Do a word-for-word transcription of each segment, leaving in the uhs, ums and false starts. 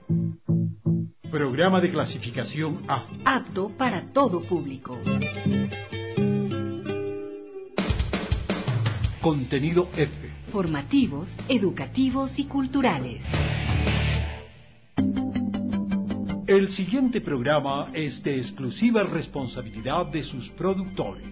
Programa de clasificación A. Apto para todo público. Contenido F. Formativos, educativos y culturales. El siguiente programa es de exclusiva responsabilidad de sus productores.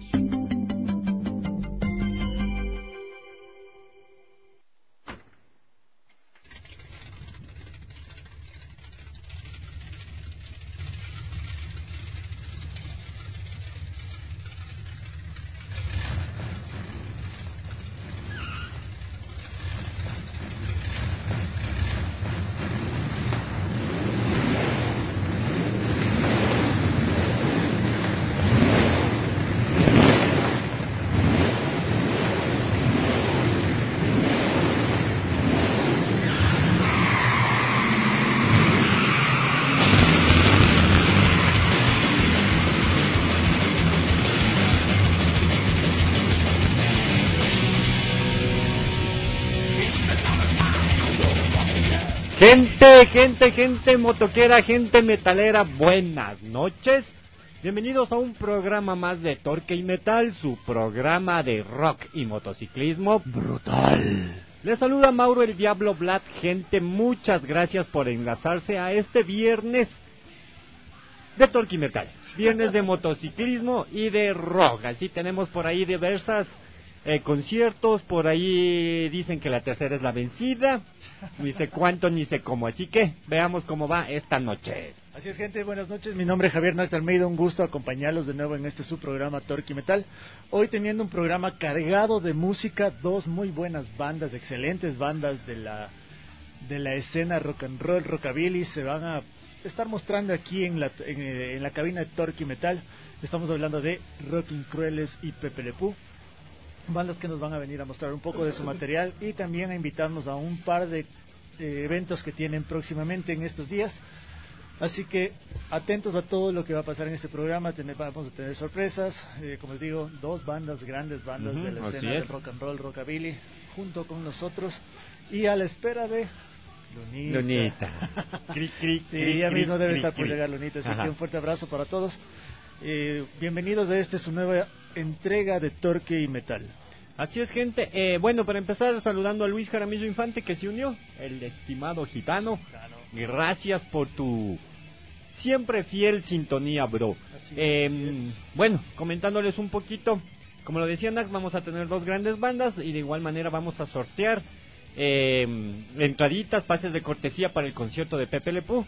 Gente, gente, gente motoquera, gente metalera, buenas noches. Bienvenidos a un programa más de Torque y Metal, su programa de rock y motociclismo brutal. Les saluda Mauro el Diablo Vlad. Gente, muchas gracias por enlazarse a este viernes de Torque y Metal. Viernes de motociclismo y de rock. Así tenemos por ahí diversas Eh, conciertos, por ahí dicen que la tercera es la vencida, ni sé cuánto ni sé cómo, así que veamos cómo va esta noche. Así es, gente, buenas noches, mi nombre es Javier Nax Almeida, un gusto acompañarlos de nuevo en este subprograma Torque y Metal. Hoy teniendo un programa cargado de música, dos muy buenas bandas, excelentes bandas de la de la escena rock and roll, rockabilly, se van a estar mostrando aquí en la en, en la cabina de Torque y Metal. Estamos hablando de Rockin' Crueles y Pepe Le Pew, bandas que nos van a venir a mostrar un poco de su material y también a invitarnos a un par de eh, eventos que tienen próximamente en estos días. Así que atentos a todo lo que va a pasar en este programa. Tener, vamos a tener sorpresas, eh, como les digo, dos bandas, grandes bandas uh-huh, de la escena de rock and roll, rockabilly, junto con nosotros y a la espera de Lunita. Lunita. Cri, cri, sí, cri, ya cri, mismo debe cri, estar por cri. llegar Lunita, así Ajá. que un fuerte abrazo para todos. Eh, bienvenidos a esta su nueva entrega de Torque y Metal. Así es, gente. Eh, bueno, para empezar, saludando a Luis Jaramillo Infante, que se unió, el estimado gitano. Gracias por tu siempre fiel sintonía, bro. Así eh, es, así es. Bueno, comentándoles un poquito, como lo decía Nax, vamos a tener dos grandes bandas y de igual manera vamos a sortear eh, entraditas, pases de cortesía para el concierto de Pepe Le Pew.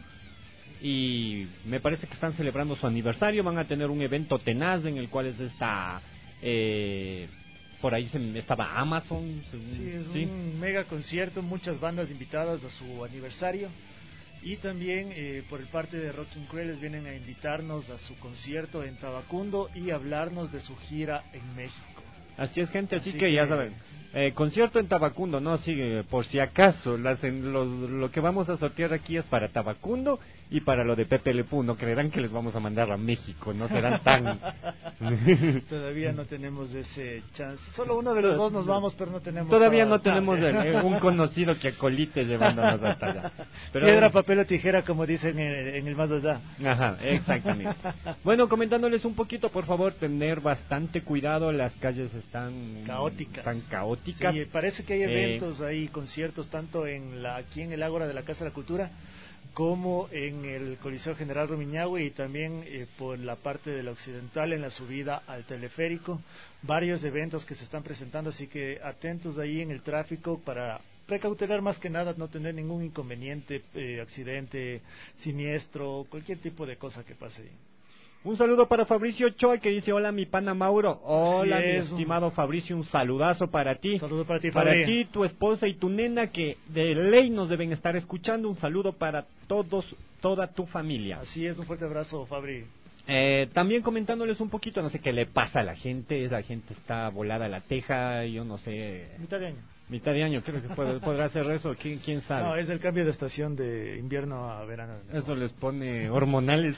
Y me parece que están celebrando su aniversario, van a tener un evento tenaz en el cual es esta eh, por ahí se, estaba Amazon, según, sí, es ¿sí? un mega concierto, muchas bandas invitadas a su aniversario y también eh, por el parte de Rockin' Crueles vienen a invitarnos a su concierto en Tabacundo y hablarnos de su gira en México. Así es, gente, así, así que, que ya saben, eh, concierto en Tabacundo, no, sí, por si acaso, las, en, los, lo que vamos a sortear aquí es para Tabacundo y para lo de Pepe Le Pew, no creerán que les vamos a mandar a México, no serán tan... Todavía no tenemos ese chance, solo uno de los dos nos vamos, pero no tenemos... Todavía para... no tenemos el, eh, un conocido que acolite llevándonos hasta allá. Pero... Piedra, papel o tijera, como dicen en, en el más allá. Ajá, exactamente. Bueno, comentándoles un poquito, por favor, tener bastante cuidado, las calles están caóticas. Tan caóticas. Sí, parece que hay eventos eh... ahí, conciertos, tanto en la aquí en el Ágora de la Casa de la Cultura, como en el Coliseo General Rumiñahui y también eh, por la parte de la occidental en la subida al teleférico, varios eventos que se están presentando, así que atentos ahí en el tráfico para precautelar más que nada, no tener ningún inconveniente, eh, accidente, siniestro, cualquier tipo de cosa que pase ahí. Un saludo para Fabricio Ochoa que dice: hola mi pana Mauro. Hola mi es, estimado un... Fabricio, un saludazo para ti. Un saludo para ti, Para Fabri. ti, tu esposa y tu nena que de ley nos deben estar escuchando. Un saludo para todos, toda tu familia. Así es, un fuerte abrazo, Fabri. Eh, también comentándoles un poquito, no sé qué le pasa a la gente, la gente está volada a la teja, yo no sé. Mitad de año. Mitad de año, creo que pod- podrá ser eso, ¿quién, quién sabe? No, es el cambio de estación de invierno a verano. Eso les pone hormonales.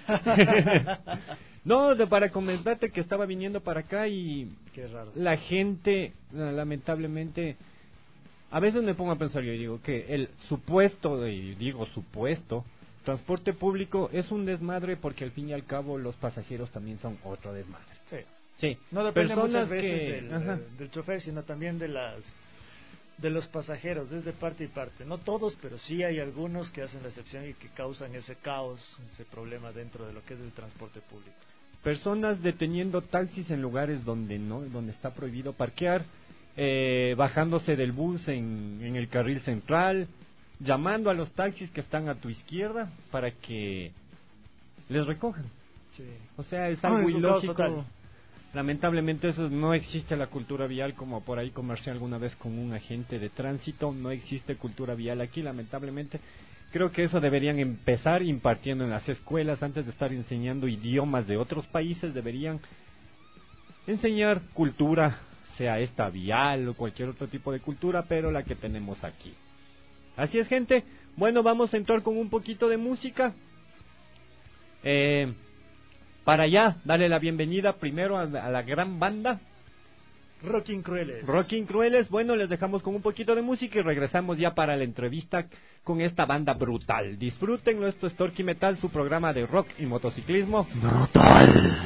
No, de, para comentarte que estaba viniendo para acá y Qué raro. La gente, lamentablemente, a veces me pongo a pensar, yo digo que el supuesto, y digo supuesto, transporte público es un desmadre porque al fin y al cabo los pasajeros también son otro desmadre. Sí. Sí. No depende muchas Personas veces que- del, Ajá. eh, del chofer, sino también de las de los pasajeros, es de parte y parte. No todos, pero sí hay algunos que hacen la excepción y que causan ese caos, ese problema dentro de lo que es el transporte público. Personas deteniendo taxis en lugares donde no, donde está prohibido parquear, eh, bajándose del bus en, en el carril central, llamando a los taxis que están a tu izquierda para que les recojan. Sí. O sea, es Ah, algo es un caos ilógico. total. Lamentablemente eso no existe la cultura vial, como por ahí conversé alguna vez con un agente de tránsito, no existe cultura vial aquí, lamentablemente. Creo que eso deberían empezar impartiendo en las escuelas, antes de estar enseñando idiomas de otros países, deberían enseñar cultura, sea esta vial o cualquier otro tipo de cultura, pero la que tenemos aquí. Así es, gente. Bueno, vamos a entrar con un poquito de música. Eh... Para ya darle la bienvenida primero a, a la gran banda Rocking Crueles. Rocking Crueles. Bueno, les dejamos con un poquito de música y regresamos ya para la entrevista con esta banda brutal. Disfrútenlo, esto es Torque y Metal, su programa de rock y motociclismo brutal.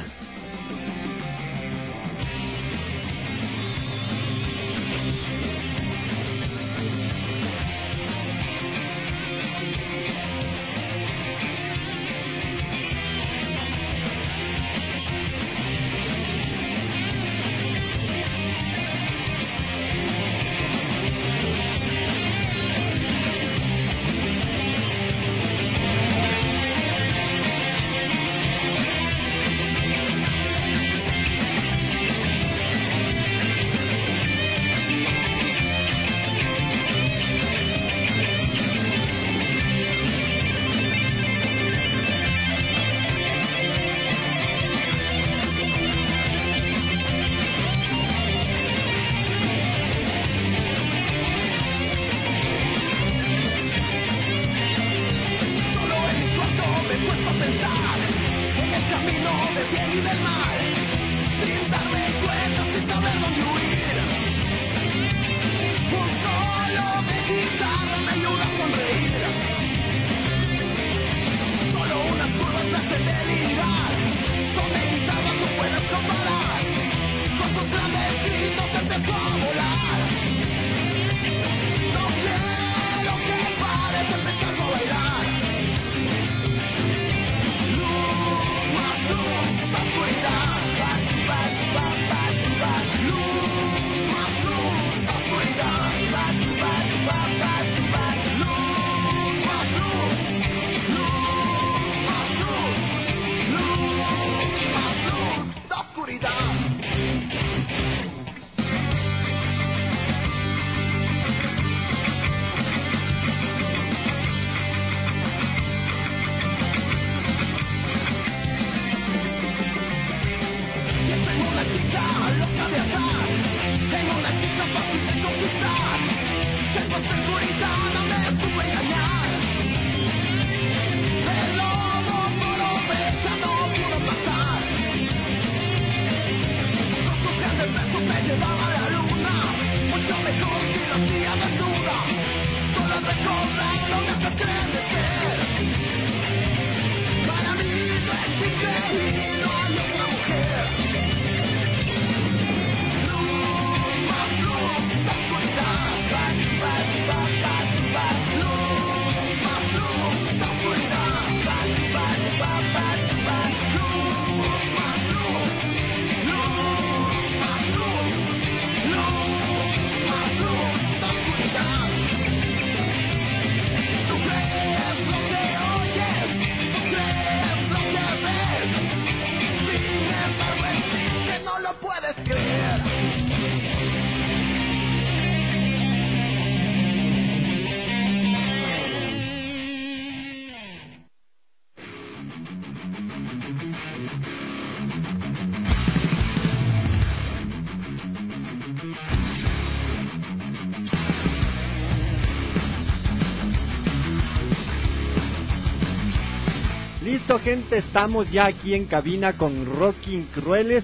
Listo, gente, estamos ya aquí en cabina con Rocking Crueles.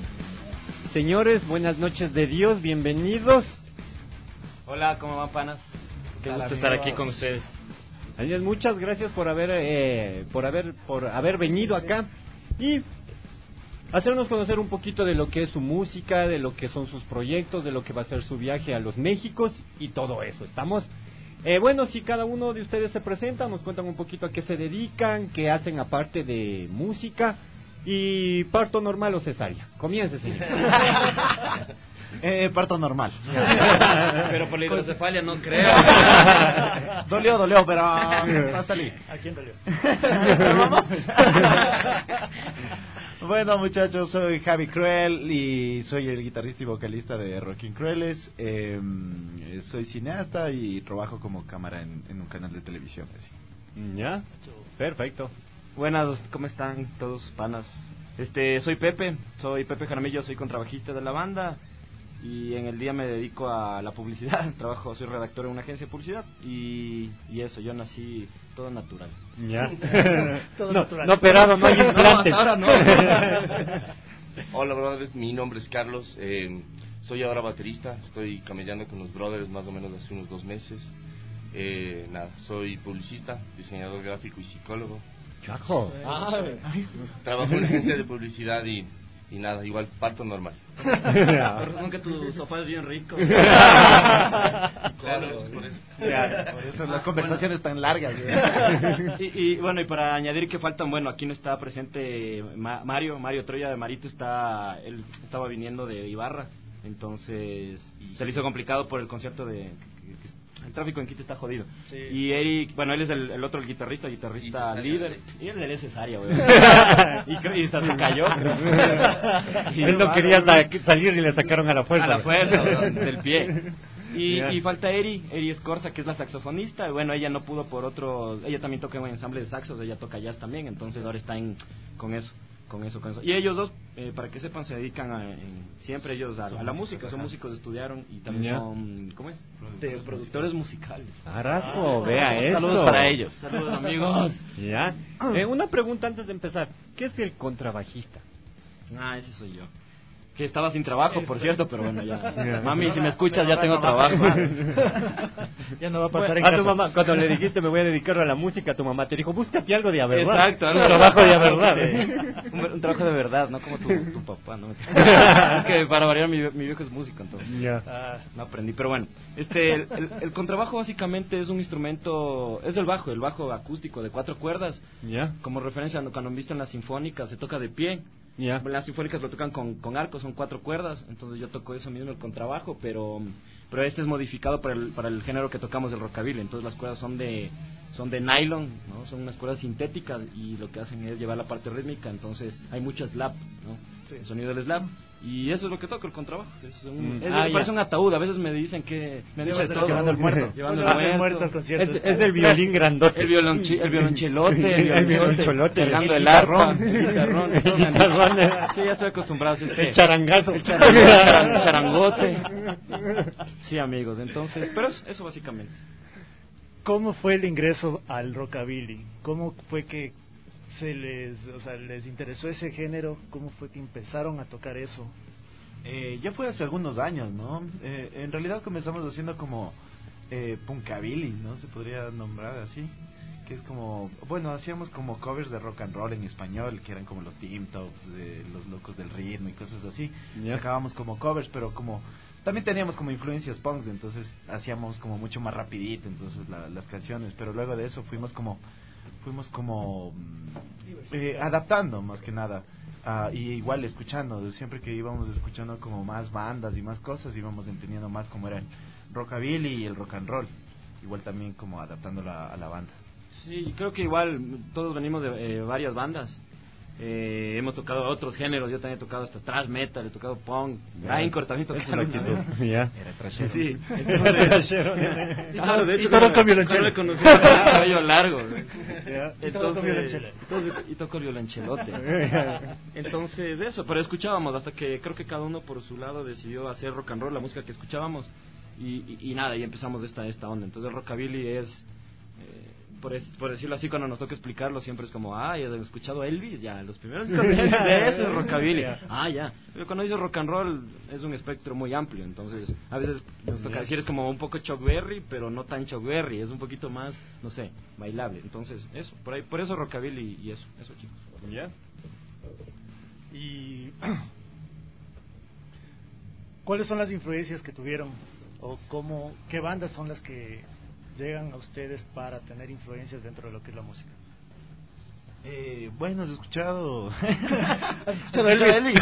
Señores, buenas noches de Dios, bienvenidos. Hola, ¿cómo van, panas? Qué Hola, gusto estar amigos. aquí con ustedes. Así es, muchas gracias por haber, eh, por haber, por haber venido acá y hacernos conocer un poquito de lo que es su música, de lo que son sus proyectos, de lo que va a ser su viaje a los Méxicos y todo eso. Estamos, eh, bueno, si cada uno de ustedes se presenta, nos cuentan un poquito a qué se dedican, qué hacen aparte de música y parto normal o cesárea. Comience, señor. Eh, parto normal. Pero por la hidrocefalia no creo. Dolió, dolió, pero va a salir. ¿A quién dolió? Bueno, muchachos, soy Javi Cruel y soy el guitarrista y vocalista de Rockin' Crueles. Eh, soy cineasta y trabajo como cámara en, en un canal de televisión. Así. Ya, perfecto. Buenas, ¿cómo están todos panas? Este, soy Pepe, soy Pepe Jaramillo, soy contrabajista de la banda y en el día me dedico a la publicidad. Trabajo, soy redactor en una agencia de publicidad y, y eso, yo nací todo natural. Ya. Todo no, natural. no operado, no hay implantes. No, ahora no. Hola, brothers, mi nombre es Carlos, eh, soy ahora baterista, estoy camellando con los brothers más o menos hace unos dos meses. Eh, nada, soy publicista, diseñador gráfico y psicólogo. Chaco. Ay. Trabajo en una agencia de publicidad y, y nada, igual parto normal. Por razón que tu sofá es bien rico. Claro, es por eso. Ya, por eso las conversaciones tan largas. y, y bueno, y para añadir que faltan, bueno, aquí no está presente Ma- Mario, Mario Troya de Marito, está, él estaba viniendo de Ibarra, entonces se le hizo complicado por el concierto de... que- que- el tráfico en Quito está jodido. Sí. Y Eric, bueno, él es el, el otro, el guitarrista, guitarrista Y- líder. Y él es cesárea, güey. y, creo- y hasta se cayó. Y Él no va, quería güey. sa- salir y le sacaron a la fuerza. A la fuerza, weón, del pie. Y, Ya. y falta Eri, Eri Escorza, que es la saxofonista. Y bueno, ella no pudo por otro... Ella también toca en un ensamble de saxos, ella toca jazz también. Entonces ahora está en, con eso. Con eso, con eso. Y ellos dos, eh, para que sepan, se dedican a, en- siempre ellos a, a la música, son músicos, estudiaron y también Ya. son, ¿cómo es? De productores musicales. Carajo, vea eso. Saludos para ellos. Saludos, amigos. Ya. Eh, una pregunta antes de empezar. ¿Qué es el contrabajista? Ah, ese soy yo. Que estaba sin trabajo, por cierto, pero bueno, ya. Ya. Mami, si me escuchas, ya tengo trabajo. Ya no va a pasar en A tu casa. mamá, cuando le dijiste me voy a dedicar a la música, tu mamá te dijo, búscate algo de a verdad. Exacto, un trabajo de a verdad. Un, un trabajo de verdad, no como tu, tu papá, ¿no? Es que para variar, mi, mi viejo es músico, entonces. Ya. Ah, No aprendí, pero bueno, este, el, el, el contrabajo básicamente es un instrumento, es el bajo, el bajo acústico de cuatro cuerdas. Ya. Como referencia, cuando viste en las sinfónicas se toca de pie. Ya. Las sinfónicas lo tocan con, con arcos, son cuatro cuerdas, entonces yo toco eso mismo, el contrabajo, pero pero este es modificado para el, para el género que tocamos, el rockabilly. Entonces las cuerdas son de son de nylon, ¿no? Son unas cuerdas sintéticas y lo que hacen es llevar la parte rítmica, entonces hay mucho slap, ¿no? Sí. El sonido del slap. Y eso es lo que toco, el contrabajo. Es un, Mm. es- Ah, parece ya. un ataúd, a veces me dicen que... Me han dicho de todo. llevando al muerto. Llevando Llevando al al muerto. muerto al concierto. Es, es el violín grandote. El, violonchi, el violonchelote, el El violonchelote, violonchelote, cargando el el arpa, guitarrón. el guitarrón, El todo me han guitarrón. dicho. Sí, ya estoy acostumbrado. Es que El charangazo. el charango- charangote. Sí, amigos, entonces, pero eso, eso básicamente. ¿Cómo fue el ingreso al rockabilly? ¿Cómo fue que se les, o sea, les interesó ese género? ¿Cómo fue que empezaron a tocar eso? Eh, ya fue hace algunos años, ¿no? Eh, en realidad comenzamos haciendo como eh, punkabilly, ¿no? Se podría nombrar así. Que es como, bueno, hacíamos como covers de rock and roll en español, que eran como los Team Tops, de los locos del ritmo y cosas así. Ya. Sacábamos como covers, pero como también teníamos como influencias punks, entonces hacíamos como mucho más rapidito, entonces la- las canciones. Pero luego de eso fuimos como, fuimos como mm, eh, adaptando más que nada. Ah, y igual escuchando, siempre que íbamos escuchando como más bandas y más cosas, íbamos entendiendo más cómo era el rockabilly y el rock and roll. Igual también como adaptando la, a la banda. Sí, creo que igual todos venimos de eh, varias bandas. Eh, hemos tocado otros géneros, yo también he tocado hasta thrash metal, he tocado punk, grindcore también Esa es tocaron la una vez. actitud. Ya. Era Sí, trashero. sí. Trashero. Claro, de hecho, Y todo no- con violonchelo. no le conocía con el cabello largo. güey. Ya, y todo con violonchelo. entonces, y toco el violonchelote. Entonces, eso, pero escuchábamos hasta que creo que cada uno por su lado decidió hacer rock and roll, la música que escuchábamos, y, y, y nada, y empezamos esta esta onda. Entonces, el rockabilly es, eh, por, es, por decirlo así, cuando nos toca explicarlo, siempre es como, ah, ya he escuchado Elvis, ya, los primeros Elvis de ese es rockabilly. Ah, ya. Pero cuando dices rock and roll es un espectro muy amplio, entonces a veces nos toca decir es como un poco Chuck Berry, pero no tan Chuck Berry, es un poquito más, no sé, bailable. Entonces, eso, por ahí, por eso rockabilly y eso, eso chicos. ¿Ya? Y ¿cuáles son las influencias que tuvieron o cómo, qué bandas son las que llegan a ustedes para tener influencias dentro de lo que es la música? Eh, bueno, has escuchado. ¿Has escuchado Elvis?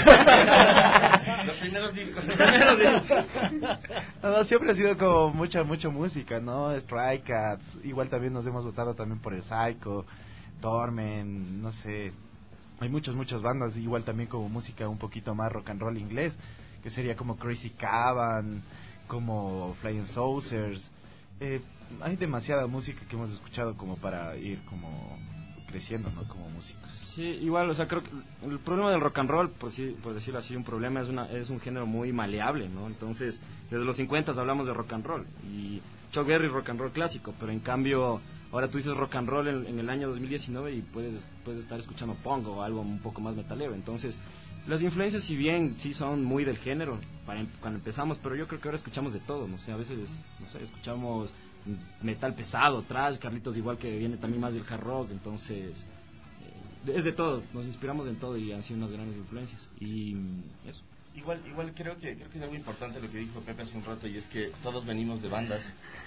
Los primeros discos. Los primeros discos. No, no, siempre ha sido como mucha, mucha música, ¿no? Stray Cats. Igual también nos hemos votado también por el Psycho, Torment, no sé. Hay muchas, muchas bandas. Igual también como música un poquito más rock and roll inglés, que sería como Crazy Cavan, como Flying Saucers. Eh, hay demasiada música que hemos escuchado como para ir como creciendo, ¿no? Como músicos. Sí, igual, o sea, creo que el problema del rock and roll, por, sí, por decirlo así, un problema es una es un género muy maleable, ¿no? Entonces, desde los cincuenta hablamos de rock and roll y Chuck Berry rock and roll clásico, pero en cambio ahora tú dices rock and roll en, en el año dos mil diecinueve y puedes puedes estar escuchando punk o algo un poco más metalero. Entonces, las influencias, si bien sí son muy del género para cuando empezamos, pero yo creo que ahora escuchamos de todo, no sé, a veces, no sé, escuchamos metal pesado, trash, Carlitos igual que viene también más del hard rock, entonces eh, es de todo, nos inspiramos en todo y han sido unas grandes influencias y eso. Igual, igual creo que creo que es algo importante lo que dijo Pepe hace un rato, y es que todos venimos de bandas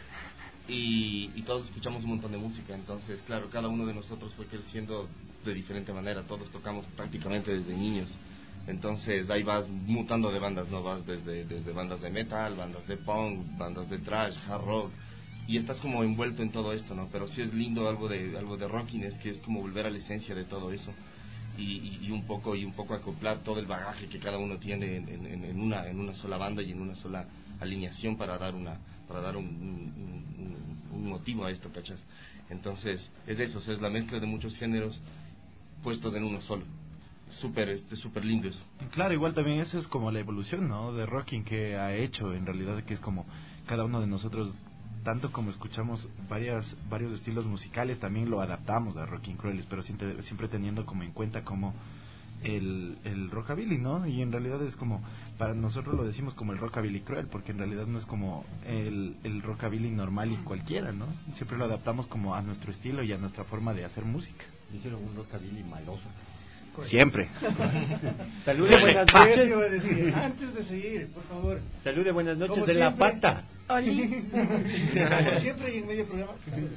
y, y todos escuchamos un montón de música, entonces claro, cada uno de nosotros fue creciendo de diferente manera, todos tocamos prácticamente desde niños, entonces ahí vas mutando de bandas, no vas desde desde bandas de metal, bandas de punk, bandas de trash, hard rock, y estás como envuelto en todo esto, ¿no? Pero sí es lindo algo de algo de rocking, es que es como volver a la esencia de todo eso. Y, y, y un poco y un poco acoplar todo el bagaje que cada uno tiene en, en, en una en una sola banda y en una sola alineación para dar una para dar un, un, un, un motivo a esto, ¿cachas? Entonces es eso, o sea, es la mezcla de muchos géneros puestos en uno solo. Súper este súper lindo eso. Claro, igual también eso es como la evolución, ¿no? De rocking que ha hecho, en realidad, que es como cada uno de nosotros, tanto como escuchamos varias varios estilos musicales, también lo adaptamos a Rocking Crueles, pero siempre, siempre teniendo como en cuenta como el, el rockabilly, ¿no? Y en realidad es como, para nosotros lo decimos como el rockabilly cruel, porque en realidad no es como el, el rockabilly normal y cualquiera, ¿no? Siempre lo adaptamos como a nuestro estilo y a nuestra forma de hacer música. Hicieron un rockabilly maloso. Siempre. Salude, buenas noches. Iba a decir, antes de seguir, por favor. Salude, buenas noches Como de la siempre. pata. Oli. Como siempre y en medio programa.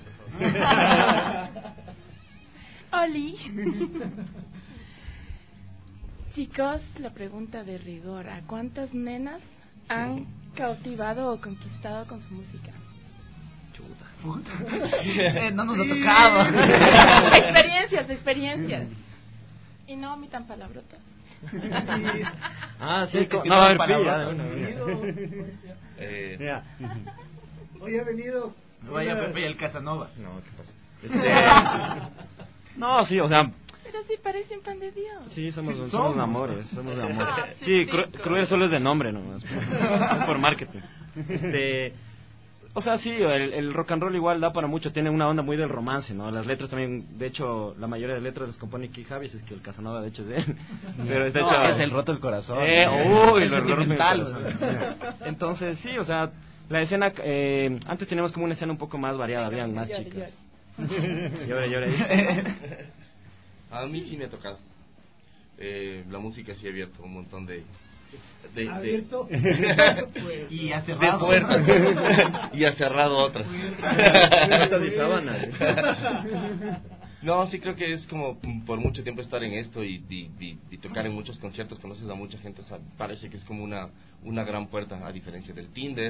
Oli. Chicos, la pregunta de rigor, ¿a cuántas nenas han cautivado o conquistado con su música? eh, no nos ha tocado. Experiencias, experiencias. Y no omitan palabrotas. Ah, sí, Sí, co- que no, a ver, palabras. pilla. Eh, Mira. Hoy ha venido. Vaya una- Pepe y el Casanova. No, ¿qué pasa? Este... No, sí, o sea, Pero sí parecen pan de Dios. Sí, somos, Sí, somos, somos. amores, somos de amores. Ah, Sí, sí, cru- sí. Cruel solo es de nombre, no, es por, es por marketing. Este, o sea, sí, el, el rock and roll igual da para mucho, tiene una onda muy del romance, ¿no? Las letras también, de hecho, la mayoría de letras las compone Keith Javis, es que el Casanova de hecho es de él. Pero es de No, hecho es el roto el corazón. Eh, ¿no? uy, Es lo, lo rompe el sentimental, corazón. Entonces, sí, o sea, la escena, eh, antes teníamos como una escena un poco más variada, habían más Llore, chicas. llore. Llore, llore. a mí sí me ha tocado. Eh, la música sí ha abierto un montón de... de, de Abierto. Y ha de cerrado. puertas. Y ha cerrado otras. Puertas y sábanas. No, sí creo que es como mm, por mucho tiempo estar en esto y, y, y, y tocar en muchos conciertos, conoces a mucha gente, o sea, parece que es como una una gran puerta, a diferencia del Tinder.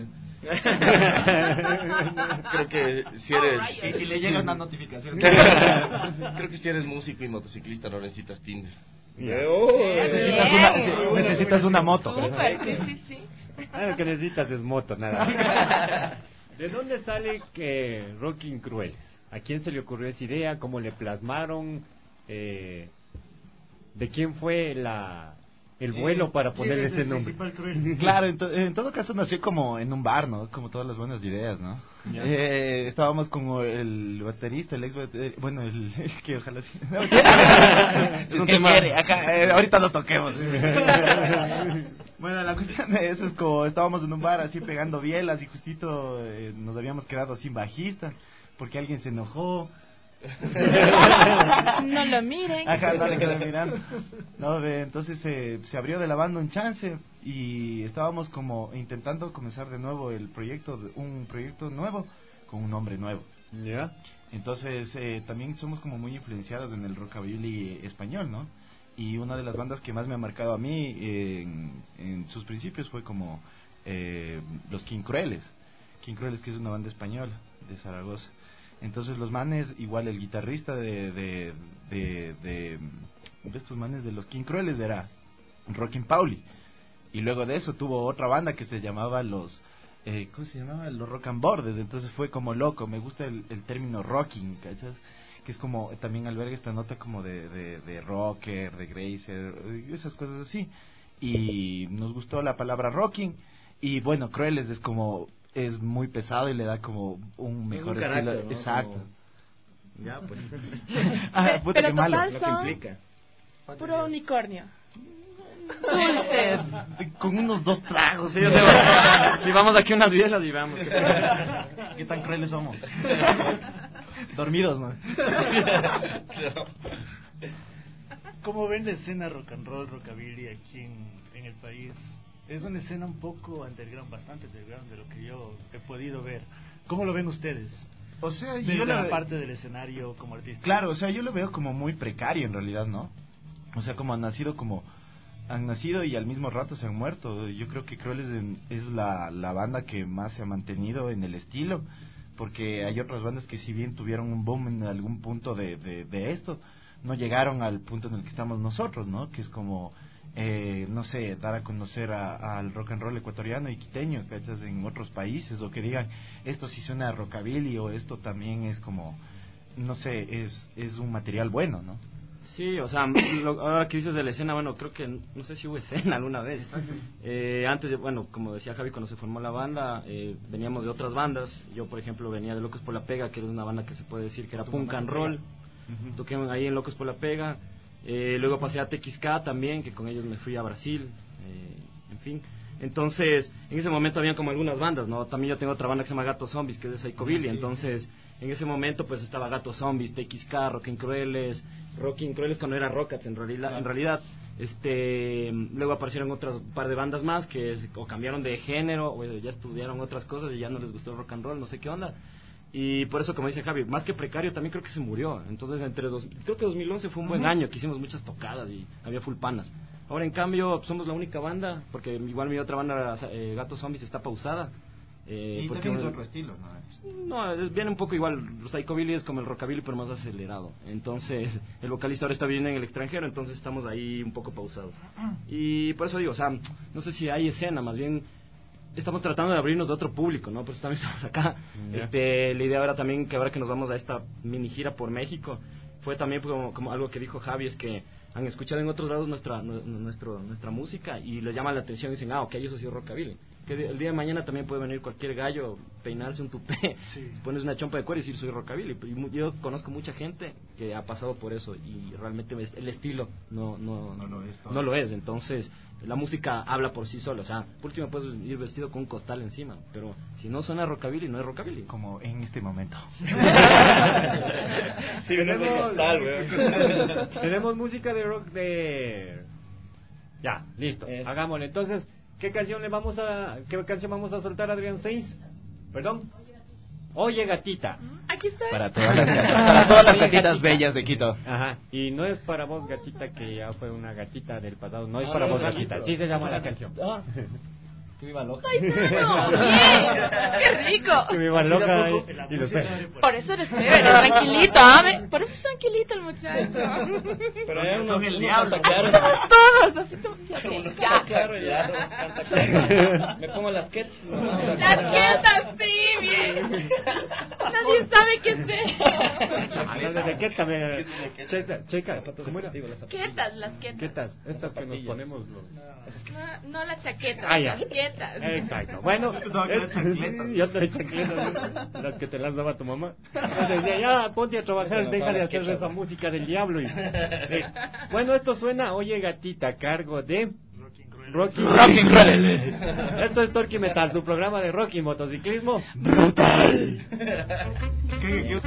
Creo que si eres... Y, y le llega una notificación. Creo que si eres músico y motociclista no necesitas Tinder. Necesitas una, sí, necesitas una moto. Súper, sí, sí, sí. ah, lo que necesitas es moto, nada. ¿De dónde sale que Rocking Crueles? ¿A quién se le ocurrió esa idea? ¿Cómo le plasmaron? Eh, ¿De quién fue la el vuelo Eh, para poner ¿Quién es ese el nombre? principal cruel? Claro, en, to- en todo caso nació como en un bar, ¿no? Como todas las buenas ideas, ¿no? Eh, estábamos como el baterista, el ex baterista, bueno, el, el que ojalá... sí- No, es un tema... quiere, ajá, eh, ahorita lo toquemos. Bueno, la cuestión de eso es como estábamos en un bar así pegando bielas y justito eh, nos habíamos quedado sin bajista porque alguien se enojó. No lo miren. Ajá, no le quedé mirando. No, ve, entonces eh, se abrió de la banda un chance y estábamos como intentando comenzar de nuevo el proyecto, de- un proyecto nuevo con un nombre nuevo. Ya. Entonces eh, también somos como muy influenciados en el rockabilly español, ¿no? Y una de las bandas que más me ha marcado a mí eh, en, en sus principios fue como eh, los King Crueles. King Crueles, que es una banda española de Zaragoza. Entonces los manes, igual el guitarrista de de, de, de, de estos manes de los King Crueles era Rockin' Pauli. Y luego de eso tuvo otra banda que se llamaba los... Eh, ¿Cómo se llamaba? Los Rock and Bordes. Entonces fue como loco. Me gusta el, el término rocking, ¿cachas? Que es como, también alberga esta nota como de, de, de rocker, de grazer, esas cosas así. Y nos gustó la palabra rocking. Y bueno, Crueles es como... es muy pesado y le da como un mejor Un carácter, estilo. ¿no? Exacto. Como- Ya, pues. Ah, Pe- puta, pero qué malo. total Lo que son implica. puro unicornio. Dulce, con unos dos tragos. Sí, o sea, si vamos aquí unas bielas y veamos qué pasa. ¿Qué tan crueles somos? Dormidos, ¿no? ¿Cómo ven la escena rock and roll, rockabilly aquí en, en el país? Es una escena un poco underground, bastante underground de lo que yo he podido ver. ¿Cómo lo ven ustedes? O sea, Desde yo la la parte del escenario como artista. Claro, o sea, yo lo veo como muy precario en realidad, ¿no? O sea, como han nacido como... Han nacido y al mismo rato se han muerto. Yo creo que Crueles en- es la, la banda que más se ha mantenido en el estilo. Porque hay otras bandas que si bien tuvieron un boom en algún punto de, de, de esto, no llegaron al punto en el que estamos nosotros, ¿no? Que es como... Eh, no sé, dar a conocer a- al rock and roll ecuatoriano y quiteño, ¿cachas? En otros países, o que digan, esto sí suena a rockabilly, o esto también es como, no sé, es, es un material bueno, ¿no? Sí, o sea, lo- ahora que dices de la escena, bueno, creo que, no sé si hubo escena alguna vez. Eh, antes, de, bueno, como decía Javi, cuando se formó la banda, eh, veníamos de otras bandas. Yo, por ejemplo, venía de Locos por la Pega, que era una banda que se puede decir que era punk and roll. Toqué ahí en Locos por la Pega. Eh, luego pasé a T X K también, que con ellos me fui a Brasil, eh, en fin. Entonces, en ese momento habían como algunas bandas, ¿no? También yo tengo otra banda que se llama Gatos Zombies, que es de Psychobilly. Entonces, en ese momento pues estaba Gatos Zombies, T X K, Rockin' Crueles, Rockin' Crueles cuando era Rockats en realidad, en realidad. Este, luego aparecieron otras par de bandas más que es- o cambiaron de género o ya estudiaron otras cosas y ya no les gustó el rock and roll, no sé qué onda. Y por eso, como dice Javi, más que precario, también creo que se murió. Entonces, entre dos, creo que dos mil once fue un buen Ujú. año, que hicimos muchas tocadas y había full panas. Ahora, en cambio, somos la única banda, porque igual mi otra banda, eh, Gatos Zombies, está pausada. Eh, y porque también es otro estilo, ¿no? no, es- viene un poco igual. Psychobilly es como el rockabilly, pero más acelerado. Entonces, el vocalista ahora está viviendo en el extranjero, entonces estamos ahí un poco pausados. Y por eso digo, o sea, no sé si hay escena, más bien estamos tratando de abrirnos de otro público, ¿no? Por eso también estamos acá. Ya. Este, la idea ahora también, que ahora que nos vamos a esta mini gira por México, fue también como, como algo que dijo Javi, es que han escuchado en otros lados nuestra nu- nuestro, nuestra música y les llama la atención y dicen, ah, ok, eso sí es rockabilly. Que de- el día de mañana también puede venir cualquier gallo, peinarse un tupé, Sí. pones una chompa de cuero y decir soy rockabilly. Y mu- yo conozco mucha gente que ha pasado por eso y realmente es- el estilo no no, No lo es todo. no lo es. Entonces la música habla por sí sola. O sea, por último puedes ir vestido con un costal encima, pero si no suena rockabilly, no es rockabilly. Como en este momento. Sí, tenemos, costal, weón. tenemos música de rock de... Ya, listo, Es- hagámosle. Entonces, ¿qué canción le vamos a... ¿Qué canción vamos a soltar, Adrián Sainz? ¿Perdón? Oye, gatita. Aquí está. Para todas las, para todas las gatitas bellas de Quito. Ajá, y no es para vos, gatita, que ya fue una gatita del pasado. No es Ah, para no, vos, es gatita. gatito. Sí se llama la canción. Ah. Que viva Loja. ¡Paisano! ¡Bien! ¡Qué rico! Que viva Loja y, y los Por eso eres chévere, tranquilito, ¿ah? Por eso es tranquilito el muchacho. Pero hay unos, son el unos diablo. Santa Clara. Somos todos, así somos. Unos Ya. Santa Clara y ya, Santa Clara. Me pongo las quetas. Las quietas, sí, bien. Nadie sabe qué es Hablando de qué también. Checa, checa. ¿Cómo era? Quietas, las quietas. Quetas, estas que nos ponemos los. No, no las chaquetas, Ah, ya. las quietas. Exacto. Bueno, chancletas. yo te chancletas, las que te las daba tu mamá. Yo decía, ya, ponte a trabajar, deja de hacer esa música del diablo. Y, eh, bueno, esto suena, oye gatita, a cargo de Rocky Rocking Cruel. Esto es Torque Metal, tu programa de rock y motociclismo Brutal. ¿Qué, qué?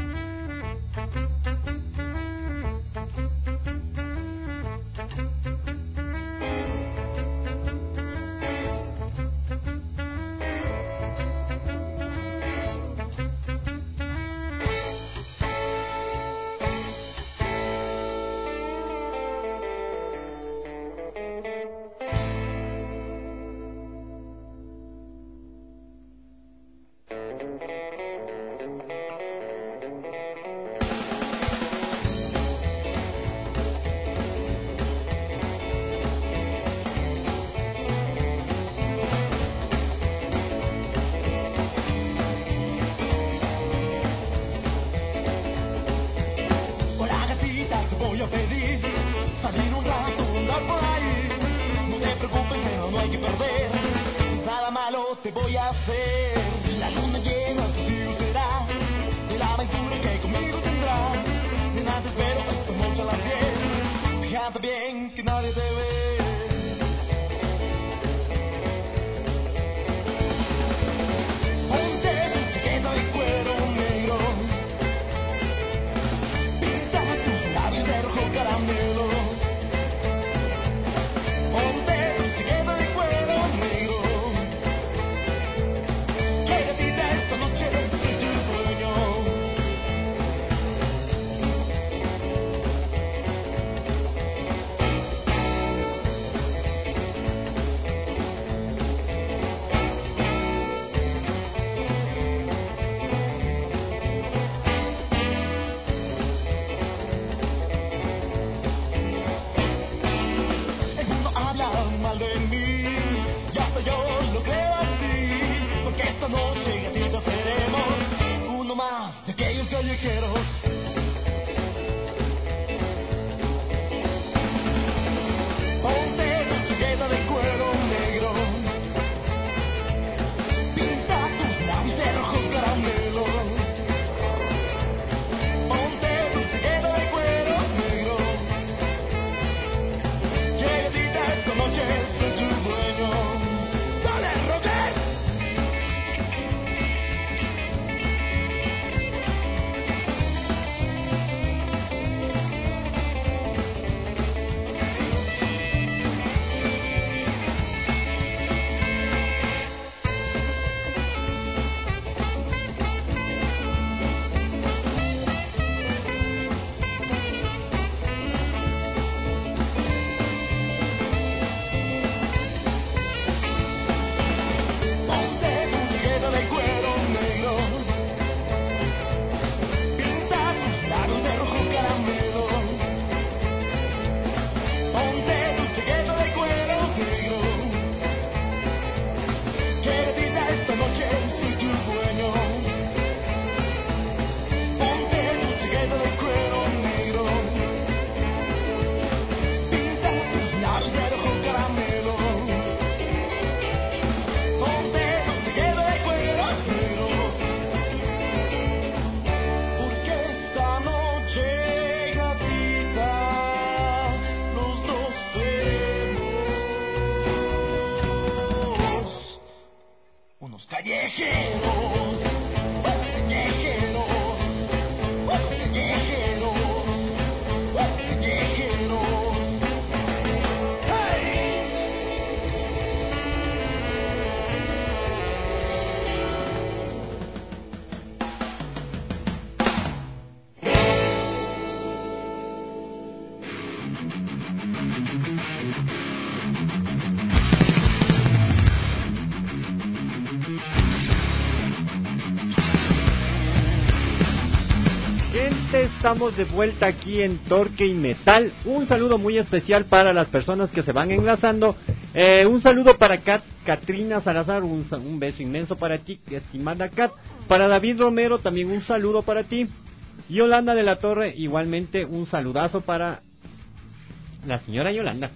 estamos de vuelta aquí en Torque y Metal. Un saludo muy especial para las personas que se van enlazando. Eh, un saludo para Kat, Katrina Salazar, un, un beso inmenso para ti, estimada Kat. Para David Romero, también un saludo para ti. Yolanda de la Torre, igualmente un saludazo para la señora Yolanda.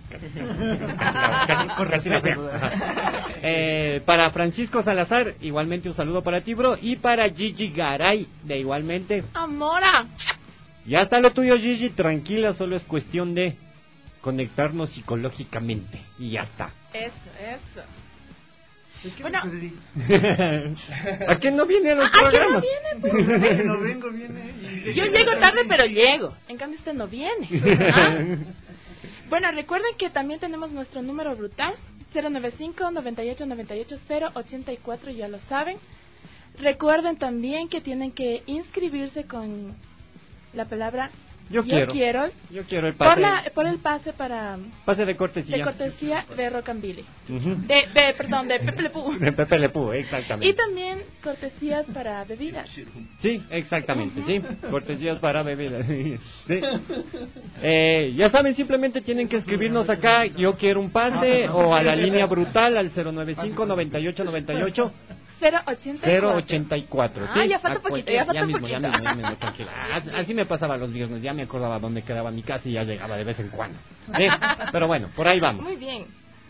eh, para Francisco Salazar, igualmente un saludo para ti, bro. Y para Gigi Garay, de igualmente. ¡Amora! Ya está lo tuyo, Gigi, tranquila, solo es cuestión de conectarnos psicológicamente. Y ya está. Eso, eso. Bueno, ¿a qué no viene a los ¿a programas? qué no viene? Pues? No vengo, viene. Y... Yo llego tarde, pero llego. En cambio, usted no viene. ¿Ah? Bueno, recuerden que también tenemos nuestro número brutal, cero nueve cinco, noventa y ocho, noventa y ocho, cero ochenta y cuatro, ya lo saben. Recuerden también que tienen que inscribirse con la palabra Yo, yo quiero. quiero, Yo quiero el pase. por, la, por el pase para Pase de cortesía. de cortesía de Rockabilly. Uh-huh. De, de, perdón, de Pepe Le Pew. De Pepe Le Pew, exactamente. Y también cortesías para bebidas. Sí, exactamente, uh-huh. Sí. Cortesías para bebidas. Sí. Eh, ya saben, simplemente tienen que escribirnos acá, yo quiero un pase, o a la línea brutal al cero nueve cinco, noventa y ocho, noventa y ocho. cero ochenta y cuatro. Ah, ¿sí? ya falta poquito, ya falta ya mismo, poquito. Ya mismo, ya mismo, tranquila. Así, así me pasaba los viernes, ya me acordaba dónde quedaba mi casa y ya llegaba de vez en cuando. ¿Sí? Pero bueno, por ahí vamos. Muy bien.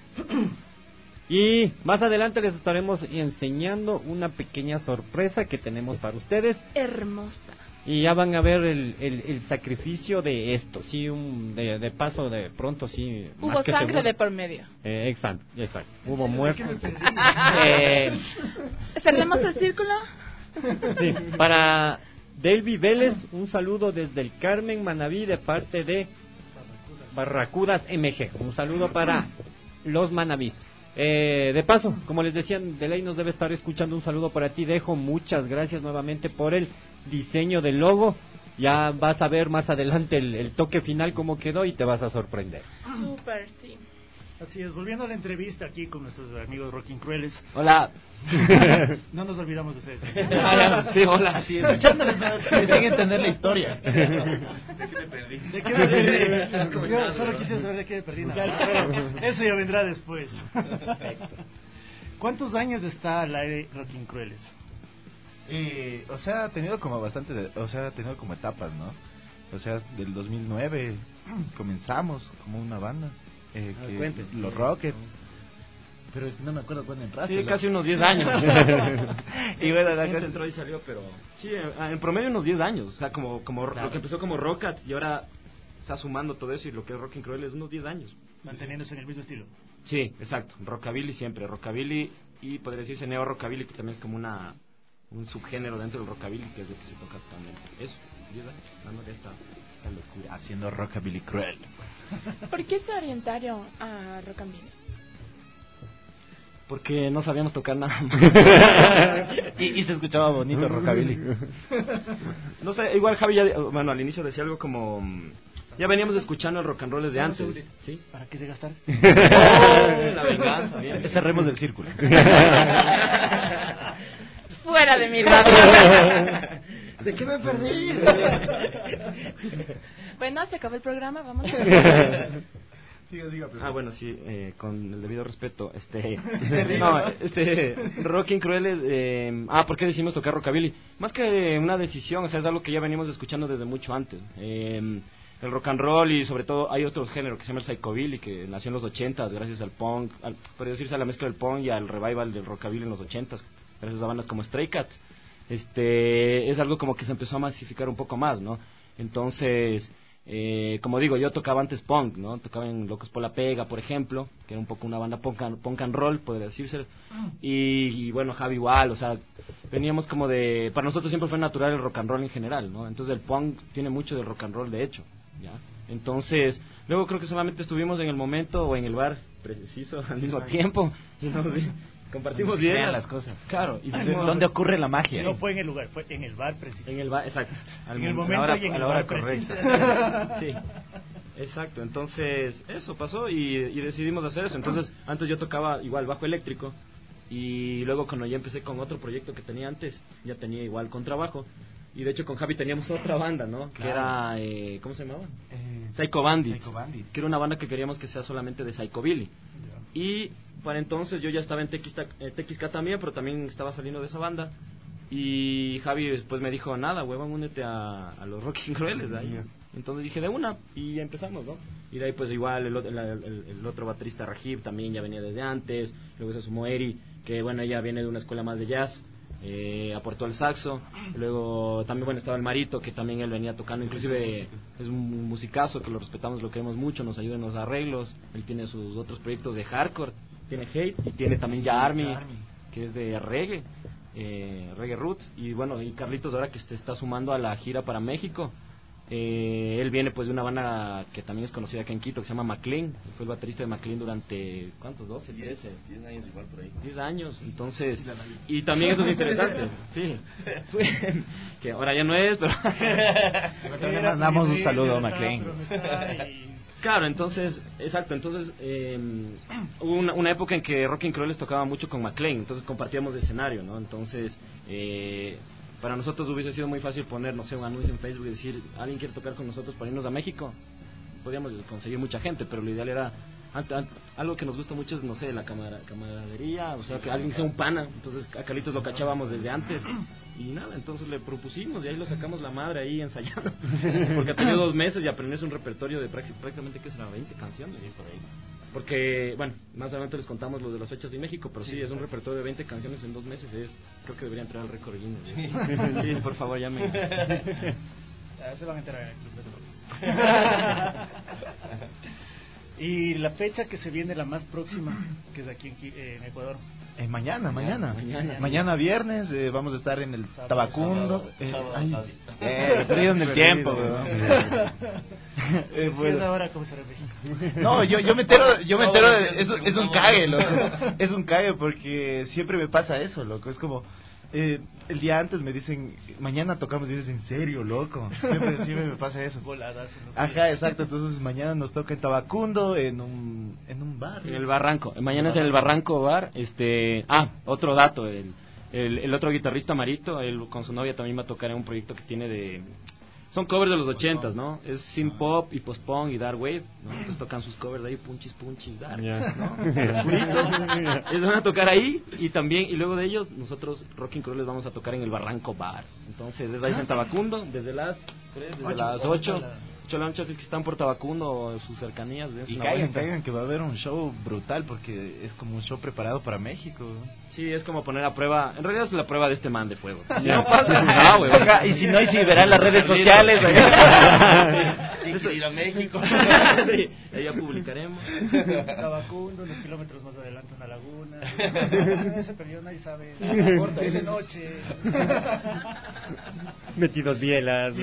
Y más adelante les estaremos enseñando una pequeña sorpresa que tenemos para ustedes. Hermosa. Y ya van a ver el, el, el sacrificio de esto, sí, un, de, de paso de pronto, sí. Hubo más que sangre seguro. de por medio. Eh, exacto, exacto. Hubo muertos. eh, ¿Cerremos el círculo? sí, para Delvi Vélez, un saludo desde el Carmen Manaví de parte de Barracudas M G. Un saludo para los Manaví. Eh, de paso, como les decía, de ley nos debe estar escuchando. Un saludo para ti, Dejo. Muchas gracias nuevamente por el diseño del logo. Ya vas a ver más adelante el, el toque final cómo quedó y te vas a sorprender. Súper, sí. Así es, volviendo a la entrevista aquí con nuestros amigos Rocking Crueles. Hola. No nos olvidamos de ustedes. Sí, hola. Sí, escuchándoles, sin entender la historia. ¿De qué me perdí? ¿De qué me perdí? Yo solo quisiera saber de qué me perdí. Nada. Eso ya vendrá después. Perfecto. ¿Cuántos años está al aire Rocking Crueles? Eh, o sea, ha tenido como bastante, de, o sea, ha tenido como etapas, ¿no? O sea, del dos mil nueve comenzamos como una banda, eh, que, cuente. los Rockets. Pero no me acuerdo cuándo entraste. Sí, ¿no? casi unos diez años. Y bueno, la gente cosa... entró y salió, pero sí, en promedio unos diez años. O sea, como como Claro. lo que empezó como Rockats y ahora está sumando todo eso y lo que es Rocking Cruel es unos diez años. Manteniéndose en el mismo estilo. Sí, exacto. Rockabilly siempre, Rockabilly y podría decirse Neo Rockabilly, que también es como una un subgénero dentro del Rockabilly, que es lo que se toca también. Eso, diez años, dándole esta, esta locura. Haciendo Rockabilly Cruel. ¿Por qué se orientaron a Rockabilly? Porque no sabíamos tocar nada. y, y se escuchaba bonito Rockabilly. No sé, igual Javi ya, bueno, al inicio decía algo como ya veníamos escuchando el rock and roll desde No, antes, ¿sí? ¿Para qué se gastar? Oh, la venganza, bien. Cerremos del círculo. Fuera de mi radio. ¿De qué me perdí? Bueno, se acabó el programa, vámonos. Siga, siga, ah, bueno, sí, eh, con el debido respeto, este, no, este, Rocking Cruel, eh, ah, ¿por qué decidimos tocar Rockabilly? Más que una decisión, o sea, es algo que ya venimos escuchando desde mucho antes. Eh, el rock and roll y sobre todo hay otros géneros que se llama el psychobilly, que nació en los ochentas gracias al punk, al, podría decirse a la mezcla del punk y al revival del rockabilly en los ochentas, gracias a bandas como Stray Cats. Este, es algo como que se empezó a masificar un poco más, ¿no? Entonces, eh, como digo, yo tocaba antes punk, ¿no? Tocaba en Locos por la Pega, por ejemplo, que era un poco una banda punk and, punk and roll, podría decirse. Y, y bueno, Javi igual, o sea, veníamos como de... Para nosotros siempre fue natural el rock and roll en general, ¿no? Entonces el punk tiene mucho del rock and roll, de hecho, ¿ya? Entonces, luego creo que solamente estuvimos en el momento o en el bar preciso al mismo tiempo. Y no, sí, compartimos bien Vean las cosas. Claro. Y ¿Dónde ocurre la magia? No fue en el lugar, fue en el bar preciso. En el bar, exacto. Al en el momento hora, y en a el la hora bar correcta. Sí, exacto. Entonces, eso pasó y, y decidimos hacer eso. Entonces, antes yo tocaba igual bajo eléctrico. Y luego cuando ya empecé con otro proyecto que tenía antes, ya tenía igual contrabajo. Y de hecho con Javi teníamos otra banda, ¿no? Claro. Que era, eh, ¿cómo se llamaba? Eh, Psycho Bandit, Psycho Bandit. que era una banda que queríamos que sea solamente de Psychobilly. Y para entonces yo ya estaba en T X K también, pero también estaba saliendo de esa banda. Y Javi después me dijo, nada, huevón, únete a, a los Rocking Crueles ahí. Yeah. Entonces dije, de una, y empezamos, ¿no? Y de ahí pues igual el, el, el, el otro baterista Rajib también ya venía desde antes. Luego se sumó Eri, que bueno, ella viene de una escuela más de jazz. Eh, aportó el saxo. Luego también bueno estaba el Marito, que también él venía tocando, inclusive es un musicazo que lo respetamos, lo queremos mucho, nos ayuda en los arreglos. Él tiene sus otros proyectos de hardcore, tiene Hate y tiene también ya Army, que es de reggae, eh, reggae roots. Y bueno, y Carlitos ahora que se está sumando a la gira para México. Eh, él viene pues de una banda que también es conocida acá en Quito, que se llama McLean. Fue el baterista de McLean durante, ¿cuántos? doce, trece, diez años igual por ahí. diez años, entonces, y también eso es interesante, sí, fue, que ahora ya no es, pero le mandamos un saludo a McLean. Claro, entonces, exacto, entonces eh, hubo una, una época en que Rocking Crueles tocaba mucho con McLean, entonces compartíamos de escenario, ¿no? Entonces, eh, para nosotros hubiese sido muy fácil poner, no sé, un anuncio en Facebook y decir, ¿alguien quiere tocar con nosotros para irnos a México? Podríamos conseguir mucha gente, pero lo ideal era, algo que nos gusta mucho es, no sé, la camar camaradería, o sea, que alguien sea un pana. Entonces a Carlitos lo cachábamos desde antes y nada, entonces le propusimos y ahí lo sacamos la madre ahí ensayando, porque ha tenido dos meses y aprenderse un repertorio de prácticamente, ¿qué será? veinte canciones por ahí. Porque, bueno, más adelante les contamos lo de las fechas de México, pero sí, sí es un repertorio de veinte canciones en dos meses, es creo que debería entrar al récord Guinness. Sí, sí, por favor, llamen. Se van a enterar en el club de Y la fecha que se viene, la más próxima, que es aquí en, eh, en Ecuador. Eh, mañana, mañana, mañana, mañana, mañana viernes eh, vamos a estar en el sábado, Tabacundo. Sábado, eh, sábado, ay, sábado. eh, perdido en el tiempo, weón. eh, bueno. ¿Sí ahora cómo será México? No, yo yo me entero, yo me entero de, es, es un cague, loco. Es un cague porque siempre me pasa eso, loco. Es como eh, el día antes me dicen, mañana tocamos, y dices, ¿en serio, loco? Siempre, siempre me pasa eso. Voladas. Ajá, exacto. Entonces mañana nos toca en Tabacundo, en un en un bar. En el Barranco. Mañana es en el Barranco Bar. Este, ah, otro dato, el, el el otro guitarrista Marito, él con su novia también va a tocar en un proyecto que tiene de, son covers de los ochentas, ¿no? Es synth pop y post-punk y dark wave, ¿no? Entonces tocan sus covers de ahí, punchis, punchis, dark, yeah. ¿no? Oscurito. Ellos van a tocar ahí y también, y luego de ellos, nosotros, Rocking Crueles, vamos a tocar en el Barranco Bar. Entonces, desde ahí en Tabacundo, desde las, desde ocho, las ocho, ocho de la noche, así que están por Tabacundo o sus cercanías. Y caigan, caigan, que va a haber un show brutal porque es como un show preparado para México. Sí, es como poner a prueba, en realidad es la prueba de este man de fuego. Si yeah. no pasa, no, güey. Y si no, y si verán las redes sociales. Sí, que ir a México. Sí, ahí ya publicaremos. Tabacundo, unos kilómetros más adelante una laguna. Se perdió, nadie sabe. Corta, es de noche. Metidos bielas.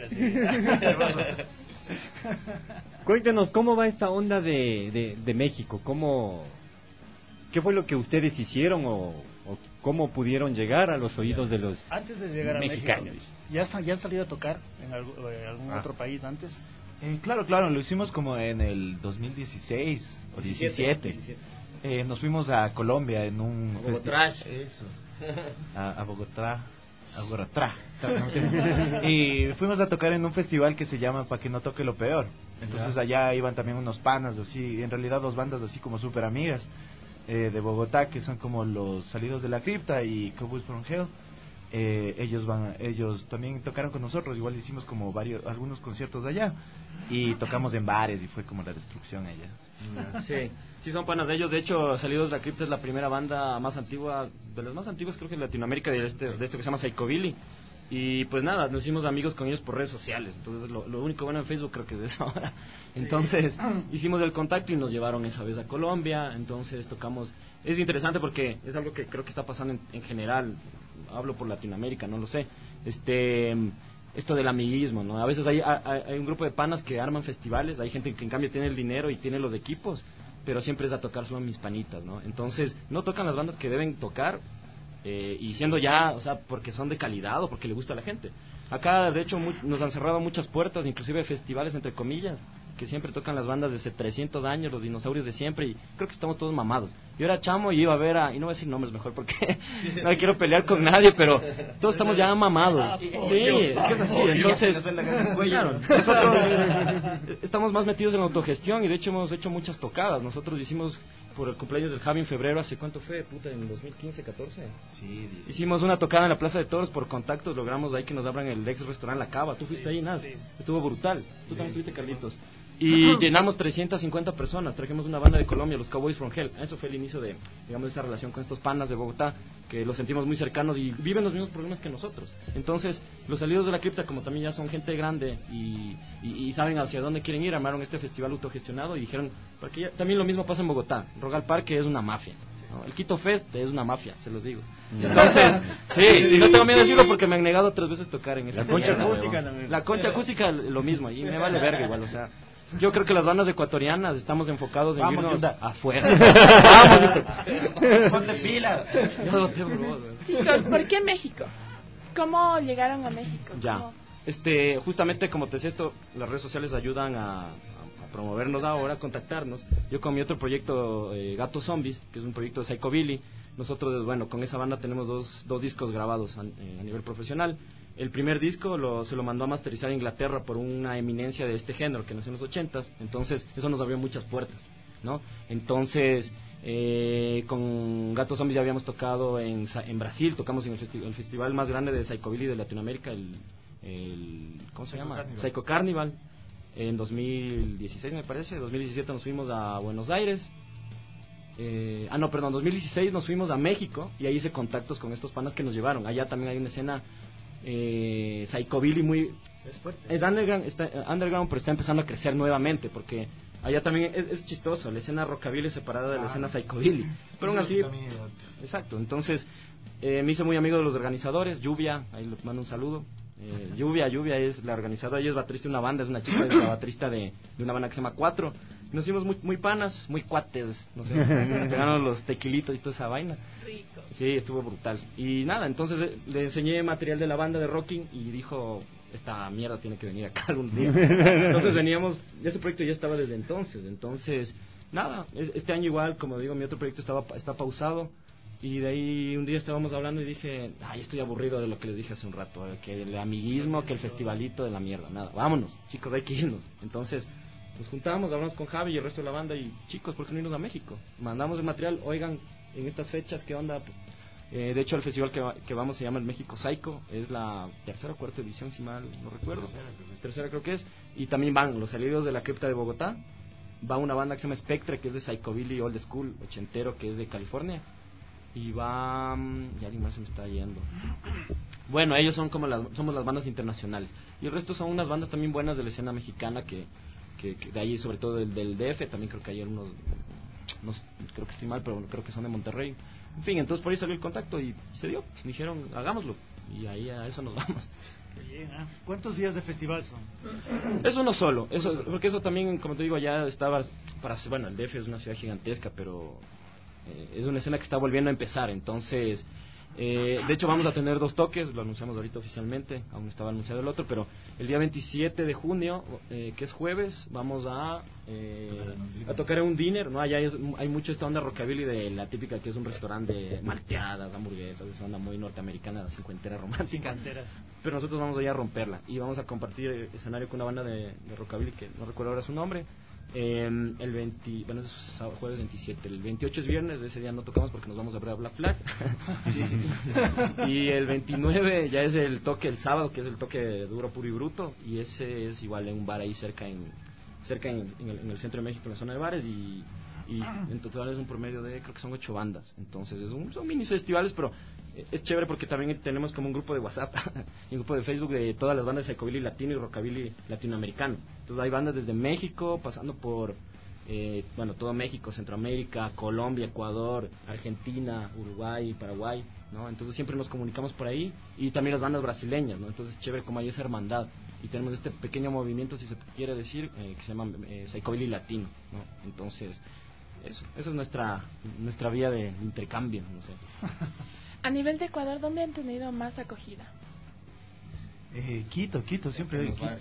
Cuéntenos, ¿cómo va esta onda de, de, de México? ¿Cómo, ¿Qué fue lo que ustedes hicieron o, o cómo pudieron llegar a los oídos de los antes de llegar mexicanos? A México, ¿ya, ¿Ya han salido a tocar en algún, en algún ah. otro país antes? Eh, claro, claro, lo hicimos como en el dos mil dieciséis o diecisiete. Eh, nos fuimos a Colombia en un Bogotá. Eso. A, a Bogotá. A Bogotá. Y fuimos a tocar en un festival que se llama Pa' que no toque lo peor. Entonces allá iban también unos panas así, en realidad dos bandas así como súper amigas eh, de Bogotá, que son como los Salidos de la Cripta y Cowboys from Hell. Eh, ellos van, ellos también tocaron con nosotros, igual hicimos como varios, algunos conciertos de allá y tocamos en bares y fue como la destrucción allá. Sí, sí son panas de ellos. De hecho, Salidos de la Cripta es la primera banda más antigua, de las más antiguas creo que en Latinoamérica, de este, de esto que se llama Psychobilly. Y pues nada, nos hicimos amigos con ellos por redes sociales. Entonces lo, lo único bueno en Facebook creo que es de esa hora. Entonces sí. Hicimos el contacto y nos llevaron esa vez a Colombia. Entonces tocamos. Es interesante porque es algo que creo que está pasando en, en general. Hablo por Latinoamérica, no lo sé. Este, esto del amiguismo, ¿no? A veces hay, hay, hay un grupo de panas que arman festivales. Hay gente que en cambio tiene el dinero y tiene los equipos, pero siempre es a tocar solo mis panitas, ¿no? Entonces no tocan las bandas que deben tocar. Eh, y siendo ya, o sea, porque son de calidad o porque le gusta a la gente. Acá, de hecho, muy, nos han cerrado muchas puertas, inclusive festivales, entre comillas, que siempre tocan las bandas de hace trescientos años, los dinosaurios de siempre, y creo que estamos todos mamados. Yo era chamo y iba a ver a, y no voy a decir nombres mejor porque no quiero pelear con nadie, pero todos estamos ya mamados. Sí, es que es así, entonces, claro, nosotros estamos más metidos en la autogestión y de hecho hemos hecho muchas tocadas. Nosotros hicimos por el cumpleaños del Javi en febrero, ¿hace cuánto fue? Puta, en dos mil quince, catorce. Sí, hicimos una tocada en la Plaza de Toros por contactos, logramos ahí que nos abran el ex restaurante La Cava. Tú fuiste sí, ahí, Naz. Sí. Estuvo brutal. Tú sí, también estuviste, Carlitos. Y llenamos trescientas cincuenta personas, trajimos una banda de Colombia, los Cowboys from Hell. Eso fue el inicio de, digamos, esta relación con estos panas de Bogotá, que los sentimos muy cercanos y viven los mismos problemas que nosotros. Entonces, los Salidos de la Cripta, como también ya son gente grande y, y, y saben hacia dónde quieren ir, armaron este festival autogestionado y dijeron, porque ya, también lo mismo pasa en Bogotá, Rogal Parque es una mafia. ¿No? El Quito Fest es una mafia, se los digo. Entonces, sí, y no tengo miedo de decirlo porque me han negado tres veces tocar en esa. La concha mierda, acústica, ¿no? La concha acústica, lo mismo, y me vale verga igual, o sea. Yo creo que las bandas ecuatorianas estamos enfocados en Vamos, irnos Yunda. afuera. Vamos, ponte pilas. Yo no te bro, Chicos, ¿por qué México? ¿Cómo llegaron a México? Ya, ¿Cómo? este, justamente como te decía esto, las redes sociales ayudan a, a, a promovernos ahora, a contactarnos. Yo con mi otro proyecto, eh, Gato Zombies, que es un proyecto de Psychobilly, nosotros, bueno, con esa banda tenemos dos, dos discos grabados a, eh, a nivel profesional. El primer disco lo, se lo mandó a masterizar a Inglaterra por una eminencia de este género que nació en los ochentas, entonces eso nos abrió muchas puertas, ¿no? Entonces, eh, con Gato Zombies ya habíamos tocado en, en Brasil, tocamos en el, festi el festival más grande de Psychobilly de Latinoamérica, el, el ¿cómo se Psycho llama? Carnival. Psycho Carnival, en dos mil dieciséis me parece, dos mil diecisiete nos fuimos a Buenos Aires, eh, ah no, perdón, dos mil dieciséis nos fuimos a México y ahí hice contactos con estos panas que nos llevaron, allá también hay una escena eh, Psychobilly muy es fuerte, es underground, está, underground pero está empezando a crecer nuevamente porque allá también es, es chistoso, la escena rockabilly es separada de la ah, escena Psychobilly, pero aún así exacto, entonces eh, me hice muy amigo de los organizadores, Lluvia, ahí les mando un saludo. Eh, Lluvia, Lluvia es la organizadora, ella es baterista de una banda, es una chica, es la baterista de, de una banda que se llama Cuatro. Nos hicimos muy, muy panas, muy cuates, no sé, pegaron los tequilitos y toda esa vaina. Rico. Sí, estuvo brutal. Y nada, entonces eh, le enseñé material de la banda de rocking y dijo, esta mierda tiene que venir acá algún día. Entonces veníamos, ese proyecto ya estaba desde entonces, entonces, nada, este año igual, como digo, mi otro proyecto estaba está pausado. Y de ahí un día estábamos hablando y dije, ay, estoy aburrido de lo que les dije hace un rato, eh, que el amiguismo, que el festivalito de la mierda, nada, vámonos, chicos, hay que irnos. Entonces nos juntamos, hablamos con Javi y el resto de la banda y chicos, ¿por qué no irnos a México? Mandamos el material, oigan, en estas fechas, ¿qué onda? Eh, de hecho el festival que, va, que vamos se llama el México Psycho, es la tercera o cuarta edición, si mal no recuerdo, tercera, tercera creo que es, y también van los Salidos de la Cripta de Bogotá, va una banda que se llama Spectre, que es de Psychobilly Old School, ochentero, que es de California. Y va, ya alguien más se me está yendo. Bueno, ellos son como las, somos las bandas internacionales. Y el resto son unas bandas también buenas de la escena mexicana que, que, que de ahí, sobre todo del, del D F, también creo que hay algunos, no, creo que estoy mal, pero creo que son de Monterrey. En fin, entonces por ahí salió el contacto y se dio. Me dijeron, hagámoslo. Y ahí a eso nos vamos. Bien, ¿eh? ¿Cuántos días de festival son? Es uno solo, eso, porque eso también, como te digo, ya estaba para, bueno, el D F es una ciudad gigantesca, pero Eh, es una escena que está volviendo a empezar, entonces eh, de hecho vamos a tener dos toques, lo anunciamos ahorita oficialmente, aún no estaba anunciado el otro, pero el día veintisiete de junio, eh, que es jueves, vamos a eh, a tocar en un dinner, ¿no? Allá es, hay mucho esta onda rockabilly de la típica que es un restaurante de malteadas, hamburguesas, esa onda muy norteamericana, cincuentera romántica, pero nosotros vamos allá a romperla y vamos a compartir escenario con una banda de, de rockabilly que no recuerdo ahora su nombre. Eh, el veinte, bueno, es jueves veintisiete, el veintiocho es viernes, ese día no tocamos porque nos vamos a ver a Black Flag. Sí. Y el veintinueve ya es el toque el sábado, que es el toque duro, puro y bruto, y ese es igual en un bar ahí cerca en cerca en, en, el, en el centro de México, en la zona de bares, y, y en total es un promedio de, creo que son ocho bandas, entonces es un, son mini festivales, pero es chévere porque también tenemos como un grupo de WhatsApp y un grupo de Facebook de todas las bandas de Psychobilly latino y rockabilly latinoamericano. Entonces hay bandas desde México, pasando por eh, bueno, todo México, Centroamérica, Colombia, Ecuador, Argentina, Uruguay, Paraguay, ¿no? Entonces siempre nos comunicamos por ahí, y también las bandas brasileñas, ¿no? Entonces es chévere como hay esa hermandad, y tenemos este pequeño movimiento, si se quiere decir, eh, que se llama eh, Psychobilly latino, ¿no? Entonces eso, eso es nuestra nuestra vía de intercambio, no sé. A nivel de Ecuador, ¿dónde han tenido más acogida? Eh, Quito, Quito, siempre hay Quito.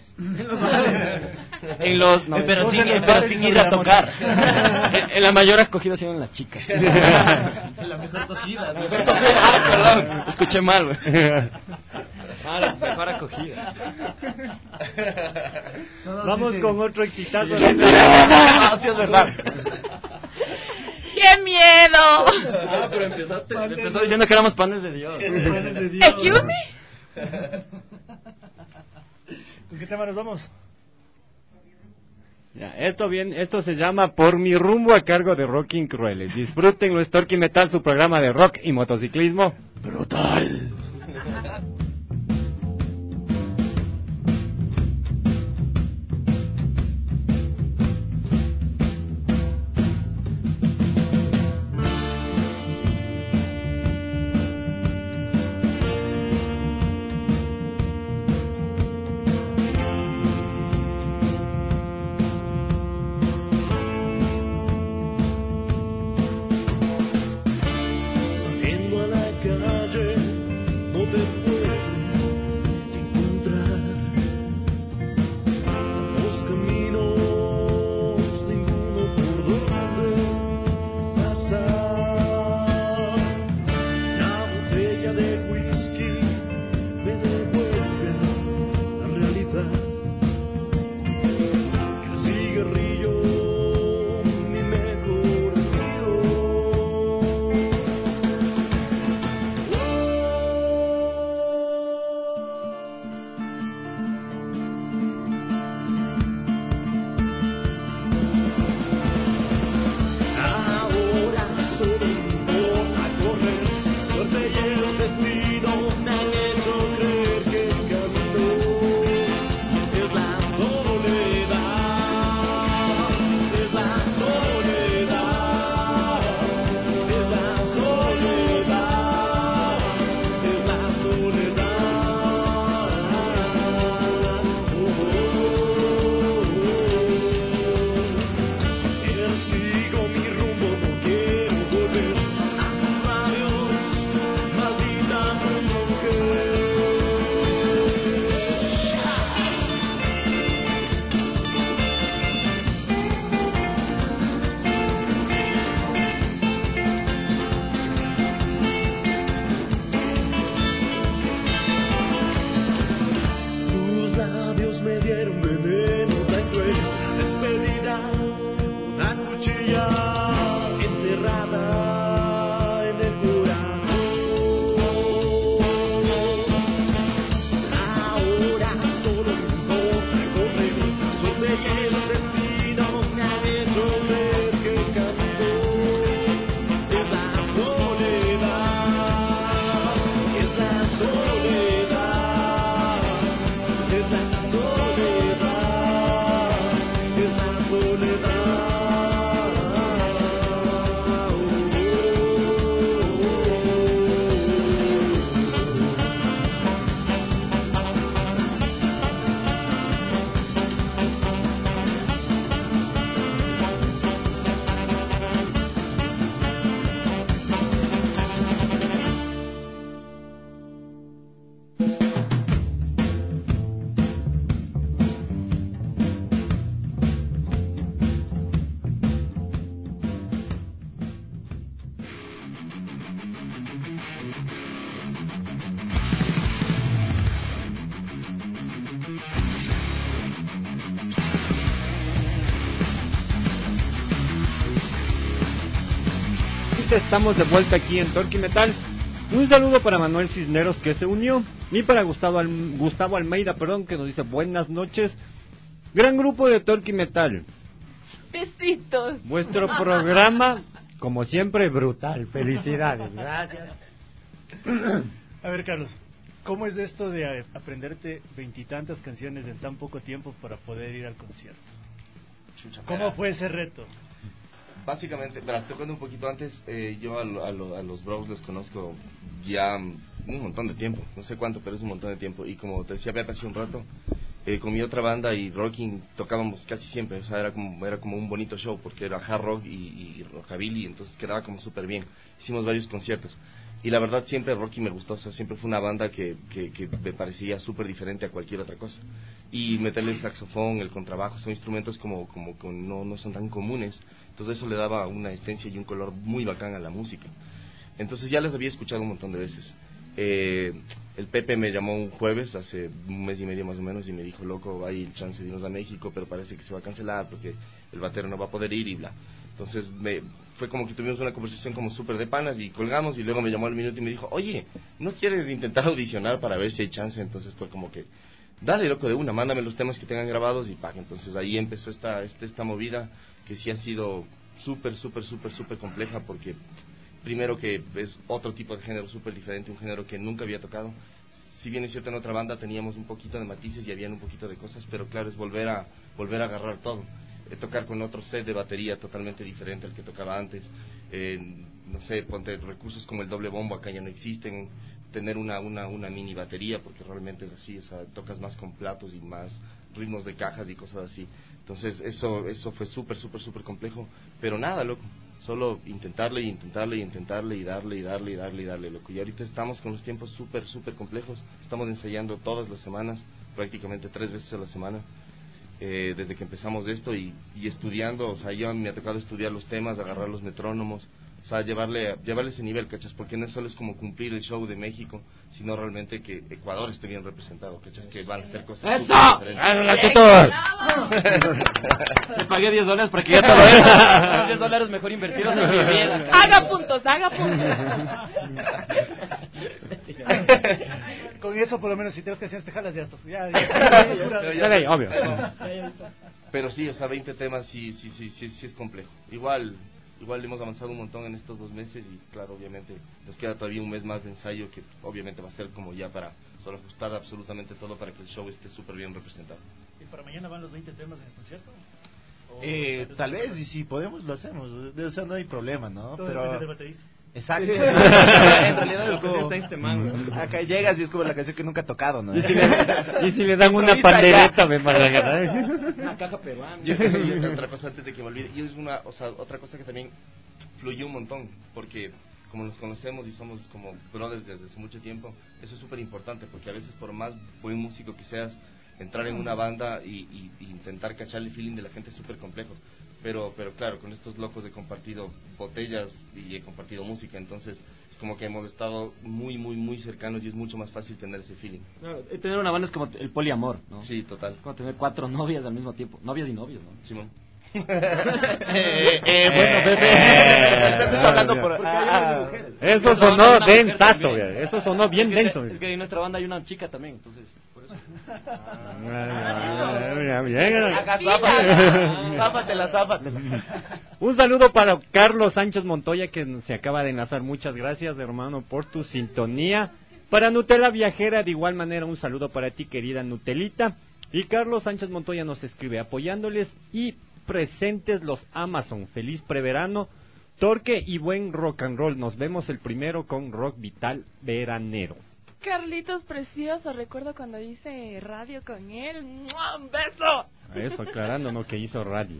En los, no, pero sin, los pero bares sin sobre ir a la tocar. en, en la mayor acogida se ven las chicas. La mejor acogida. La mejor acogida. Ah, perdón, escuché mal, güey. Ah, la mejor acogida. No, no, Vamos sí, sí. con otro exitazo. No, sí es verdad. ¡Qué miedo! Ah, pero empezaste, empezó diciendo que éramos panes de Dios. ¿Excuse me? ¿Con qué tema nos vamos? Ya, esto bien, esto se llama Por mi rumbo, a cargo de Rocking Crueles. Disfrútenlo, es Torque y Metal, su programa de rock y motociclismo brutal. Saliendo a la calle, no te puedo encontrar. Ambos caminos, ninguno por donde pasar. La botella de whisky me devuelve a la realidad. El cigarrillo, mi mejor amigo. Ahora solo importa correr, suerte y el destino me han hecho creer que el camino es la soledad, es la soledad, es la soledad, es la soledad. Oh, oh, oh. Persigo mi rumbo, no quiero volver a tus labios, maldita mujer. Tus labios me dieron veneno tan cruel, despedida, una cuchilla enterrada en el corazón. Ahora solo me importa correr, la suerte y el destino me han hecho ver que el camino es la soledad, es la soledad, es la soledad, es la soledad. Estamos de vuelta aquí en Torque y Metal. Un saludo para Manuel Cisneros, que se unió, y para Gustavo, Al- Gustavo Almeida, perdón, que nos dice buenas noches. Gran grupo de Torque y Metal. Besitos. Vuestro programa, como siempre, brutal. Felicidades. Gracias. A ver, Carlos, ¿cómo es esto de eh, aprenderte veintitantas canciones en tan poco tiempo para poder ir al concierto? Chucha, ¿Cómo verás. fue ese reto? Básicamente, verás, te cuento un poquito antes, eh, yo a, lo- a, lo- a los bros los conozco ya un montón de tiempo, no sé cuánto, pero es un montón de tiempo, y como te decía Pepe hace un rato, eh, con mi otra banda y Rocking tocábamos casi siempre, o sea, era como, era como un bonito show, porque era hard rock y, y rockabilly, entonces quedaba como súper bien, hicimos varios conciertos, y la verdad siempre Rocky me gustó, o sea, siempre fue una banda que, que, que me parecía súper diferente a cualquier otra cosa. Y meterle el saxofón, el contrabajo, son instrumentos como, como que no, no son tan comunes, entonces eso le daba una esencia y un color muy bacán a la música. Entonces ya les había escuchado un montón de veces. Eh, el Pepe me llamó un jueves, hace un mes y medio más o menos, y me dijo, loco, hay el chance de irnos a México, pero parece que se va a cancelar porque el batero no va a poder ir y bla. Entonces me, fue como que tuvimos una conversación como súper de panas y colgamos, y luego me llamó al minuto y me dijo, oye, ¿no quieres intentar audicionar para ver si hay chance? Entonces fue como que, dale, loco, de una, mándame los temas que tengan grabados y paga. Entonces ahí empezó esta, esta, esta movida que sí ha sido súper, súper, súper, súper compleja, porque primero que es otro tipo de género súper diferente, un género que nunca había tocado. Si bien es cierto, en otra banda teníamos un poquito de matices y habían un poquito de cosas, pero claro, es volver a volver a agarrar todo. Eh, tocar con otro set de batería totalmente diferente al que tocaba antes. Eh, no sé, ponte recursos como el doble bombo, acá ya no existen. Tener una, una, una mini batería, porque realmente es así, o sea, tocas más con platos y más ritmos de cajas y cosas así. Entonces eso eso fue súper, súper, súper complejo, pero nada, loco. Solo intentarle y intentarle y intentarle y darle y darle y darle y darle, loco. Y ahorita estamos con los tiempos súper, súper complejos. Estamos ensayando todas las semanas, prácticamente tres veces a la semana, eh, desde que empezamos esto y, y estudiando. O sea, yo me ha tocado estudiar los temas, agarrar los metrónomos, o sea, llevarle, llevarle ese nivel, ¿cachas? Porque no solo es como cumplir el show de México, sino realmente que Ecuador esté bien representado, ¿cachas? Que van a hacer cosas ¡eso! Le pagué diez dólares para que ya todo eso. diez dólares mejor invertidos en mi vida. Haga puntos, haga puntos. Con eso, por lo menos, si te vas canciones, te jalas de estos. Ya, ya, ya, ya, ya, ya, obvio. Pero sí, o sea, veinte temas sí, sí, sí, sí, sí es complejo. Igual, igual hemos avanzado un montón en estos dos meses y claro, obviamente nos queda todavía un mes más de ensayo que obviamente va a ser como ya para solo ajustar absolutamente todo para que el show esté súper bien representado. ¿Y para mañana van los veinte temas en el concierto? Eh, tal vez, y si podemos lo hacemos, de eso no hay problema, ¿no? Todo pero depende del baterista. Exacto. En realidad es como, está este man, acá llegas y es como la canción que nunca he tocado, ¿no? Y si le, y si le dan una Improvisa pandereta, ya. me van a ganar. Una caja peruana. Yo, y otra cosa antes de que me olvide, y es una, o sea, otra cosa que también fluyó un montón, porque como nos conocemos y somos como brothers desde hace mucho tiempo, eso es súper importante, porque a veces por más buen músico que seas, entrar en una banda y, y, y intentar cachar el feeling de la gente es súper complejo. Pero, pero claro, con estos locos he compartido botellas y he compartido música, entonces es como que hemos estado muy, muy, muy cercanos y es mucho más fácil tener ese feeling. Claro, tener una banda es como el poliamor, ¿no? Sí, total. Como tener cuatro novias al mismo tiempo, novias y novios, ¿no? Simón. eh, eh, bueno, Pepe, Pepe está hablando por... Ah, Eso sonó densazo, eso sonó bien es que, denso. Es que en nuestra banda hay una chica también, entonces, por eso. Haga zápatela, zápatela, zápatela. Un saludo para Carlos Sánchez Montoya, que se acaba de enlazar. Muchas gracias, hermano, por tu sintonía. Para Nutella Viajera, de igual manera, un saludo para ti, querida Nutelita. Y Carlos Sánchez Montoya nos escribe, apoyándoles y presentes los Amazon. Feliz preverano, torque y buen rock and roll. Nos vemos el primero con Rock Vital Veranero. Carlitos precioso, recuerdo cuando hice radio con él. ¡Mua! ¡Un beso! Eso, aclarando, no, que hizo radio.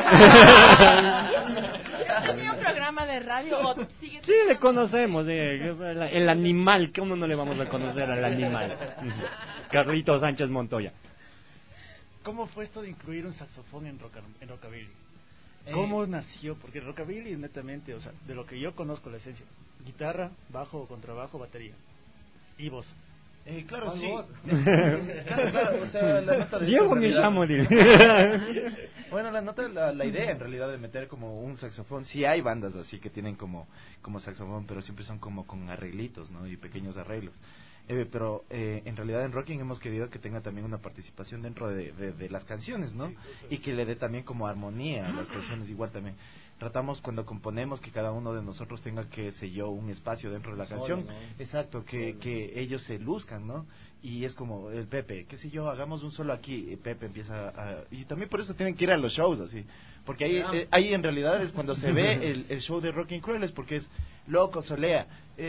¿Tenía un programa de radio o sigue? Sí, le conocemos, eh, el animal, ¿cómo no le vamos a conocer al animal? Carlitos Sánchez Montoya. ¿Cómo fue esto de incluir un saxofón en, rock, en Rockabilly? ¿Cómo eh, nació? Porque el Rockabilly es netamente, o sea, de lo que yo conozco la esencia, guitarra, bajo, contrabajo, batería. ¿Y vos? Eh, claro, sí. claro, claro, o sea, la nota de Diego me realidad... llamo. Bueno, la nota, la, la idea en realidad de meter como un saxofón, sí hay bandas así que tienen como, como saxofón, pero siempre son como con arreglitos, ¿no? Y pequeños arreglos. Eh, pero eh, en realidad en Rocking hemos querido que tenga también una participación dentro de, de, de las canciones, ¿no? Sí, y que le dé también como armonía a las canciones, igual también. Tratamos cuando componemos que cada uno de nosotros tenga, que sé yo, un espacio dentro de la canción. Solo, ¿no? Exacto, que, que ellos se luzcan, ¿no? Y es como el Pepe, qué sé yo, hagamos un solo aquí, y Pepe empieza a... Y también por eso tienen que ir a los shows, así. Porque ahí, eh, ahí en realidad es cuando se ve el, el show de Rocking Cruel, es porque es loco, solea, eh...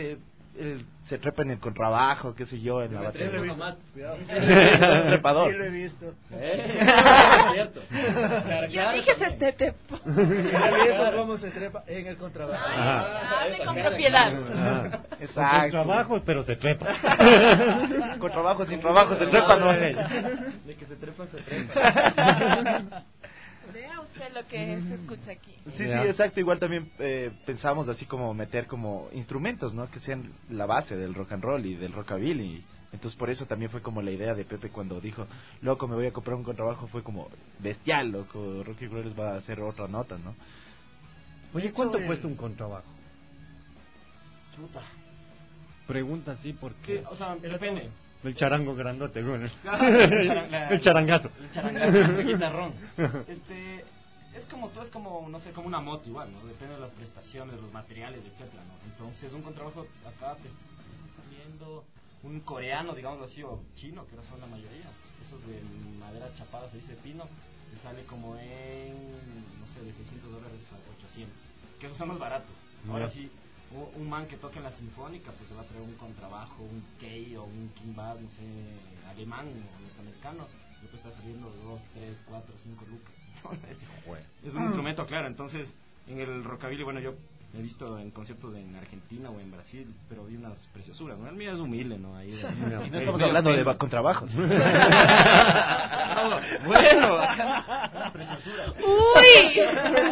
él se trepa en el contrabajo, qué sé yo, en la batería. Yo lo he visto. Cuidado. Es trepador. Sí lo he visto. Eh, es cierto. Yo dije se te te. Sí, lo he visto cómo se trepa en el contrabajo. Ay, hable con propiedad. Ajá. Exacto. Con trabajo, pero se trepa. Con trabajo, sin trabajo, se trepa, ¿no? De que se trepa, se trepa. Vea usted lo que se escucha aquí. Sí, Ya. sí, exacto. Igual también eh, pensamos así como meter como instrumentos, ¿no? Que sean la base del rock and roll y del rockabilly. Entonces por eso también fue como la idea de Pepe cuando dijo, loco, me voy a comprar un contrabajo, fue como bestial, loco, Rocky Crueles va a hacer otra nota, ¿no? Oye, ¿cuánto cuesta un contrabajo? Chuta. Pregunta así porque... Sí, o sea, depende. El charango grandote, bueno. Claro, el, charan- la- El charangazo. El charangazo, el guitarrón. Este, es como todo, es como, no sé, como una moto igual, ¿no? Depende de las prestaciones, de los materiales, etcétera, ¿no? Entonces, un contrabajo acá te, te está saliendo un coreano, digámoslo así, o chino, que no son la mayoría. Esos de madera chapada, se dice pino, te sale como en, no sé, de seiscientos dólares a ochocientos. Que esos son los baratos. Ahora Ya. sí, un man que toque en la sinfónica, pues se va a traer un contrabajo, un kei o un king bass, no sé, alemán o norteamericano, y pues está saliendo dos, tres, cuatro, cinco lucas. Entonces, es un instrumento, claro. Entonces, en el rockabilly, bueno, yo he visto en conciertos en Argentina o en Brasil, pero vi unas preciosura, ¿no? El mío es humilde, ¿no? Ahí, de- Y no de- estamos medio hablando de pelo. ba- contrabajos. No, bueno, una preciosura. ¡Uy!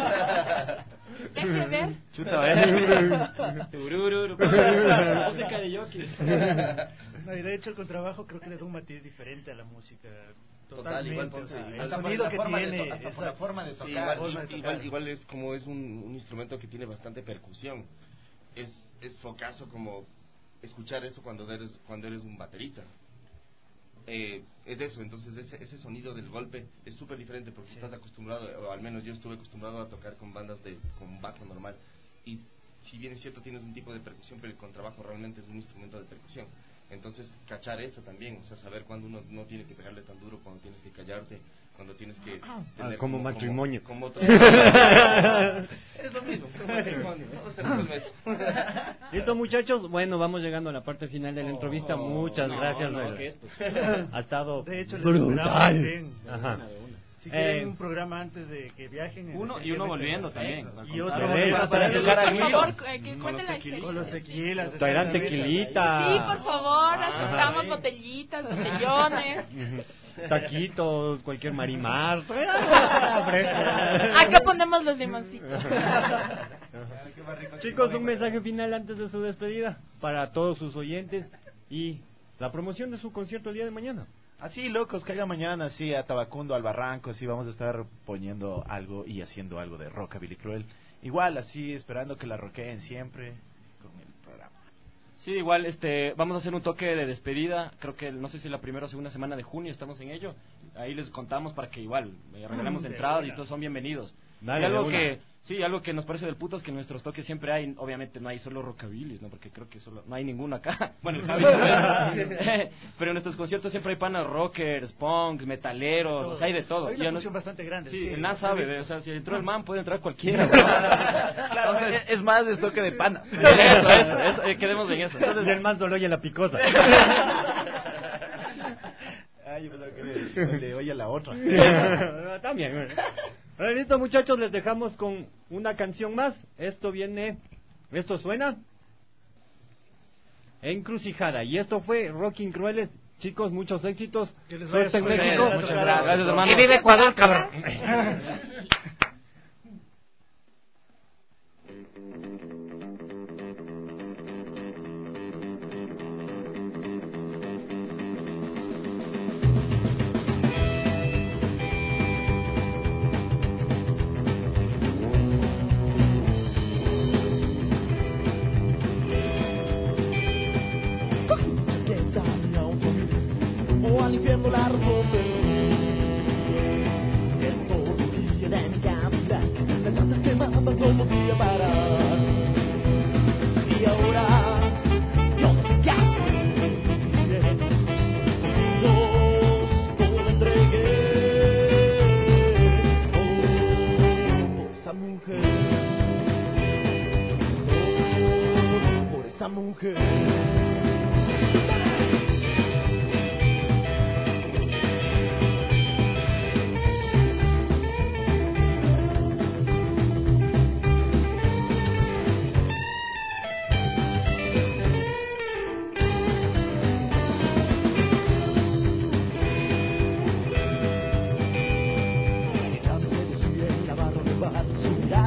Deje ver. Chuta, ¿eh? Urururu, música de Yoki. No, y de hecho el contrabajo creo que le da un matiz diferente a la música. Total, Totalmente. igual, o Ponce, sea, igual. el Hasta por sonido la que forma de tiene. to- hasta por esa- la forma de Sí, tocar. igual, forma de igual, tocar. igual es como es un, un instrumento que tiene bastante percusión. Es, es focazo como escuchar eso cuando eres, cuando eres un baterista. Eh, es eso, entonces ese, ese sonido del golpe es súper diferente porque Sí. estás acostumbrado, o al menos yo estuve acostumbrado a tocar con bandas de con bajo normal. Y si bien es cierto tienes un tipo de percusión, pero el contrabajo realmente es un instrumento de percusión. Entonces, cachar eso también, o sea, saber cuando uno no tiene que pegarle tan duro, cuando tienes que callarte, cuando tienes que tener como matrimonio. Como, como otro- es lo mismo, como matrimonio, todo se resuelve eso. Listo, muchachos, bueno, vamos llegando a la parte final de la entrevista. Muchas no, gracias. no, el- que esto. Ha estado De hecho, les esperamos brutal. también. Ajá. Si quieren Eh, un programa antes de que viajen. Uno y uno volviendo también. Y otro Perfecto. para, Para tocar Por aquí. favor, eh, que Con cuente los la tequilas. Con los experiencia. tequilas. Traerán exactamente. tequilita. Sí, por favor, Ah, aceptamos sí. botellitas, botellones. Taquitos, cualquier marimar. Acá ponemos los limoncitos. Chicos, un mensaje final antes de su despedida para todos sus oyentes y la promoción de su concierto el día de mañana. Así, locos, caiga mañana, así, a Tabacundo, al Barranco, así, vamos a estar poniendo algo y haciendo algo de Rockabilly Cruel. Igual, así, esperando que la roqueen siempre con el programa. Sí, igual, este, vamos a hacer un toque de despedida. Creo que no sé si la primera o segunda semana de junio estamos en ello. Ahí les contamos para que igual eh, regalemos De entradas y una. todos son bienvenidos. Dale, y algo de una. que, sí, algo que nos parece del puto es que en nuestros toques siempre hay, obviamente no hay solo rockabilis, ¿no? Porque creo que solo no hay ninguno acá. Bueno, el Javi, pero en nuestros conciertos siempre hay panas rockers, punks, metaleros, o sea, hay de todo. Hay Y una a nos- fusión bastante grande. Sí, sí, el nada lo he sabe, visto. ¿ve? O sea, si entró el man puede entrar cualquiera. ¿no? Claro, Entonces- es, es más, es toque de panas. Eso, eso, eso, eh, quedemos en eso. Entonces Entonces, el man solo oye la picota. Ay, yo pensaba que le, le oye a la otra. También. bueno. Bueno, listo, muchachos, les dejamos con una canción más. Esto viene, esto suena Encrucijada. Y esto fue Rocking Crueles. Chicos, muchos éxitos. Que les vaya Suerte en súper bien. México. Muchas gracias. Gracias, hermano. Y vive Ecuador, cabrón. Chaqueta, mi automóvil, o al infierno la rompe. El policía de mi Cadillac, las llantas quemaban, no podía parar. Y ahora, no sé qué hacer. Sonidos, todo lo entregué. Oh, esa mujer. Todo por esa mujer.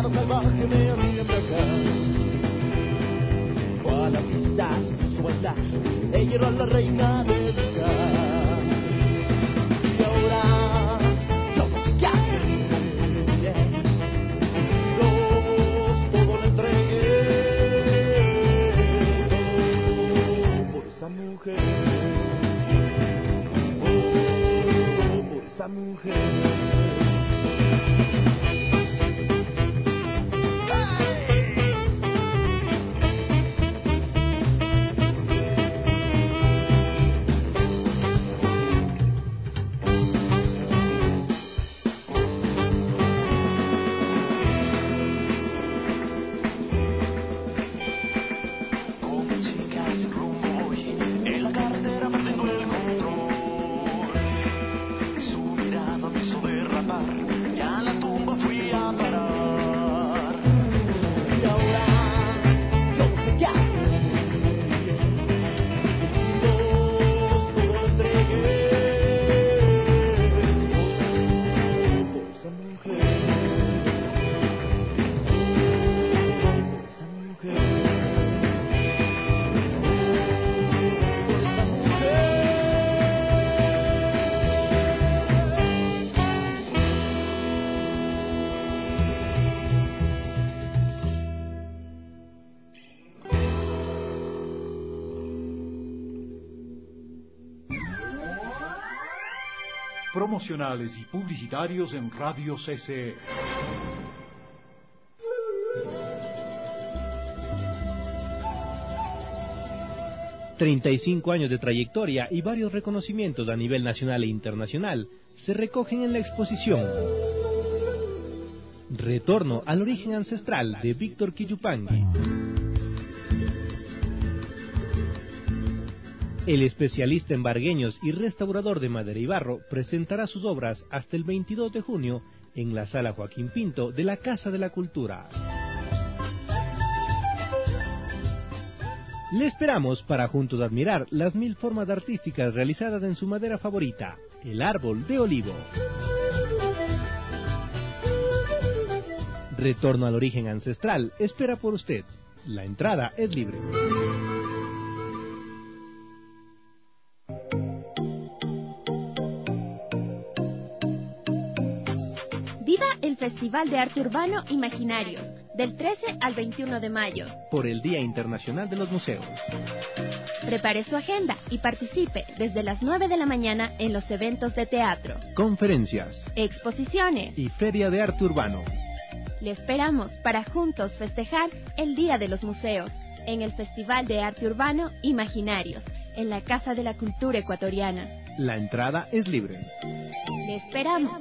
lado salvaje me había embrujado. A la pista suelta, ella era la reina del lugar. Y ahora yo no sé qué hacer. Dios, todo lo entregué, todo por esa mujer, oh, por esa mujer. Promocionales y publicitarios en Radio C C E. treinta y cinco años de trayectoria y varios reconocimientos a nivel nacional e internacional se recogen en la exposición Retorno al origen ancestral de Víctor Quillupangui. El especialista en vargueños y restaurador de madera y barro presentará sus obras hasta el veintidós de junio en la Sala Joaquín Pinto de la Casa de la Cultura. Le esperamos para juntos admirar las mil formas artísticas realizadas en su madera favorita, el árbol de olivo. Retorno al origen ancestral espera por usted. La entrada es libre. Viva el Festival de Arte Urbano Imaginario, del trece al veintiuno de mayo. Por el Día Internacional de los Museos. Prepare su agenda y participe desde las nueve de la mañana en los eventos de teatro, conferencias, exposiciones y Feria de Arte Urbano. Le esperamos para juntos festejar el Día de los Museos en el Festival de Arte Urbano Imaginarios, en la Casa de la Cultura Ecuatoriana. La entrada es libre. Le esperamos.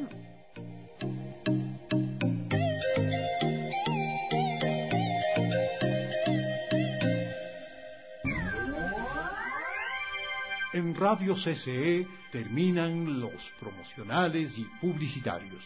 En Radio C C E terminan los promocionales y publicitarios.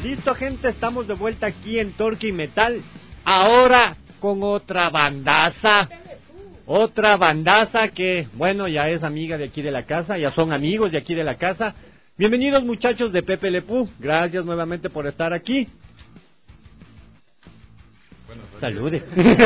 Listo, gente, estamos de vuelta aquí en Torque y Metal. Ahora con otra bandaza. Otra bandaza que, bueno, ya es amiga de aquí de la casa, ya son amigos de aquí de la casa. Bienvenidos, muchachos de Pepe Le Pew. Gracias nuevamente por estar aquí. Bueno, Salude.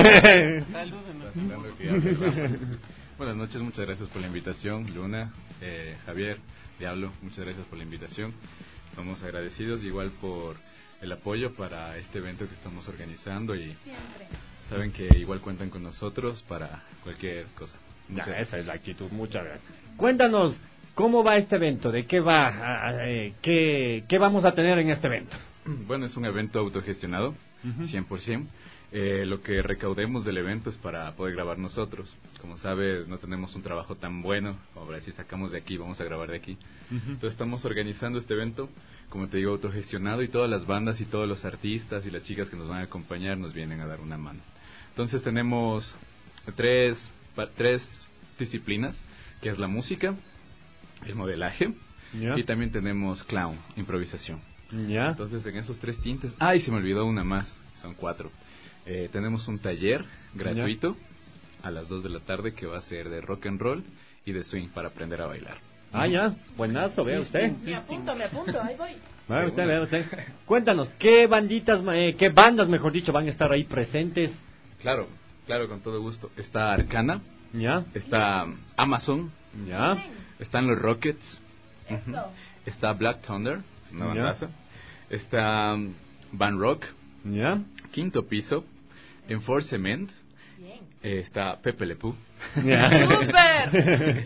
Buenas noches, muchas gracias por la invitación, Luna, eh, Javier, Diablo, muchas gracias por la invitación. Estamos agradecidos igual por el apoyo para este evento que estamos organizando y Siempre. saben que igual cuentan con nosotros para cualquier cosa. Ya, esa es la actitud, muchas gracias. Cuéntanos, ¿cómo va este evento? ¿De qué va? Ah, eh, ¿qué, ¿Qué vamos a tener en este evento? Bueno, es un evento autogestionado, Ujú. cien por ciento. Eh, lo que recaudemos del evento es para poder grabar nosotros. Como sabes, no tenemos un trabajo tan bueno como para decir sacamos de aquí, vamos a grabar de aquí. Ujú. Entonces estamos organizando este evento, como te digo, autogestionado, y todas las bandas y todos los artistas y las chicas que nos van a acompañar nos vienen a dar una mano. Entonces tenemos tres, pa- tres disciplinas, que es la música, el modelaje, Ya. y también tenemos clown, improvisación. Ya. Entonces en esos tres tintes, ay, se me olvidó una más, son cuatro. Eh, tenemos un taller gratuito a las dos de la tarde que va a ser de rock and roll y de swing para aprender a bailar. Ah, ya, buenazo, vea usted. Me apunto, me apunto, ahí voy. Vea usted, vea usted. Cuéntanos, ¿qué banditas, eh, qué bandas, mejor dicho, van a estar ahí presentes? Claro, claro, con todo gusto. Está Arcana, Ya, está Amazon, ya, están los Rockets, Eso. ujú, está Black Thunder, una Ya. bandaza, está um, Van Rock, ya. Quinto Piso, Enforcement, Bien. eh, está Pepe Le Pew. Ya. ¡Súper!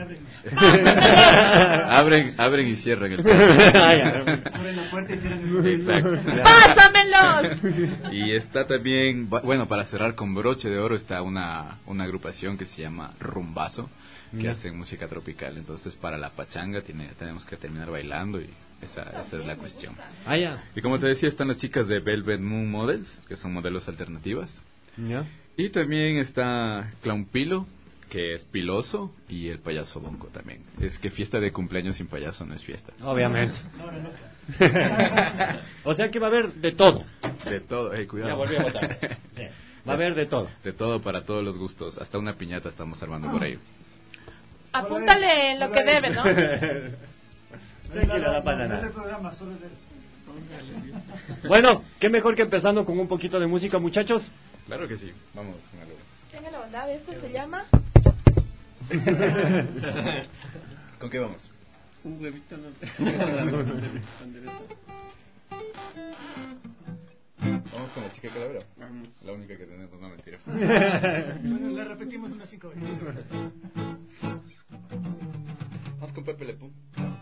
abren, abren y cierran el Ah, ya. Abren la puerta y cierran el Exacto. ¡Pásamelos! Y está también, bu- bueno, para cerrar con broche de oro, está una, una agrupación que se llama Rumbazo, que Ya. hace música tropical. Entonces, para la pachanga tiene, tenemos que terminar bailando y esa, esa es la cuestión. Ah, ya. Y como te decía, están las chicas de Velvet Moon Models, que son modelos alternativas. Ya. Y también está Clown Pilo, que es piloso, y el payaso Bonco también. Es que fiesta de cumpleaños sin payaso no es fiesta. Obviamente. O sea que va a haber de todo. De todo, eh, cuidado. Ya volví a botar. Bien. Va a haber de todo. De todo para todos los gustos. Hasta una piñata estamos armando por ahí. Apúntale en lo que debe, ¿no? Tranquila, no pasa nada. el programa, solo es él. Bueno, qué mejor que empezando con un poquito de música, muchachos. Claro que sí. Vamos con algo. Tenga la bondad, esto se llama... ¿Con qué vamos? Un huevito no. Vamos con la chica calavera. La única que tenemos, no mentira. Bueno, le repetimos unas cinco veces. Vamos con Pepe Le Pew.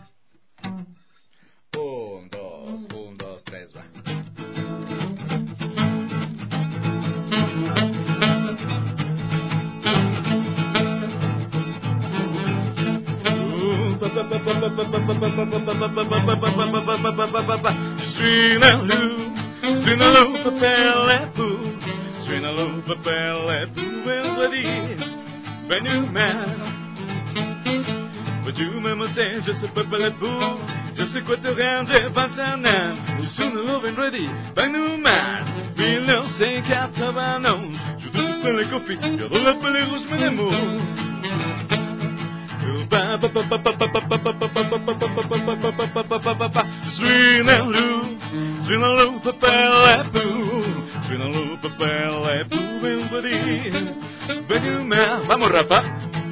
Un, dos, un, dos, tres, va. Swing-a-loo, swing-a-loo, Pepe-le-Pew, swing-a-loo, Pepe-le-Pew, everybody, brand new man. But you me say, je suis Pepe-le-Pew, je sais quoi te rendre passana, swing-a-loo, and ready, brand new man. mille neuf cent quatre-vingt-onze, je doute sur les coffees, je dois l'appeler rouge mes mots. Swing-a-loo, swing-a-loo, Pepe-le-Pew, swing-a-loo, Pepe-le-Pew, everybody, brand new man. Vamos, Rafa.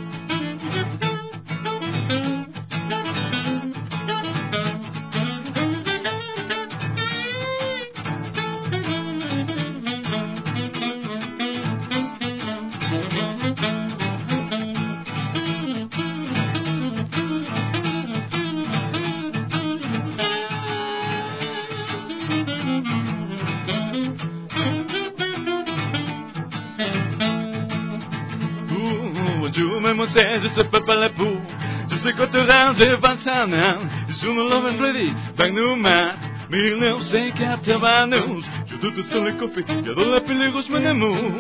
Je sais Pepe-le-Pew, je sais quoi te rendre, j'ai vingt-cinq ans, je suis le love and ready, bang new man, mille neuf cent quatre-vingt-onze, je doute sur le coffee, je dois l'appeler rouge mon amour.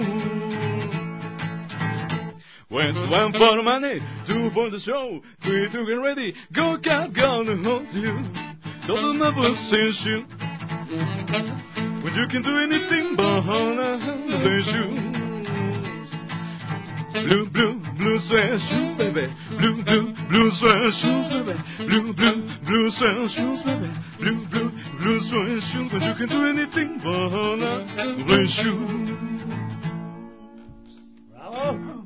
When it's one for the money, two for the show, three to get ready, go cat, gonna hold you, don't let my voice you. When you can do anything but play shoes. Blue, blue, blue suede shoes, baby. Blue, blue, blue suede shoes, baby. Blue, blue, blue suede shoes, baby. Blue, blue, blue suede shoes. When you can do anything but play shoes. ¡Bravo!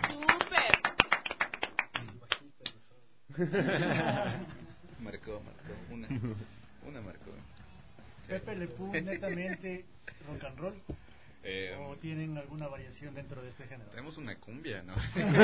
Marcó, marcó. Una, una marcó. Pepe Le Pew, netamente rock and roll. Eh, ¿O tienen alguna variación dentro de este género? Tenemos una cumbia, ¿no?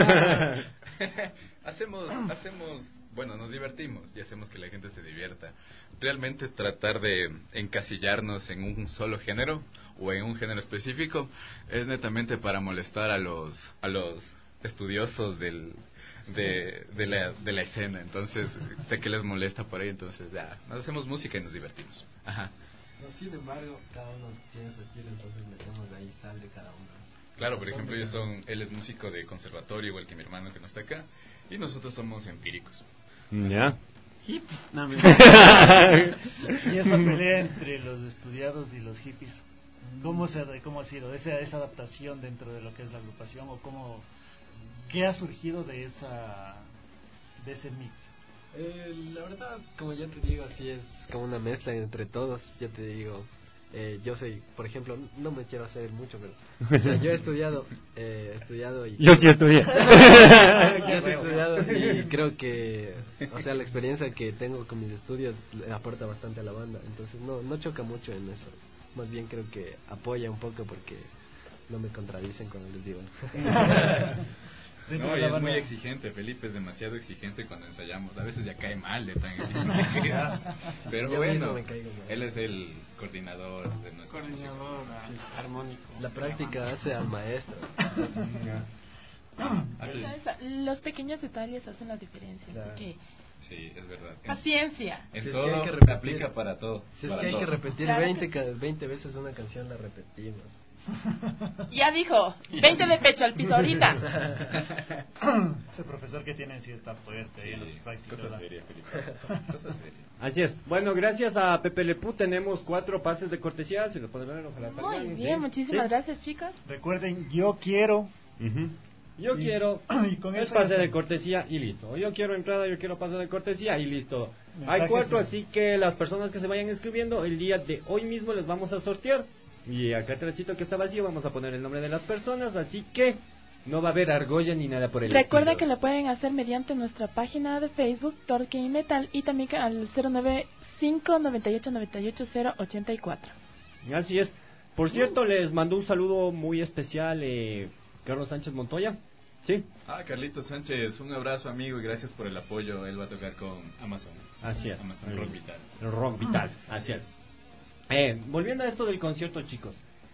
hacemos, hacemos, bueno, nos divertimos y hacemos que la gente se divierta. Realmente tratar de encasillarnos en un solo género o en un género específico es netamente para molestar a los, a los estudiosos del, de, de, la, de la escena. Entonces, sé que les molesta por ahí, entonces ya, nos hacemos música y nos divertimos. Ajá. No, sin embargo, cada uno tiene su estilo, entonces metemos ahí sal de cada uno. Claro, por ejemplo, ellos son, él es músico de conservatorio, igual que mi hermano que no está acá, y nosotros somos empíricos. Ya. Hippies. No, me... Y esa pelea entre los estudiados y los hippies, ¿cómo se cómo ha sido esa esa adaptación dentro de lo que es la agrupación o cómo qué ha surgido de esa de ese mix? Eh, la verdad, como ya te digo, así es como una mezcla entre todos. Ya te digo, eh, yo soy, por ejemplo, no me quiero hacer mucho, pero o sea, yo he estudiado, eh, he estudiado y yo sí estudié. yo he estudiado y creo que, o sea, la experiencia que tengo con mis estudios le aporta bastante a la banda. Entonces no no choca mucho en eso. Más bien creo que apoya un poco porque no me contradicen cuando les digo. No, y es muy exigente, Felipe es demasiado exigente cuando ensayamos, a veces ya cae mal de tan exigente que es. Pero yo bueno, me caigo mal. Él es el coordinador de nuestra coordinador música. Sí, armónico. La práctica hace al maestro. Así. Los pequeños detalles hacen la diferencia. Claro. Así que Sí, es verdad. Paciencia. En si es todo que hay que se repetir, aplica para todo. Si es para que hay todo. que repetir Claro veinte, que... ca- veinte veces una canción, la repetimos. Ya dijo, veinte de pecho al piso ahorita. Ese profesor que tienen sí está fuerte ahí en los prácticos. Cosa seria, Felipe. Cosa seria. Así es. Bueno, gracias a Pepe Le Pew tenemos cuatro pases de cortesía. Si lo pueden ver, ojalá Muy salgan. bien, ¿Sí? muchísimas ¿Sí? gracias, chicos. Recuerden, yo quiero. Uh-huh. Yo y, quiero y con es eso pase ya de cortesía y listo. Yo quiero entrada, yo quiero pase de cortesía y listo. Mensajes, Hay cuatro, sí. así que las personas que se vayan escribiendo el día de hoy mismo les vamos a sortear. Y acá atrásito que está vacío vamos a poner el nombre de las personas, así que no va a haber argolla ni nada por el Recuerda estilo. que lo pueden hacer mediante nuestra página de Facebook, Torque y Metal, y también al cero nueve cinco, noventa y ocho, noventa y ocho, cero ochenta y cuatro. Así es. Por cierto, les mandó un saludo muy especial eh, Carlos Sánchez Montoya. Sí. Ah, Carlitos Sánchez, un abrazo amigo y gracias por el apoyo. Él va a tocar con Amazon. Así es. Amazon el, Rock Vital. El Rock Vital, así es. Eh, volviendo a esto del concierto, chicos.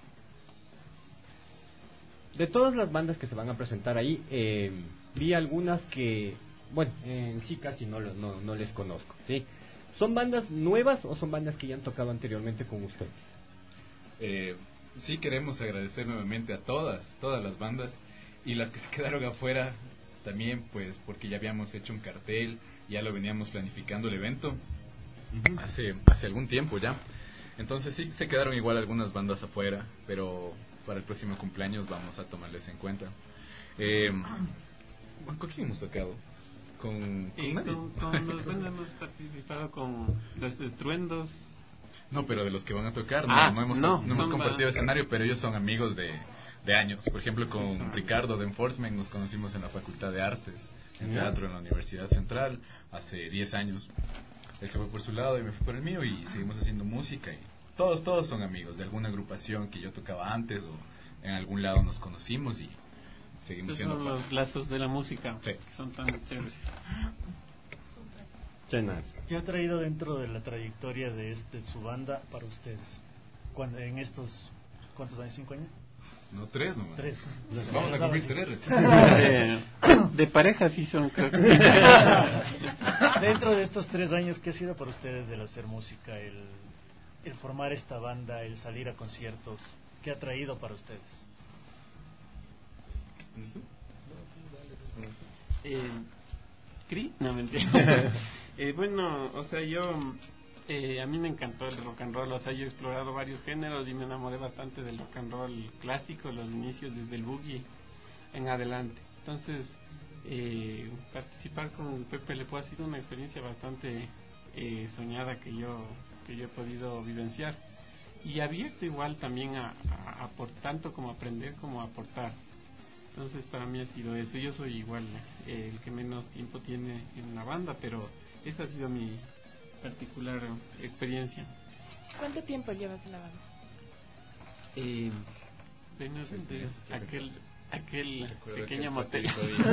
De todas las bandas que se van a presentar ahí, eh, vi algunas que, bueno, en sí casi no, no, no les conozco, ¿sí? ¿Son bandas nuevas o son bandas que ya han tocado anteriormente con ustedes? Eh, sí queremos agradecer nuevamente a todas, todas las bandas y las que se quedaron afuera también, pues porque ya habíamos hecho un cartel, ya lo veníamos planificando el evento uh-huh. hace, hace algún tiempo ya. Entonces sí se quedaron igual algunas bandas afuera, pero para el próximo cumpleaños vamos a tomarles en cuenta. Eh, ¿Con quién hemos tocado? ¿Con, con y nadie? con, con los bueno, hemos participado con los Estruendos. No, pero de los que van a tocar, no, ah, no hemos, no, no hemos son compartido bandas. escenario, pero ellos son amigos de, de años. Por ejemplo, con Ricardo de Enforcement nos conocimos en la Facultad de Artes, en Yeah. teatro en la Universidad Central, hace diez años. Él se fue por su lado y me fui por el mío y seguimos haciendo música. Y todos, todos son amigos de alguna agrupación que yo tocaba antes o en algún lado nos conocimos y seguimos Esos siendo son parte. los lazos de la música, Sí. que son tan chéveres. ¿Qué ha traído dentro de la trayectoria de este su banda para ustedes? Cuando, en estos, ¿cuántos años? ¿Cinco años? No, tres nomás. Tres. Vamos a cumplir tres recién. De, de pareja sí son, creo que. Dentro de estos tres años, ¿qué ha sido para ustedes el hacer música, el, el formar esta banda, el salir a conciertos? ¿Qué ha traído para ustedes? Eh, ¿Cri? No, mentira. eh, bueno, o sea, yo Eh, a mí me encantó el rock and roll, o sea, yo he explorado varios géneros y me enamoré bastante del rock and roll clásico, los inicios desde el boogie en adelante. Entonces, eh, participar con Pepe Le Pew ha sido una experiencia bastante eh, soñada que yo que yo he podido vivenciar y abierto igual también a, a, a por tanto como aprender como aportar. Entonces para mí ha sido eso. Yo soy igual eh, el que menos tiempo tiene en la banda, pero esa ha sido mi particular experiencia. ¿Cuánto tiempo llevas en la banda? Eh, Venus desde aquel aquel pequeño motel.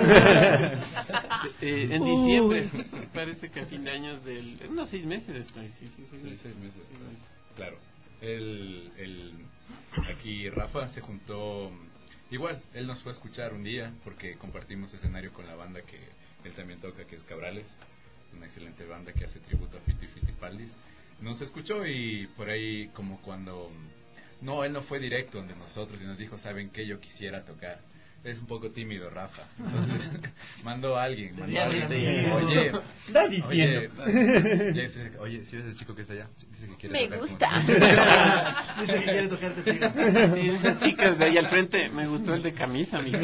eh, en diciembre, parece que a fin de año del unos seis meses estoy, sí, sí, sí, sí seis meses. Sí, claro. El, el aquí Rafa se juntó. Igual, él nos fue a escuchar un día porque compartimos escenario con la banda que él también toca, que es Cabrales, una excelente banda que hace tributo a Fiti Fitipaldis. Nos escuchó y por ahí como cuando... No, él no fue directo donde nosotros y nos dijo, ¿saben qué? Yo quisiera tocar. Es un poco tímido, Rafa. Entonces, mandó a alguien. Mandó a alguien. Oye, está diciendo. Oye, dice, oye, ¿sí ves el chico que está allá? Dice que quiere me tocar gusta. Dice que quiere tocar contigo. Sí, esas chicas de ahí al frente, me gustó el de camisa, mijo.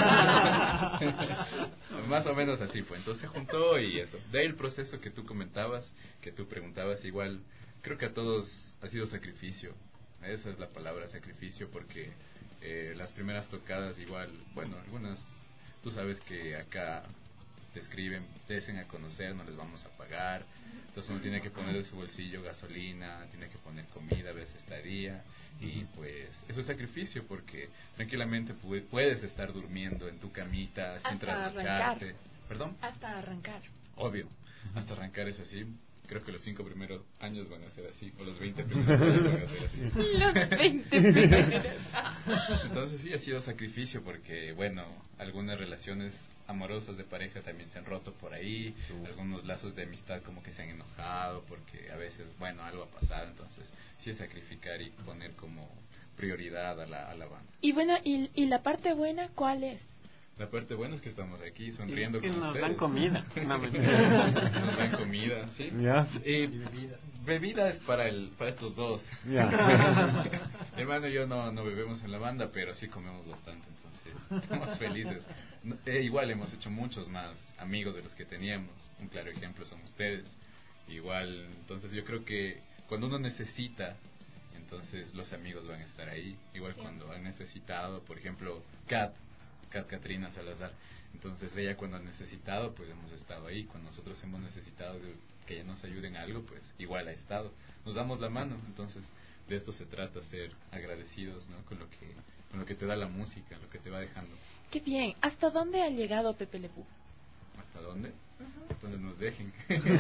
Más o menos así fue. Entonces se juntó y eso. De ahí el proceso que tú comentabas, que tú preguntabas, igual, creo que a todos ha sido sacrificio. Esa es la palabra, sacrificio, porque eh, las primeras tocadas igual, bueno, algunas, tú sabes que acá te escriben, te dicen a conocer, no les vamos a pagar, entonces uno tiene que poner de su bolsillo gasolina, tiene que poner comida, a veces estadía, y pues eso es sacrificio, porque tranquilamente pu- puedes estar durmiendo en tu camita sin hasta trasnocharte. arrancar. ¿Perdón? Hasta arrancar. Obvio, hasta arrancar es así. Creo que los cinco primeros años van a ser así, o los veinte primeros años van a ser así. Los veinte primeros. Entonces sí ha sido sacrificio porque, bueno, algunas relaciones amorosas de pareja también se han roto por ahí, uh. algunos lazos de amistad como que se han enojado porque a veces, bueno, algo ha pasado, entonces sí es sacrificar y poner como prioridad a la, a la banda. Y bueno, ¿y, y la parte buena cuál es? La parte buena es que estamos aquí sonriendo es que con nos ustedes. Dan comida. No, nos dan comida, ¿sí? Ya. Y bebida. Bebida es para el para estos dos. Ya. Mi hermano y yo no, no bebemos en la banda, pero sí comemos bastante, entonces estamos felices. No, eh, igual hemos hecho muchos más amigos de los que teníamos. Un claro ejemplo son ustedes. Igual, entonces yo creo que cuando uno necesita, entonces los amigos van a estar ahí. Igual sí. Cuando han necesitado, por ejemplo, Kat. Kat Katrina Salazar, entonces ella cuando ha necesitado pues hemos estado ahí, cuando nosotros hemos necesitado de que ella nos ayude en algo pues igual ha estado, nos damos la mano, entonces de esto se trata, ser agradecidos, ¿no? con lo que con lo que te da la música, lo que te va dejando. Qué bien. ¿Hasta dónde ha llegado Pepe Le Pew? ¿Hasta dónde? Uh-huh. Donde nos dejen.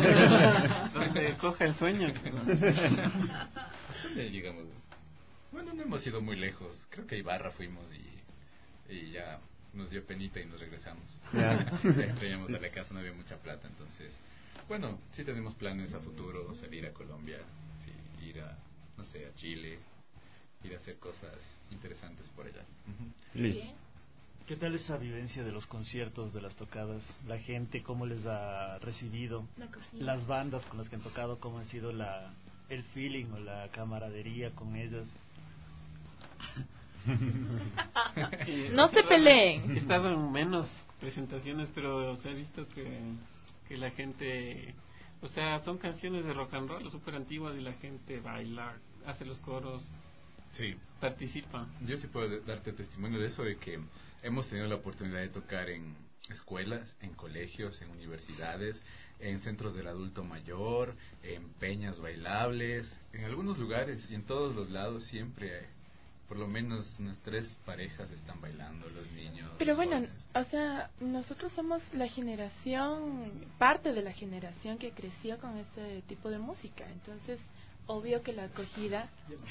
Donde coja el sueño. ¿Dónde llegamos? Bueno, no hemos ido muy lejos, creo que a Ibarra fuimos y, y ya nos dio penita y nos regresamos. Yeah. Extrañamos a la casa, no había mucha plata, entonces bueno, sí tenemos planes a futuro, salir a Colombia, sí, ir a, no sé, a Chile, ir a hacer cosas interesantes por allá. Uh-huh. Bien. ¿Qué tal esa vivencia de los conciertos, de las tocadas? La gente, ¿cómo les ha recibido? Las bandas con las que han tocado, ¿cómo ha sido la el feeling o la camaradería con ellas? No se peleen. He estado en menos presentaciones, pero se ha visto que, que la gente, o sea, son canciones de rock and roll súper antiguas y la gente baila, hace los coros, sí, participa. Yo sí puedo darte testimonio de eso, de que hemos tenido la oportunidad de tocar en escuelas, en colegios, en universidades, en centros del adulto mayor, en peñas bailables, en algunos lugares y en todos los lados siempre hay, por lo menos unas tres parejas están bailando, los niños. Pero los bueno, jóvenes. O sea, nosotros somos la generación, parte de la generación que creció con este tipo de música, entonces obvio que la acogida.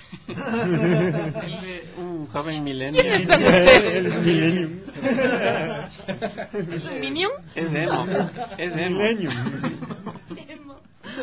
Un joven millennial. ¿Quién es usted? El millennium. ¿Es un minium? Es emo. Es emo. Emo.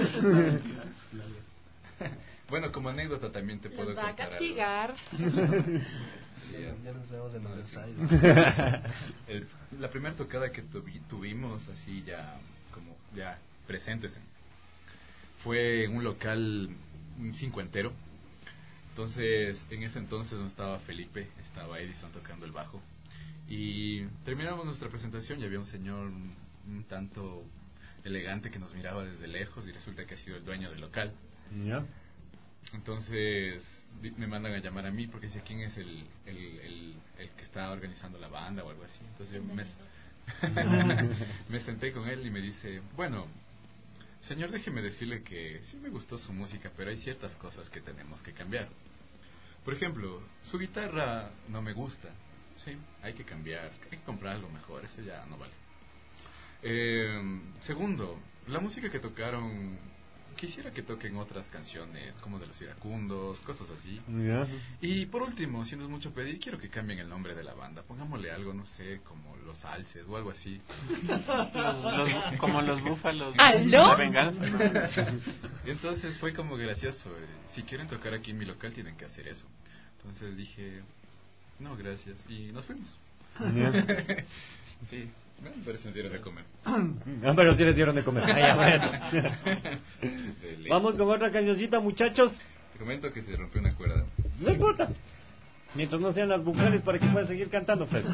Bueno, como anécdota también te puedo Los va contar a castigar. algo. Sí, ya nos vemos en los ensayos. El, la primera tocada que tuvi, tuvimos así ya como ya presentes fue en un local un cincuentero. Entonces, en ese entonces no estaba Felipe, estaba Edison tocando el bajo. Y terminamos nuestra presentación y había un señor un, un tanto elegante que nos miraba desde lejos y resulta que ha sido el dueño del local. ¿Ya? Entonces me mandan a llamar a mí porque dice quién es el, el, el, el que está organizando la banda o algo así. Entonces yo me, me senté con él y me dice, bueno, señor, déjeme decirle que sí me gustó su música, pero hay ciertas cosas que tenemos que cambiar. Por ejemplo, su guitarra no me gusta. Sí, hay que cambiar, hay que comprar algo mejor, eso ya no vale. Eh, segundo, la música que tocaron, quisiera que toquen otras canciones, como de los iracundos, cosas así. Yeah. Y por último, si no es mucho pedir, quiero que cambien el nombre de la banda, pongámosle algo, no sé, como Los Alces o algo así. los, los, como los búfalos. ¿Aló? La venganza. Y entonces fue como gracioso, eh, si quieren tocar aquí en mi local tienen que hacer eso. Entonces dije, no, gracias, y nos fuimos. Yeah. Sí, pero si nos dieron de comer. No, pero si les dieron de comer. Ay, bueno. Vamos con otra cancioncita, muchachos. Te comento que se rompió una cuerda. No importa. Mientras no sean las vocales para que puedan seguir cantando, Fred.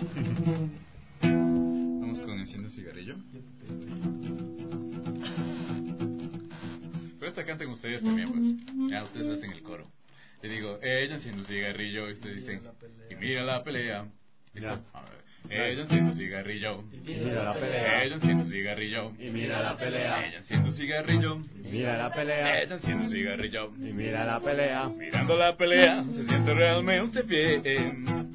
Vamos con Enciendo un Cigarrillo. Pero esta canten ustedes también, pues. Ya ustedes hacen el coro. Le digo, ella enciende un cigarrillo, y ustedes dicen, y mira la pelea. ¿Listo? A ver. Ella enciende un cigarrillo, y mira la pelea. Ella enciende un cigarrillo, y mira la pelea. Ella enciende un cigarrillo, y mira la pelea. Ella enciende un cigarrillo, y mira la pelea. Mirando la pelea, se siente realmente bien.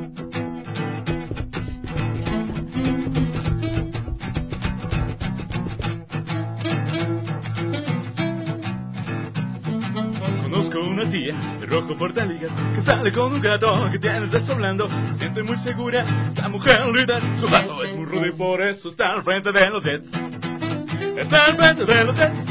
Conozco una tía de rojo portaligas que sale con un gato que tiene el sexo blando. Se siente muy segura, esta mujer líder. Su gato es muy rudo y por eso está al frente de los Jets. Está al frente de los Jets.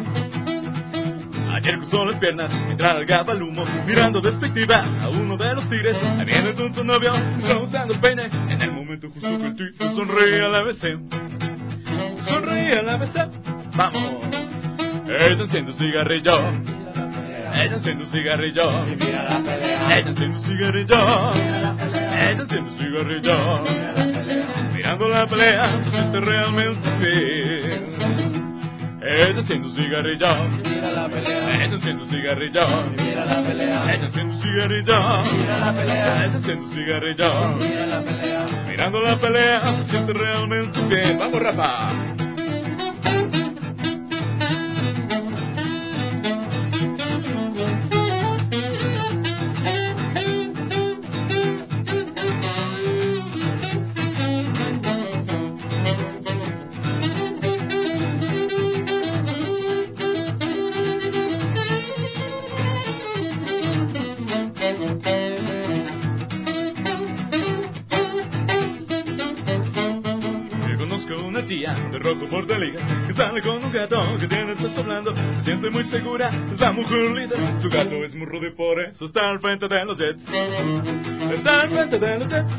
Ayer cruzó las piernas, mientras largaba el humo, mirando despectiva a uno de los tigres. Ahí viene el tonto novio, usando el peine. En el momento justo que el tigre sonríe a la vez. Sonríe a la vez. Vamos. Ella enciende un cigarrillo. Ella enciende un cigarrillo, y mira la pelea. Ella enciende un cigarrillo, mira la pelea. Ella enciende un cigarrillo, mira la pelea. Mirando la pelea, se siente realmente bien. Ella enciende un cigarrillo, mira la pelea. Ella enciende un cigarrillo, mira la pelea. Ella enciende un cigarrillo, mira la pelea. Ella enciende un cigarrillo, mira la pelea. Mirando la pelea, se siente realmente bien. Vamos, Rafa. De rojo portaligas que sale con un gato que tiene el sexo blando. Se siente muy segura, es la mujer líder. Su gato es muy rudo y por eso está al frente de los Jets. Está al frente de los Jets.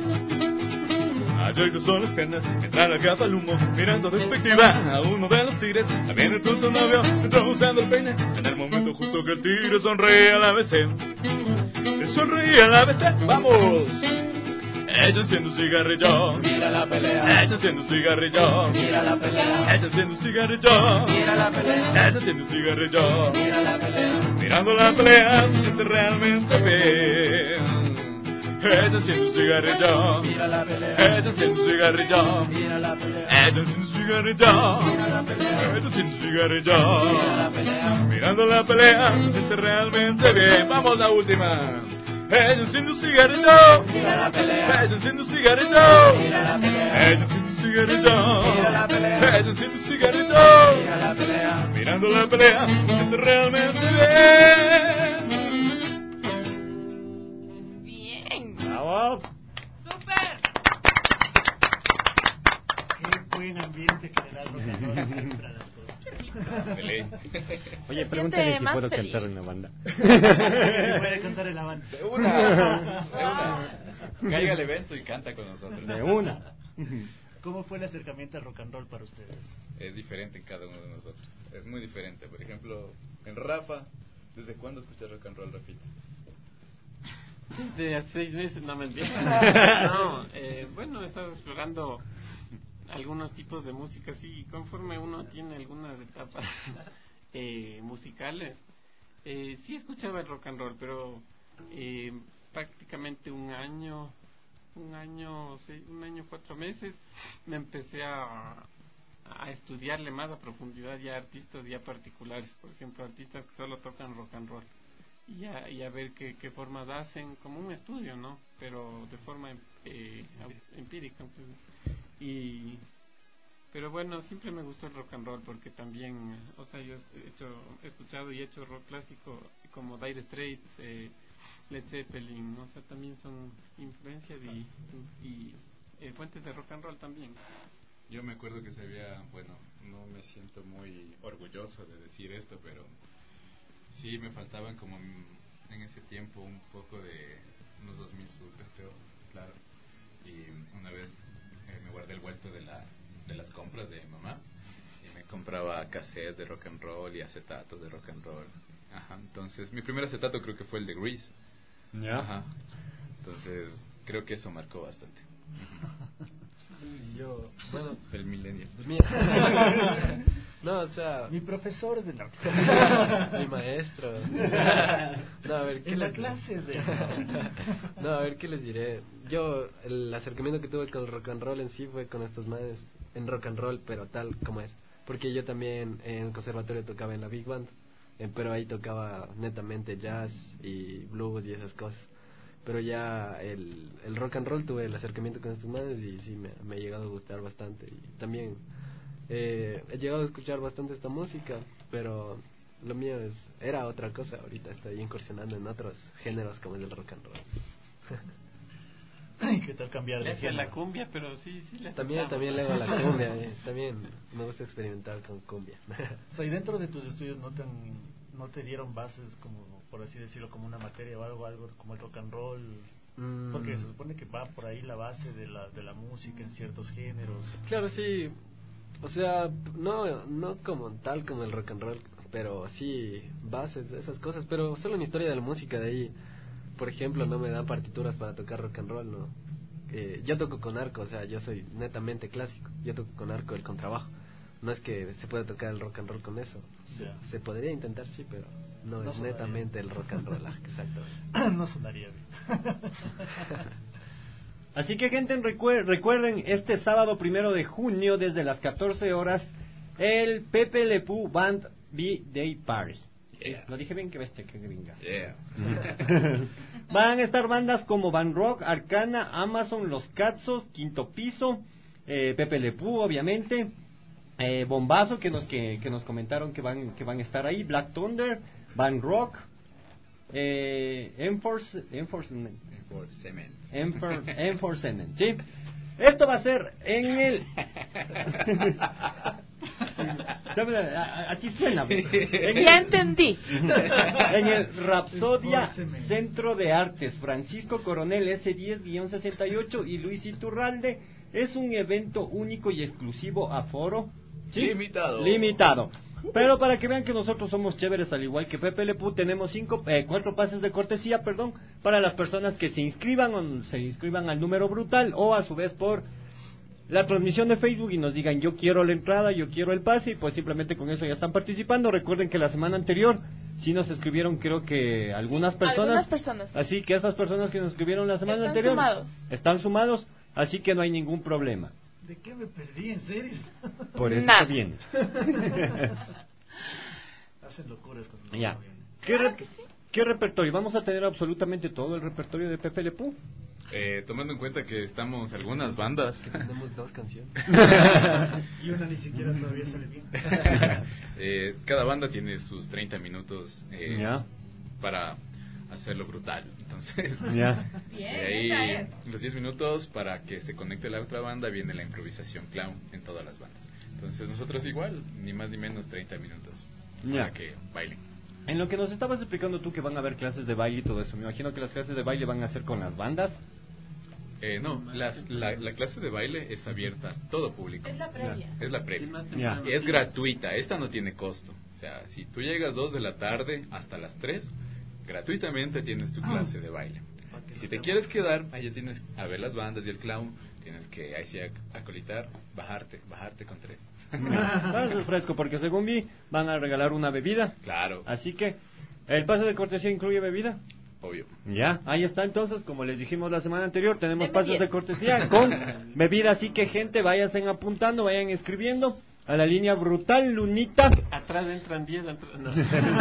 Ayer cruzó las piernas, mientras largaba el humo, mirando despectiva a uno de los tigres. Ahí viene el tonto novio, entró usando el peine. En el momento justo que el tigre sonríe a la vez. Sonríe a la vez, vamos. Ella enciende un cigarrillo, mira la pelea. Ella enciende un cigarrillo, mira la pelea. Ella enciende un cigarrillo, mira la pelea. Ella enciende un cigarrillo, mira la pelea. Mirando la pelea, se siente realmente bien. Ella enciende un cigarrillo, mira la pelea. Ella enciende un cigarrillo, mira la pelea. Ella enciende un cigarrillo, mira la pelea. Ella enciende un cigarrillo, mira la pelea. Mirando la pelea, se siente realmente bien. Vamos, la última. Ella enciende un cigarrillo, mira la pelea. Ella enciende un cigarrillo, mira la pelea. Ella enciende un cigarrillo, mira la pelea. Ella enciende un cigarrillo, mira la pelea. Mirando la pelea, se siente realmente bien. Bien. Bravo. Súper. Qué buen ambiente que le da los honores extra a las cosas. Oye, pregúntale si más puedo feliz. cantar en la banda. Se puede cantar en la banda. De una, de una. Caiga al evento y canta con nosotros. De una. ¿Cómo fue el acercamiento al rock and roll para ustedes? Es diferente en cada uno de nosotros. Es muy diferente. Por ejemplo, en Rafa, ¿desde cuándo escuchas rock and roll, Rafita? Desde hace seis meses, no me entiendo. No, eh, bueno, he estado explorando algunos tipos de música, sí, conforme uno tiene algunas etapas eh, musicales. Eh, sí escuchaba el rock and roll, pero eh, prácticamente un año, un año, seis, un año, cuatro meses, me empecé a, a estudiarle más a profundidad ya artistas ya particulares, por ejemplo, artistas que solo tocan rock and roll. Y a, y a ver qué, qué formas hacen, como un estudio, ¿no? Pero de forma eh, empírica. Pues. Y pero bueno, siempre me gustó el rock and roll porque también, o sea, yo he hecho, he escuchado y he hecho rock clásico como Dire Straits, eh, Led Zeppelin, o sea, también son influencias y, y eh, fuentes de rock and roll también. Yo me acuerdo que se había, bueno, no me siento muy orgulloso de decir esto, pero sí me faltaban como en ese tiempo un poco de unos dos mil sultas, creo, claro. Y una vez eh, me guardé el vuelto de la de las compras de mi mamá y me compraba cassettes de rock and roll y acetatos de rock and roll. Ajá, entonces mi primer acetato creo que fue el de Grease. Ya. Ajá. Entonces creo que eso marcó bastante. Y yo, bueno, el millennial. No, o sea, mi profesor de la mi maestro. No, a ver, ¿qué en la les... clase de No, a ver qué les diré. Yo el acercamiento que tuve con el rock and roll en sí fue con estos manes en rock and roll, pero tal como es, porque yo también en el conservatorio tocaba en la big band, eh, pero ahí tocaba netamente jazz y blues y esas cosas. Pero ya el, el rock and roll tuve el acercamiento con estos manes y sí me, me ha llegado a gustar bastante. Y también eh, he llegado a escuchar bastante esta música, pero lo mío es era otra cosa. Ahorita estoy incursionando en otros géneros como es el rock and roll. ¿Qué tal cambiar de le hace género? la cumbia, pero sí, sí le También, aceptamos. también le hago la cumbia, eh. También me gusta experimentar con cumbia. O sea, y dentro de tus estudios no te, han- no te dieron bases, como por así decirlo, como una materia o algo, algo como el rock and roll, Mm. porque se supone que va por ahí la base de la de la música en ciertos géneros. Claro, sí. O sea, no no como tal como el rock and roll, pero sí bases, esas cosas. Pero solo en historia de la música, de ahí, por ejemplo, no me dan partituras para tocar rock and roll, ¿no? Eh, yo toco con arco, o sea, yo soy netamente clásico. Yo toco con arco el contrabajo. No es que se pueda tocar el rock and roll con eso. Se, Ya. se podría intentar, sí, pero no, No es sonaría. netamente el rock and roll, ah, exacto. No sonaría bien. Así que gente, recuer- recuerden, este sábado primero de junio, desde las catorce horas, el Pepe Le Pew Band B-Day Party. Yeah. Lo dije bien, que bestia, que gringa. Yeah. Van a estar bandas como Van Rock, Arcana, Amazon, Los Catzos, Quinto Piso, eh, Pepe Le Pew, obviamente, eh, Bombazo, que nos que, que nos comentaron que van que van a estar ahí, Black Thunder, Van Rock, eh, Enforce, Enforcement, Enforcement. Enfor- Enforcement, ¿sí? Esto va a ser en el... Así suena. En el- Ya entendí. En el Rapsodia Centro de Artes Francisco Coronel S diez sesenta y ocho y Luis Iturralde. Es un evento único y exclusivo aforo, ¿sí? Limitado. Limitado. Pero para que vean que nosotros somos chéveres, al igual que Pepe Le Pew, tenemos cinco, eh, cuatro pases de cortesía, perdón, para las personas que se inscriban o se inscriban al número brutal o a su vez por la transmisión de Facebook y nos digan yo quiero la entrada, yo quiero el pase, y pues simplemente con eso ya están participando. Recuerden que la semana anterior sí nos escribieron, creo que algunas personas, Algunas personas. así que esas personas que nos escribieron la semana Están anterior sumados. están sumados, así que no hay ningún problema. ¿De qué me perdí, en serio? Por eso Nada. se viene. Hacen locuras con Ya. ¿Qué, re- ¿Qué repertorio? Vamos a tener absolutamente todo el repertorio de Pepe Le Pew. Eh, tomando en cuenta que estamos algunas bandas. Que tenemos dos canciones. Y una ni siquiera todavía sale bien. eh, cada banda tiene sus treinta minutos eh, Ya. para hacerlo brutal. Entonces, Ya. de ahí los diez minutos para que se conecte la otra banda viene la improvisación clown en todas las bandas. Entonces nosotros igual, ni más ni menos treinta minutos Ya. para que bailen. En lo que nos estabas explicando tú que van a haber clases de baile y todo eso, me imagino que las clases de baile van a ser con las bandas. Eh, no, las, la, la clase de baile es abierta a todo público. Es la previa. Es la previa. Es más Y temprano. es gratuita, esta no tiene costo. O sea, si tú llegas dos de la tarde hasta las tres, gratuitamente tienes tu clase de baile. Y si te quieres quedar, ahí ya tienes a ver las bandas y el clown, tienes que ahí sí acolitar, bajarte, bajarte con tres. Eso es fresco, porque según vi, van a regalar una bebida. Claro. Así que, ¿el pase de cortesía incluye bebida? Obvio. Ya, ahí está entonces, como les dijimos la semana anterior, tenemos Deme pases diez. de cortesía con bebida, así que gente, váyanse apuntando, vayan escribiendo a la línea brutal Lunita. Atrás entran diez. Atrás, no.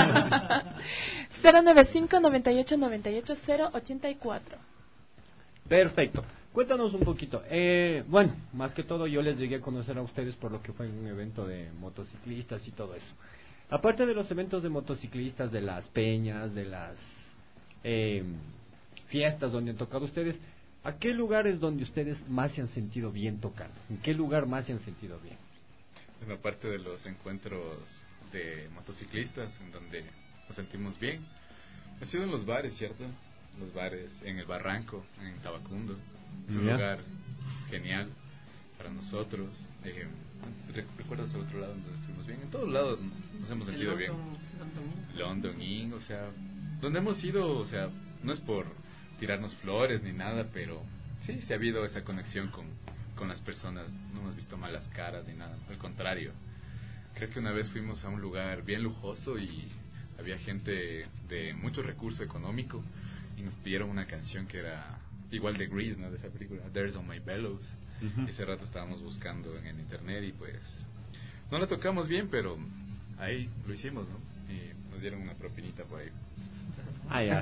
cero nueve cinco, noventa y ocho, noventa y ocho, cero ochenta y cuatro. Perfecto. Cuéntanos un poquito. Eh, bueno, más que todo yo les llegué a conocer a ustedes por lo que fue un evento de motociclistas y todo eso. Aparte de los eventos de motociclistas, de las peñas, de las eh, fiestas donde han tocado ustedes, ¿a qué lugares donde ustedes más se han sentido bien tocando? ¿En qué lugar más se han sentido bien? Bueno, aparte de los encuentros de motociclistas, en donde nos sentimos bien, ha sido en los bares, ¿cierto? Los bares, en el Barranco, en Tabacundo. Es un Ya. lugar genial para nosotros. Eh, re- ¿Recuerdas el otro lado donde estuvimos bien? En todos lados nos hemos sentido El bien. London- London. London Inn, o sea, donde hemos ido, o sea, no es por tirarnos flores ni nada, pero sí, sí ha habido esa conexión con, con las personas. No hemos visto malas caras ni nada, al contrario. Creo que una vez fuimos a un lugar bien lujoso y había gente de mucho recurso económico y nos pidieron una canción que era igual de Grease, ¿no? De esa película, There's on My Bellows. Ujú. Ese rato estábamos buscando en el internet y pues no la tocamos bien, pero ahí lo hicimos, ¿no? Y nos dieron una propinita por ahí. Ah, ya.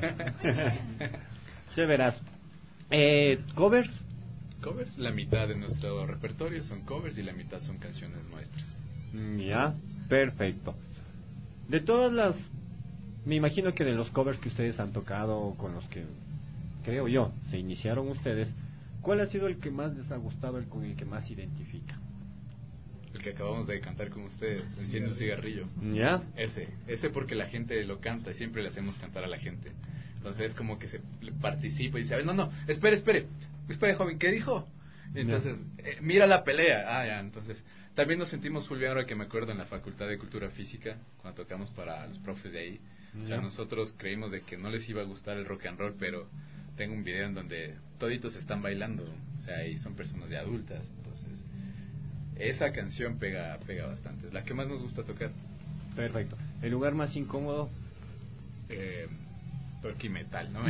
Se verás. Eh, ¿Covers? Covers, la mitad de nuestro repertorio son covers y la mitad son canciones nuestras. Mm, Ya, perfecto. De todas las, me imagino que de los covers que ustedes han tocado, con los que, creo yo, se iniciaron ustedes, ¿cuál ha sido el que más les ha gustado, el con el que más se identifica? El que acabamos de cantar con ustedes, Enciende un cigarrillo. ¿Ya? Ese, ese porque la gente lo canta y siempre le hacemos cantar a la gente. Entonces es como que se participa y dice, no, no, espere, espere, espere joven, ¿qué dijo? Y entonces, eh, mira la pelea. Ah, ya, entonces, también nos sentimos full bien ahora que me acuerdo en la Facultad de Cultura Física, cuando tocamos para los profes de ahí. O sea, Ya. nosotros creímos de que no les iba a gustar el rock and roll, pero tengo un video en donde toditos están bailando, o sea, y son personas ya adultas, entonces esa canción pega pega bastante, es la que más nos gusta tocar. Perfecto. ¿El lugar más incómodo? Eh, Torque y metal, ¿no?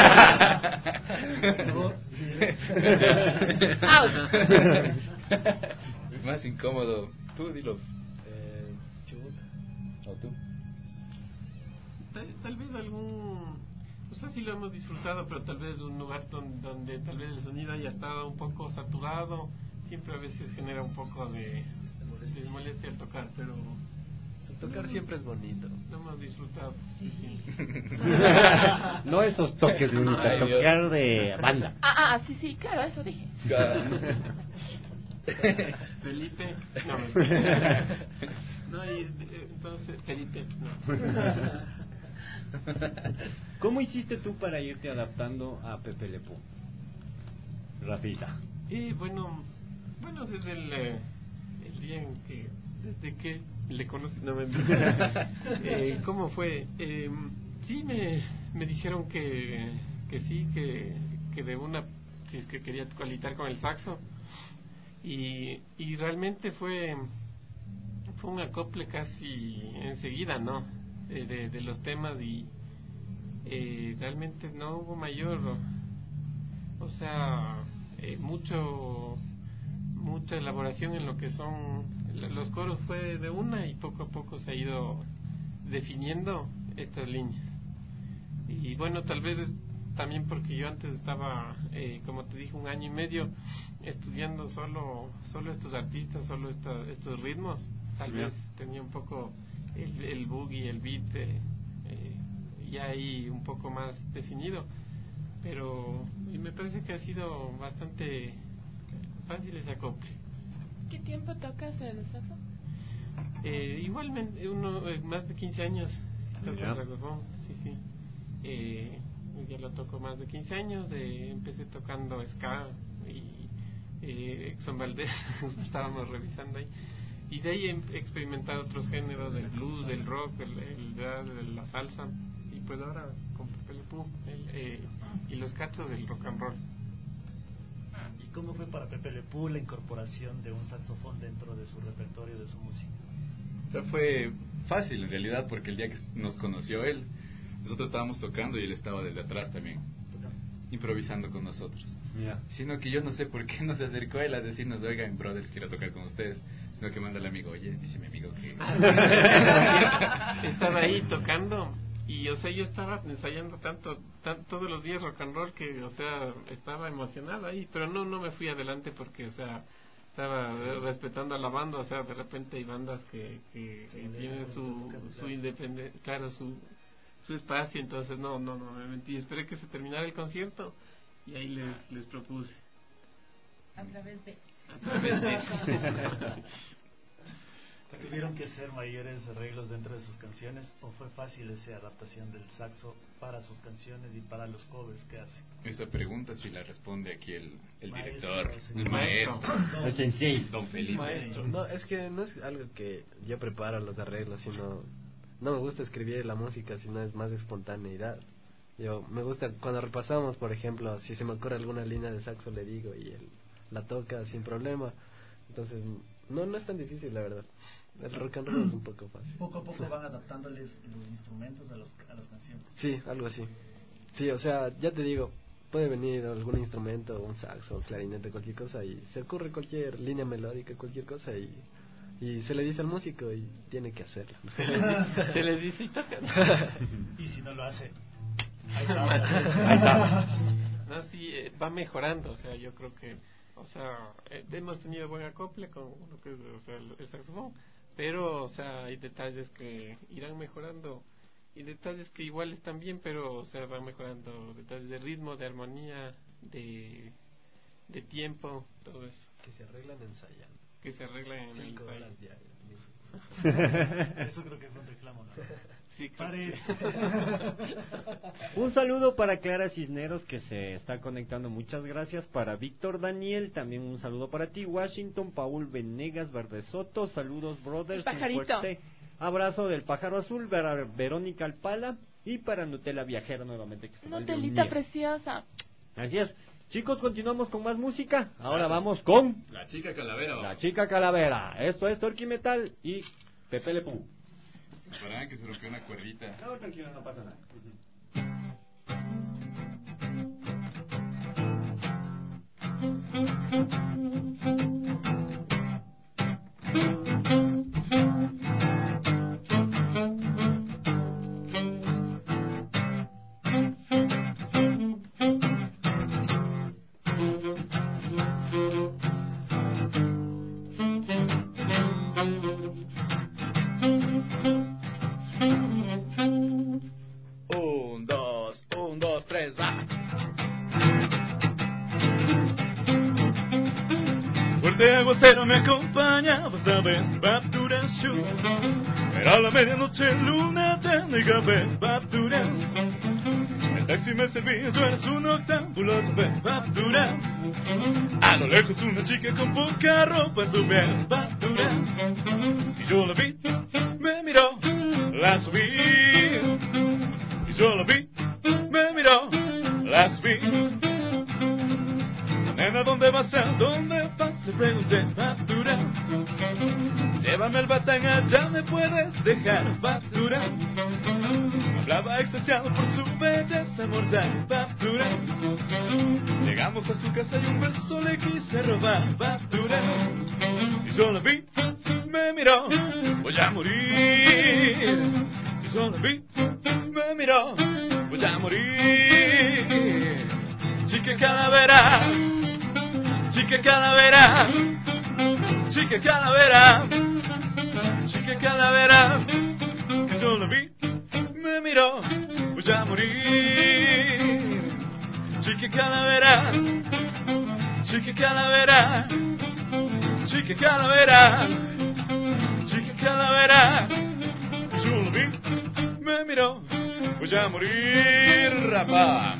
Más incómodo. Tú dilo. Eh, chuta. ¿O tú? Tal, tal vez algún, o sea, sí lo hemos disfrutado, pero tal vez un lugar donde, donde tal vez el sonido haya estado un poco saturado, siempre a veces genera un poco de, de molestia al tocar, pero O sea, tocar siempre es bonito. lo hemos disfrutado. Sí, sí. No esos toques, Lunita, Ay, Dios. tocar de banda. Ah, ah, sí, sí, claro, eso dije. Felipe, no, mentira. No, y eh, entonces Felipe, no. ¿Cómo hiciste tú para irte adaptando a Pepe Le Pew? Rafita. Y bueno, bueno, desde el, eh, el día en que, desde que le conocí, no me eh, ¿cómo fue? Eh, sí, me, me dijeron que, que sí, que, que de una, si es que quería cualitar con el saxo, y, y realmente fue, fue un acople casi enseguida, ¿no? De, de, de los temas y eh, realmente no hubo mayor, o sea, eh, mucho mucha elaboración en lo que son los coros, fue de una y poco a poco se ha ido definiendo estas líneas. Y bueno, tal vez también porque yo antes estaba, eh, como te dije, un año y medio estudiando solo solo estos artistas, solo esta, estos ritmos, tal Yeah. vez tenía un poco el, el boogie, el beat eh, eh, ya ahí un poco más definido, pero y me parece que ha sido bastante fácil ese acople. ¿Qué tiempo tocas el saxo? Eh, igualmente, uno, eh, más de quince años sí toco Ya. el saxofón, sí, sí. Eh, ya lo toco más de quince años. Eh, empecé tocando ska y eh, Exxon Valdez, estábamos revisando ahí. Y de ahí he experimentado otros géneros, del blues, del rock, el, el jazz, el, la salsa. Y pues ahora con Pepe Le Pew el, eh, y los cachos del rock and roll. ¿Y cómo fue para Pepe Le Pew la incorporación de un saxofón dentro de su repertorio, de su música? O sea, fue fácil en realidad, porque el día que nos conoció él, nosotros estábamos tocando y él estaba desde atrás también, improvisando con nosotros. Yeah. Sino que yo no sé por qué nos acercó él a decirnos, oigan, brothers, quiero tocar con ustedes. Sino que manda el amigo, oye, dice mi amigo que... Estaba ahí tocando y, o sea, yo estaba ensayando tanto, tan, todos los días rock and roll que, o sea, estaba emocionado ahí, pero no no me fui adelante porque, o sea, estaba sí. respetando a la banda. O sea, de repente hay bandas que, que, que tienen su, su independencia, claro, su, su espacio, entonces no, no, no me mentí, esperé que se terminara el concierto y ahí les, les propuse. A través de... ¿Tuvieron que hacer mayores arreglos dentro de sus canciones o fue fácil esa adaptación del saxo para sus canciones y para los covers que hace? Esa pregunta sí la responde aquí el, el maestro, director, el, el maestro, maestro. el sensei, don Felipe. Maestro. No, es que no es algo que yo preparo los arreglos, sino no me gusta escribir la música, sino es más espontaneidad. Yo me gusta cuando repasamos, por ejemplo, si se me ocurre alguna línea de saxo le digo y él la toca sin problema. Entonces no no es tan difícil, la verdad. El rock and roll es un poco fácil. Poco a poco van adaptándoles los instrumentos a los a las canciones. Sí, algo así. Sí, o sea, ya te digo, puede venir algún instrumento, un saxo, clarinete, cualquier cosa, y se ocurre cualquier línea melódica, cualquier cosa, y y se le dice al músico y tiene que hacerlo. Se le dice, se le dice y toca. Y si no lo hace, ahí está. Ahí está. No, sí, eh, va mejorando, o sea, yo creo que, o sea, eh, hemos tenido buen acople con lo que es, o sea, el, el saxofón, pero, o sea, hay detalles que irán mejorando y detalles que igual están bien, pero, o sea, van mejorando, detalles de ritmo, de armonía, de de tiempo, todo eso. Que se arreglan ensayando. Que se arreglan en el Cinco ensayo. horas diarias. Eso creo que es un reclamo, ¿no? Sí, Parece. Un saludo para Clara Cisneros que se está conectando, muchas gracias. Para Víctor Daniel, también un saludo para ti. Washington, Paul Venegas Verde Soto, saludos brothers. El pajarito. Un fuerte abrazo del pájaro azul. Para Verónica Alpala y para Nutella Viajera nuevamente. Que se Nutelita preciosa. Así es. Chicos, continuamos con más música. Ahora vamos con La Chica Calavera. La Chica Calavera. Esto es Torque Metal y Pepe Le Pew. Para que se rompió una cuerdita. No, tranquilo, no pasa nada. Aguacero me acompaña, esta vez Baptura Show. Era la medianoche, luna tenue y café, Baptura. El taxi me servía, tú eres un octámbulo, Baptura. A lo lejos una chica con poca ropa en su piel, Baptura. Y yo la vi, me miró, la subí. Y yo la vi, me miró, la subí. Nena, ¿dónde vas a dónde vas? Le pregunté, Baptura. Llévame al batán, allá me puedes dejar, Baptura. Hablaba extasiado por su belleza mortal, Baptura. Llegamos a su casa y un beso le quise robar, Baptura. Y yo la vi, me miró, voy a morir. Y yo la vi, me miró, voy a morir. Chica calavera, chica calavera, chica calavera, chica calavera, que yo la vi, me miró, voy a morir. Chica calavera, chica calavera, chica calavera, chica calavera, que yo la vi, me miró, voy a morir, rapá.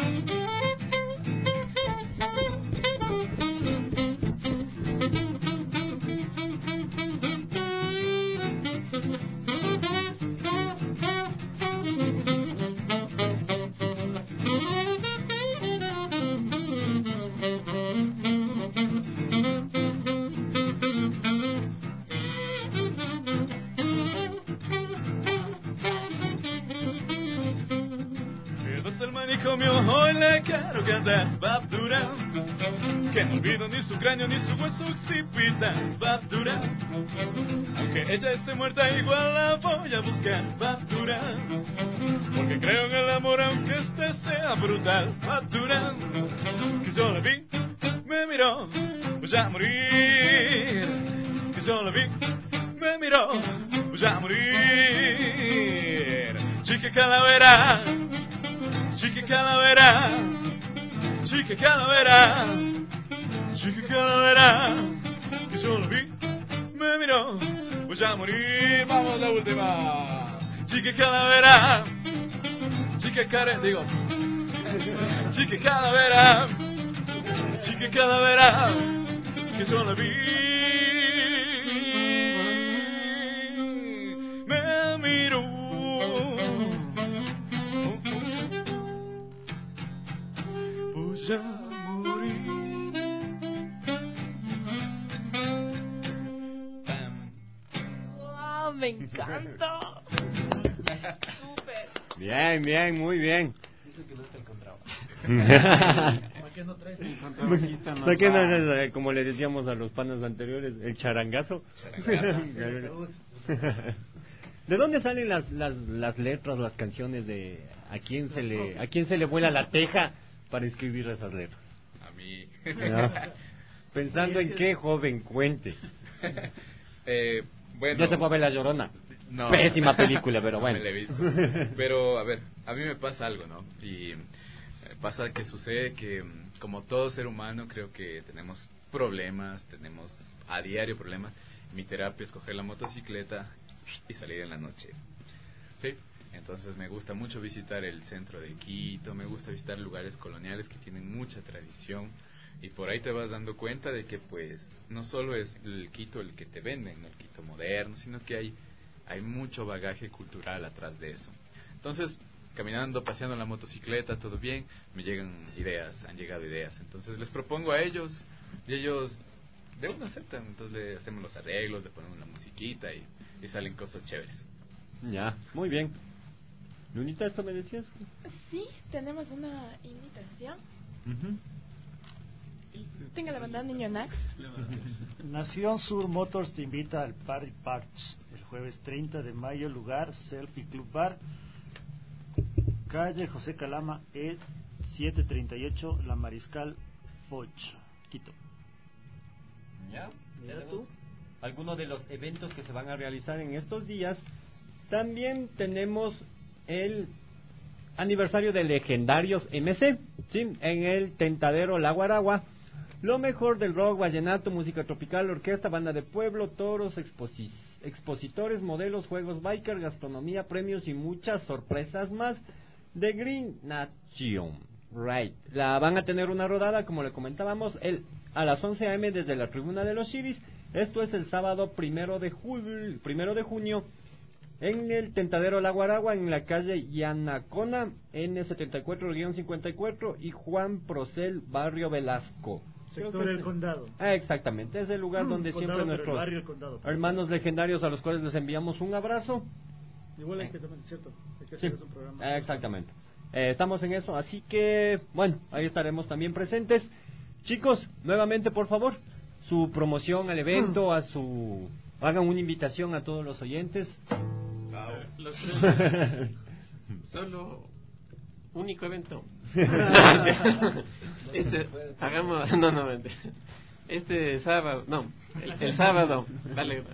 Hoy le quiero cantar Babdura, que no olvido ni su cráneo ni su hueso occipita. Babdura, aunque ella esté muerta igual la voy a buscar. Babdura, porque creo en el amor aunque este sea brutal. Babdura, que yo la vi, me miró, voy a morir. Que yo la vi, me miró, voy a morir. Chica calavera, chica calavera, chica calavera, chica calavera, que yo lo vi, me miró, voy a morir. Vamos la última. Chica calavera, chica calavera, digo, chica calavera, chica calavera, que yo la vi, me miró. Voy a morir. ¡Wow! ¡Me encanta! ¡Súper! Bien, bien, muy bien. Dice que no está el contrabajo. ¿Por qué no traes el contrabajista? ¿Por qué no es, eh, como le decíamos a los panas anteriores, el charangazo? Charangazo. ¿De dónde salen las, las, las letras, las canciones de a quién se le a quién se le vuela la teja para escribir esas letras? A mí. ¿No? Pensando en qué, joven, cuente. eh, bueno, ya se fue a ver La Llorona. No, pésima película, pero bueno. No me la he visto. Pero, a ver, a mí me pasa algo, ¿no? Y eh, pasa que sucede que, como todo ser humano, creo que tenemos problemas, tenemos a diario problemas. Mi terapia es coger la motocicleta y salir en la noche. ¿Sí? Entonces me gusta mucho visitar el centro de Quito, me gusta visitar lugares coloniales que tienen mucha tradición. Y por ahí te vas dando cuenta de que, pues, no solo es el Quito el que te venden, ¿no? El Quito moderno, sino que hay hay mucho bagaje cultural atrás de eso. Entonces, caminando, paseando en la motocicleta, todo bien, me llegan ideas, han llegado ideas. Entonces les propongo a ellos y ellos de una aceptan. Entonces le hacemos los arreglos, le ponemos la musiquita y, y salen cosas chéveres. Ya, muy bien. Lunita, ¿esto me decías? Sí, tenemos una invitación. Uh-huh. Tenga la banda Niño Nax. Nación Sur Motors te invita al Party Parch el jueves treinta de mayo, lugar Selfie Club Bar, calle José Calama, E setecientos treinta y ocho, La Mariscal, Foch, Quito. Ya, mira tú. Algunos de los eventos que se van a realizar en estos días. También tenemos el aniversario de Legendarios M C, ¿sí? En el Tentadero La Guaragua. Lo mejor del rock, vallenato, música tropical, orquesta, banda de pueblo, toros, exposi- expositores, modelos, juegos biker, gastronomía, premios y muchas sorpresas más de Green Nation. Right. La van a tener una rodada, como le comentábamos, el a las once a eme desde la tribuna de los Chivis. Esto es el sábado primero de julio, primero de junio, en el Tentadero La Guaragua, en la calle Yanacona, N setenta y cuatro cincuenta y cuatro y Juan Procel, barrio Velasco. Sector del es, Condado. Ah, exactamente, es el lugar mm, donde condado, siempre nuestros barrio, condado, hermanos legendarios a los cuales les enviamos un abrazo. Igual hay que también, cierto, hay que hacer sí, un programa. Ah, exactamente. Eh, estamos en eso, así que, bueno, ahí estaremos también presentes. Chicos, nuevamente, por favor, su promoción al evento, mm. a su... hagan una invitación a todos los oyentes. Wow. Los... Solo... único evento. este, hagamos, no, no, este sábado, no, el, el sábado, vale.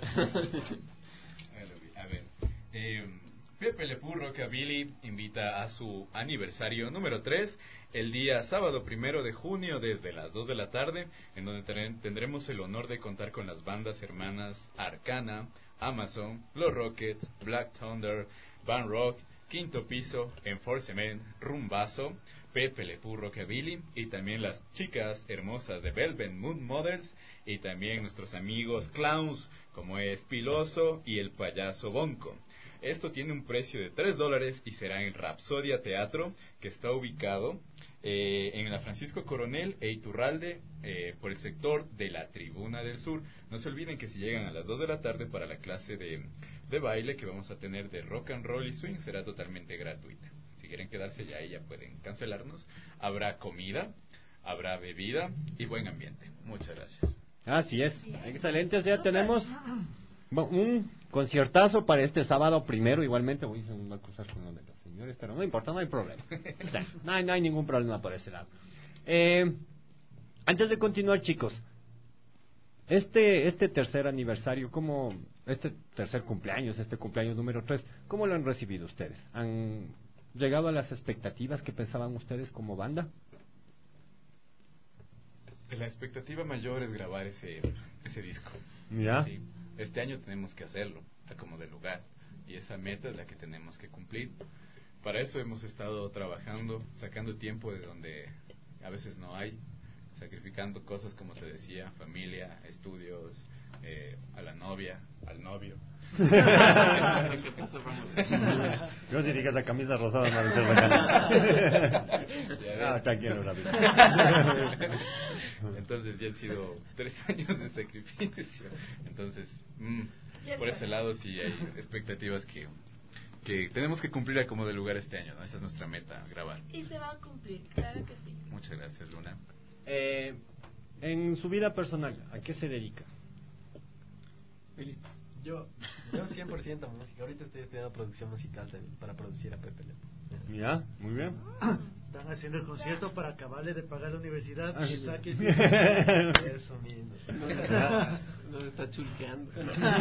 A ver, eh, Pepe Le Pew Rockabilly invita a su aniversario número tres, el día sábado primero de junio desde las dos de la tarde, en donde tendremos el honor de contar con las bandas hermanas Arcana, Amazon, Los Rockets, Black Thunder, Van Rock, quinto piso, Enforcement, Rumbazo, Pepe Le Pew Rockabilly, y también las chicas hermosas de Velvet Moon Models, y también nuestros amigos clowns, como es Piloso y el Payaso Bonco. Esto tiene un precio de tres dólares y será en Rapsodia Teatro, que está ubicado eh, en la Francisco Coronel e Iturralde, eh, por el sector de la Tribuna del Sur. No se olviden que si llegan a las dos de la tarde para la clase de, de baile que vamos a tener de rock and roll y swing, será totalmente gratuita. Si quieren quedarse ya ahí, ya pueden cancelarnos. Habrá comida, habrá bebida y buen ambiente. Muchas gracias. Así es, excelente. Ya tenemos un conciertazo para este sábado primero. Igualmente voy a cruzar con uno de los señores, pero no importa, no hay problema. O sea, no, hay, no hay ningún problema por ese lado. Eh, antes de continuar, chicos, este este tercer aniversario, ¿cómo, este tercer cumpleaños, este cumpleaños número tres, ¿cómo lo han recibido ustedes? ¿Han llegado a las expectativas que pensaban ustedes como banda? La expectativa mayor es grabar ese ese disco. ¿Ya? Sí. Este año tenemos que hacerlo, está como de lugar, y esa meta es la que tenemos que cumplir. Para eso hemos estado trabajando, sacando tiempo de donde a veces no hay, sacrificando cosas como te decía, familia, estudios, eh, a la novia, al novio. Yo diría que la camisa rosada no debe ser bacana. Ah, está aquí en la Entonces ya han sido tres años de sacrificio. Entonces, mm, por ese lado sí hay expectativas que que tenemos que cumplir a como de lugar este año, ¿no? Esa es nuestra meta, grabar. Y se va a cumplir, claro que sí. Muchas gracias, Luna. Eh, en su vida personal, ¿a qué se dedica? Yo, yo cien por ciento música. Ahorita estoy estudiando producción musical también, para producir a Pepe Le Pew. Ya, muy bien. Están haciendo el concierto para acabarle de pagar la universidad ah, y sí. saque eso mismo. Nos está chulqueando.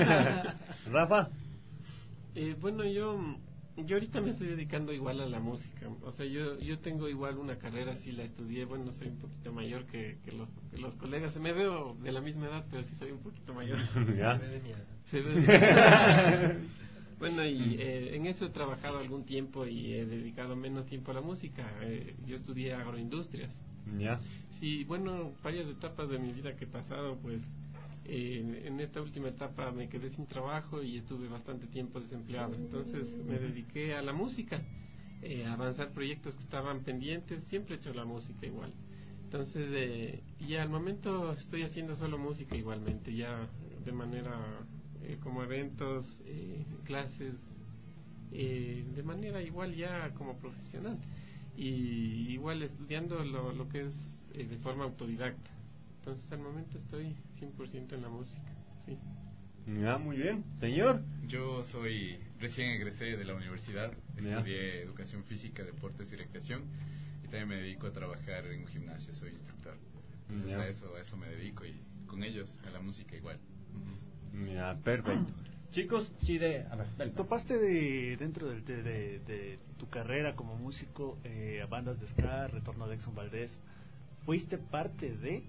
Rafa. Eh, bueno, yo yo ahorita me estoy dedicando igual a la música. O sea, yo yo tengo igual una carrera, sí la estudié. Bueno, soy un poquito mayor que, que, los, que los colegas. Me veo de la misma edad, pero sí soy un poquito mayor. ¿Ya? Se ve de mi edad. Se ve de mi edad. Bueno, y eh, en eso he trabajado algún tiempo y he dedicado menos tiempo a la música. Eh, yo estudié agroindustrias. Ya. Sí, bueno, varias etapas de mi vida que he pasado, pues eh, en esta última etapa me quedé sin trabajo y estuve bastante tiempo desempleado. Entonces me dediqué a la música, eh, a avanzar proyectos que estaban pendientes. Siempre he hecho la música igual. Entonces, eh, y al momento estoy haciendo solo música igualmente, ya de manera eh, como eventos, eh, clases, eh, de manera igual ya como profesional. Y igual estudiando lo, lo que es eh, de forma autodidacta. Entonces al momento estoy cien por ciento en la música, sí. Ya, muy bien. Señor. Yo soy recién egresé de la universidad, Ya. estudié educación física, deportes y recreación, y también me dedico a trabajar en un gimnasio, soy instructor. Entonces Ya. a eso a eso me dedico, y con ellos a la música igual. Ya, perfecto. Chicos, sí de... A ver, dale. ¿Topaste de, dentro de, de, de, de tu carrera como músico eh, a bandas de ska, Retorno de Exxon Valdés? ¿Fuiste parte de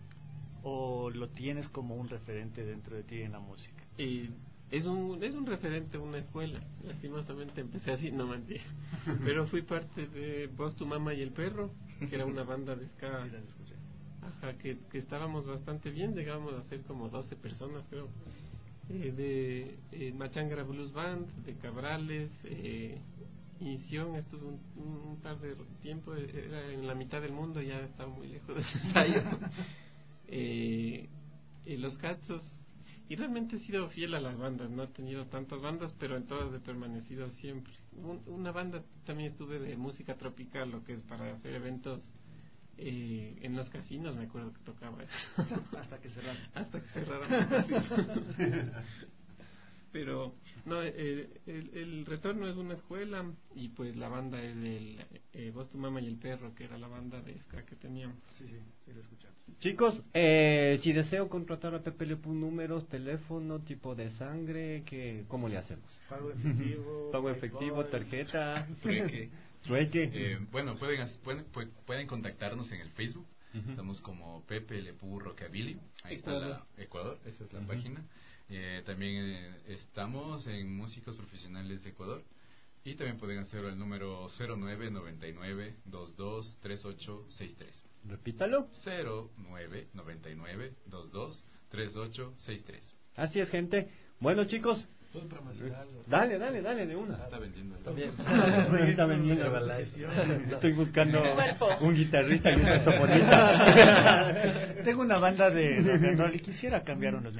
o lo tienes como un referente dentro de ti en la música? Y es un es un referente, una escuela. Lastimosamente empecé así, no mentira. Pero fui parte de Vos, tu mamá y el perro, que era una banda de ska. Sí, las escuché. Ajá, que, que estábamos bastante bien, llegábamos a ser como doce personas, creo. Eh, de eh, Machangra Blues Band, de Cabrales, eh, Inición, estuve un, un, un par de tiempo, era en la mitad del mundo, ya estaba muy lejos del ensayo. eh, eh, Los Cachos, y realmente he sido fiel a las bandas, no he tenido tantas bandas, pero en todas he permanecido siempre. Un, una banda también estuve de música tropical, lo que es para hacer eventos eh, en los casinos, me acuerdo que tocaba eso. Hasta que cerraron. Hasta que cerraron los casinos. Pero no, eh, el, el retorno es una escuela, y pues la banda es del eh, Vos, tu mamá y el perro, que era la banda de ska que teníamos. Sí, sí, sí lo escuchamos. Chicos, eh, si deseo contratar a Pepe Le Pew, números, teléfono, tipo de sangre, que, ¿cómo le hacemos? Pago efectivo. Pago efectivo, tarjeta, Trueque. trueque. Eh, bueno, pueden, as- pueden pueden pueden contactarnos en el Facebook. Ujú. Estamos como Pepe Le Pew Rockabilly. Ahí está Ecuador. la Ecuador, esa es la Ujú. página. Eh, también eh, estamos en Músicos Profesionales de Ecuador. Y también pueden hacerlo al número cero nueve nueve nueve dos dos tres ocho seis tres. Repítalo. cero nueve nueve nueve dos dos tres ocho seis tres. Así es, gente. Bueno, chicos. Dale, dale, dale, de una. Está vendiendo. También. Está vendiendo. Estoy buscando Cuerpo. un guitarrista y un saxofonista. Tengo una banda de rock and roll y quisiera cambiar unos.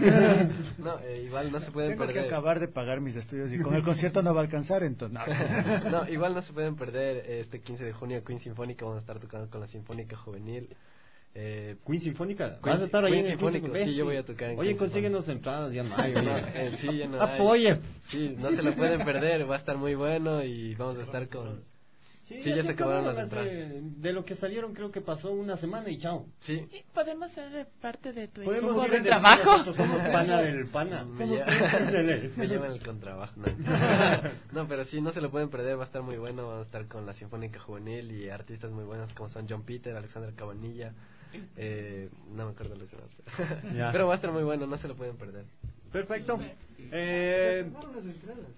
No, eh, igual no se pueden Tengo perder. que acabar de pagar mis estudios y con el concierto no va a alcanzar, entonces no. No, igual no se pueden perder este quince de junio Queen Sinfónica. Vamos a estar tocando con la Sinfónica Juvenil. Eh, Queen Sinfónica. Queen, ¿Vas a estar ahí Queen en el Sinfónica? Queen Sí, yo voy a tocar en Oye, Queen consíguenos entradas, ya no hay. No, oye. eh, sí, ya no hay. Apoye. Sí, no se lo pueden perder, va a estar muy bueno y vamos a estar con... Sí, ya, se acabaron las entradas. De, de lo que salieron creo que pasó una semana y chao. Sí. Y podemos ser parte de tu Podemos equipo ir de en trabajo. Nosotros somos pana del pana. Me, Somos lle- pana del- me llevan el contrabajo. No. No, pero sí, no se lo pueden perder, va a estar muy bueno. Vamos a estar con la Sinfónica Juvenil y artistas muy buenos como son John Peter, Alexander Cabanilla. Eh, no me acuerdo los demás. Pero, Ya. pero va a estar muy bueno, no se lo pueden perder. Perfecto. Eh, las entradas.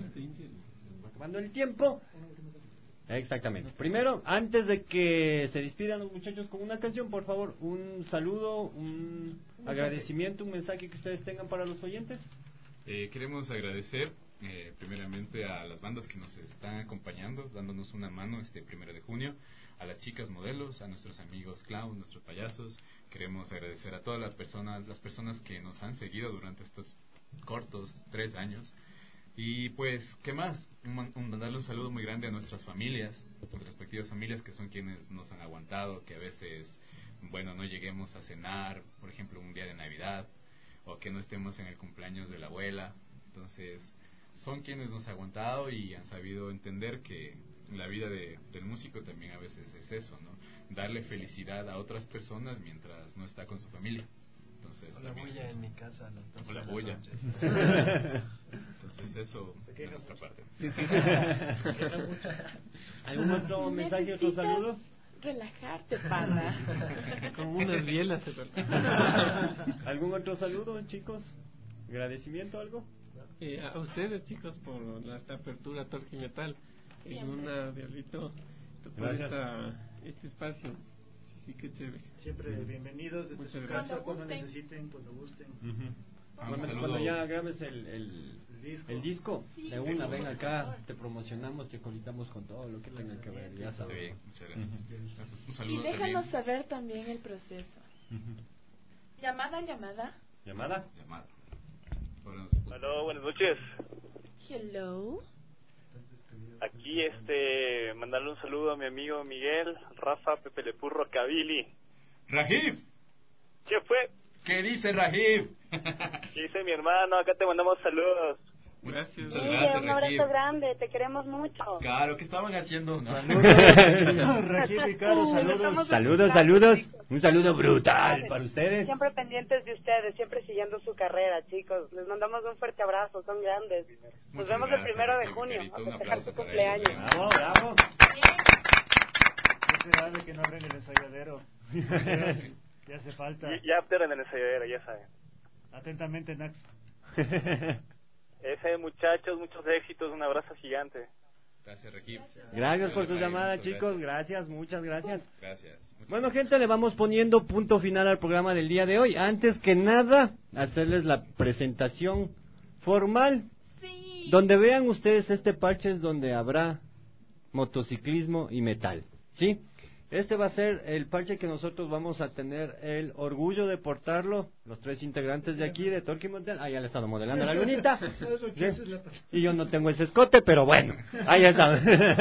ujú. Acabando el tiempo. Exactamente. Primero, antes de que se despidan los muchachos con una canción, por favor, un saludo, un agradecimiento, un mensaje que ustedes tengan para los oyentes. Eh, queremos agradecer eh, primeramente a las bandas que nos están acompañando, dándonos una mano este primero de junio, a las chicas modelos, a nuestros amigos clown, nuestros payasos. Queremos agradecer a todas las personas, las personas que nos han seguido durante estos cortos tres años. Y pues, ¿qué más? Un, un, darle un saludo muy grande a nuestras familias, nuestras respectivas familias que son quienes nos han aguantado, que a veces, bueno, no lleguemos a cenar, por ejemplo, un día de Navidad, o que no estemos en el cumpleaños de la abuela. Entonces, son quienes nos han aguantado y han sabido entender que la vida de, del músico también a veces es eso, ¿no? Darle felicidad a otras personas mientras no está con su familia. Entonces, O la bulla en mi casa a las doce o la de la bulla. noche. Entonces eso de nuestra parte. ¿Algún otro mensaje, otro Necesitas saludo? relajarte, pana. Con unas bielas. ¿Algún otro saludo, chicos? ¿Agradecimiento, algo? Eh, a ustedes, chicos, por la, esta apertura Torque y Metal. En Siempre. una, Diablito, por Gracias. esta, este espacio. Sí, sí, qué chévere. Siempre bienvenidos desde Muchas su gracias. casa, cuando gusten. necesiten, cuando gusten. Un Cuando, saludo. cuando ya grabes el, el, El disco. el disco, Sí, de una, por ven favor. acá, te promocionamos, te conectamos con todo lo que tenga que ver, ya Está sabes. bien, muchas gracias. Gracias. Un Y saludo déjanos también. saber también el proceso. Llamada, llamada. ¿Llamada? Llamada. Ahora- Aló, buenas noches. Hello. Aquí, este, mandarle un saludo a mi amigo Miguel, Rafa, Pepe Lepurro, Kabili. ¡Rajib! ¿Qué fue? ¿Qué dice Rajib? ¿Qué dice mi hermano? Acá te mandamos saludos. Gracias. Muchas Sí, gracias, un abrazo Rajib. grande, te queremos mucho. Claro, ¿qué estaban haciendo? ¿No? Rajib y Caro, saludos. Saludos, saludos. Un saludo brutal para ustedes. Siempre pendientes de ustedes, siempre siguiendo su carrera, chicos. Les mandamos un fuerte abrazo, son grandes. Nos Muchas vemos gracias, el primero de Rajib, junio, Carito. a Un festejar aplauso su para cumpleaños. ellos. Bravo, bravo. No será de que no abren el ensayadero. Ya hace falta. Y, ya after en el ensayadero, ya saben. Atentamente, Nax. Ese, muchachos, muchos éxitos, un abrazo gigante. Gracias, Rajib. Gracias por su Muchas llamada, gracias. chicos. Gracias, muchas gracias. Gracias. Muchas Bueno, gente, le vamos poniendo punto final al programa del día de hoy. Antes que nada, hacerles la presentación formal. Sí. Donde vean ustedes este parche es donde habrá motociclismo y metal. ¿Sí? Este va a ser el parche que nosotros vamos a tener el orgullo de portarlo, los tres integrantes de aquí, de Torque y Metal. Ah, ya le he estado modelando la lunita. Y yo no tengo ese escote, pero bueno, ahí está.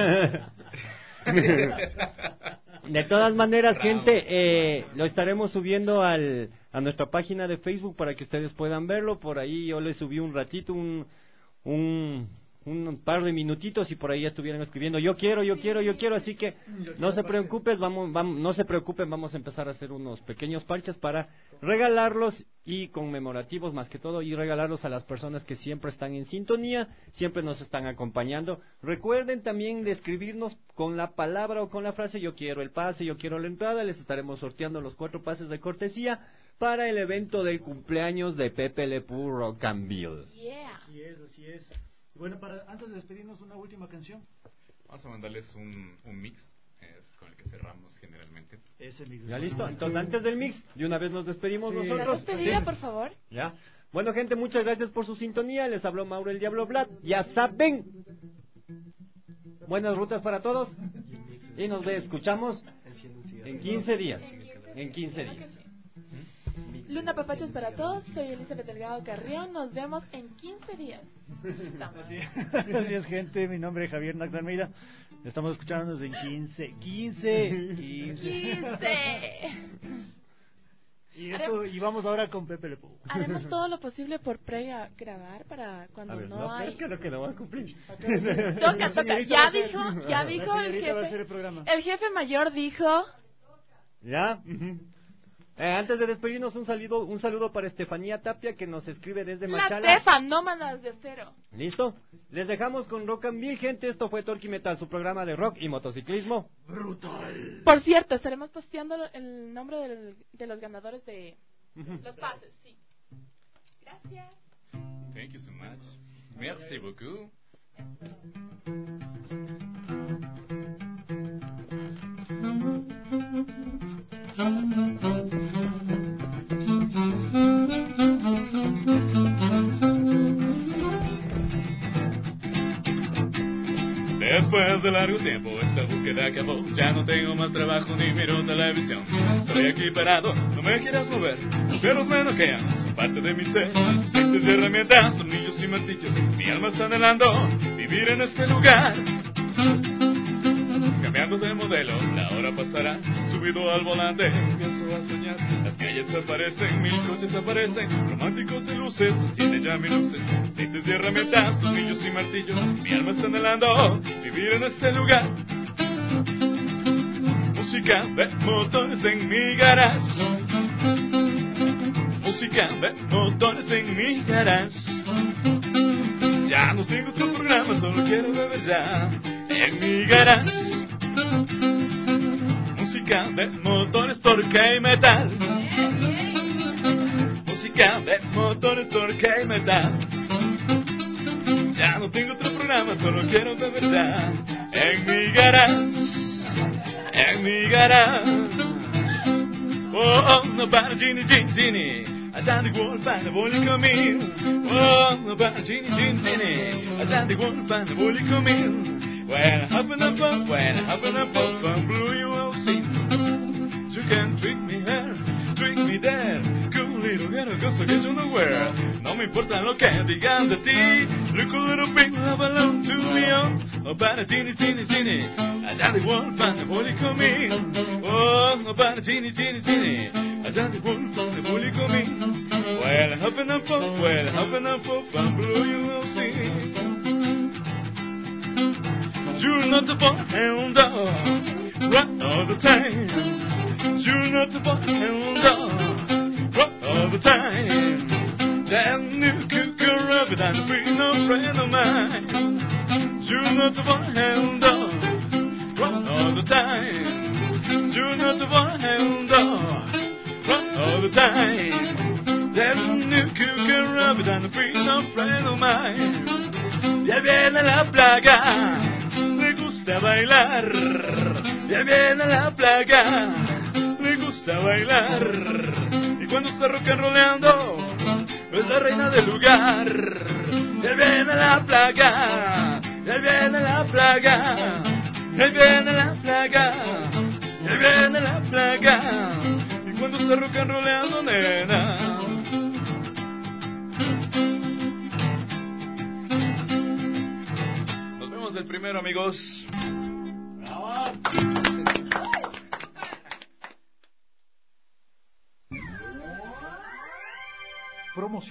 De todas maneras, gente, eh, lo estaremos subiendo al, a nuestra página de Facebook para que ustedes puedan verlo. Por ahí yo le subí un ratito, un, un, un par de minutitos y por ahí ya estuvieran escribiendo yo quiero, yo quiero, yo quiero. Así que no se preocupen, vamos, vamos, no se preocupen, vamos a empezar a hacer unos pequeños parches para regalarlos y conmemorativos más que todo y regalarlos a las personas que siempre están en sintonía, siempre nos están acompañando. Recuerden también de escribirnos con la palabra o con la frase yo quiero el pase, yo quiero la entrada. Les estaremos sorteando los cuatro pases de cortesía para el evento del cumpleaños de Pepe Le Pew Rock and Bill. Yeah. Así es, así es. Bueno, para antes de despedirnos, una última canción. Vamos a mandarles un, un mix, es con el que cerramos generalmente. Ese mix. ¿Ya listo? Entonces, antes del mix, de una vez nos despedimos Sí. nosotros. ¿La despedida, Sí. por favor? Ya. Bueno, gente, muchas gracias por su sintonía. Les habló Mauro el Diablo Vlad. Ya saben. Buenas rutas para todos. Y nos ve, escuchamos en quince días. En quince días. Luna Papachos para todos, soy Elizabeth Delgado Carrión, nos vemos en quince días. Estamos. Así es, gente, mi nombre es Javier Nax Almeida. Estamos escuchándonos en quince, quince, quince. quince. Y, esto, y vamos ahora con Pepe Le Pew. Haremos todo lo posible por pre-grabar para cuando A ver, no, no, hay... creo que no va a cumplir. Toca, toca, ya dijo, ya dijo La el señorita va a hacer jefe. el programa. El jefe mayor dijo... ¿Ya? Eh, antes de despedirnos, un saludo, un saludo para Estefanía Tapia, que nos escribe desde La Machala. Tefa, nómadas de acero. ¿Listo? Les dejamos con Rock and Bill, gente. Esto fue Torque Metal, su programa de rock y motociclismo. Brutal. Por cierto, estaremos posteando el nombre del- de los ganadores de los pases, sí. Gracias. Thank you so much. Merci beaucoup. Después de largo tiempo esta búsqueda acabó. Ya no tengo más trabajo ni miro televisión. Estoy aquí parado, no me quieras mover. Los perros me noquean, son parte de mi ser. Cientos de herramientas, tornillos y martillos. Mi alma está anhelando vivir en este lugar. Cambiando de modelo, la hora pasará. Subido al volante, empiezo a soñar. Las calles aparecen, mil coches aparecen. Románticos de luces, encienden ya mis luces. Aceites y herramientas, tornillos y martillos. Mi alma está anhelando vivir en este lugar. Música de motores en mi garage. Música de motores en mi garage. Ya no tengo otro programa, solo quiero beber ya en mi garage. Música de motores, torque y metal. Música de motores, torque y metal. Ya no tengo otro programa, solo quiero beber ya en mi garage. En mi garage. Oh, oh, no para Ginny, Ginny, Ginny. Allá de Wolf and the Bully coming. Oh, no para Ginny, Ginny, Ginny. Allá de Wolf and the Bully coming. When I happen up, up, when I happen up, up, from blue you will see. You can trick me here, trick me there. Cool little girl, goes against nowhere. No me importa lo que digan de ti. Look a little bit, have a long to me on. Oh, para Ginny, Ginny, Ginny. Allá de Wolf and the Bully coming. Oh, no para Ginny, Ginny, Ginny. Allá de Wolf and the Bully coming. When I happen up, up, when I happen up, up, from blue you will see. You're not the boy and dog, right all the time. You're not the boy and dog, right all the time. That new cougar rabbit and free no friend of mine. You're not the boy and dog, right all the time. You're not the boy and dog, right all the time. That new cougar rabbit and free no friend of mine. Ya viene la plaga. Le gusta bailar, ya viene la plaga, le gusta bailar, y cuando está rock and rollando, es la reina del lugar, ya viene la plaga, ya viene la plaga, ya viene la plaga, ya viene la plaga, y cuando está rock and rollando, nena. El primero, amigos. ¡Bravo! Promoción.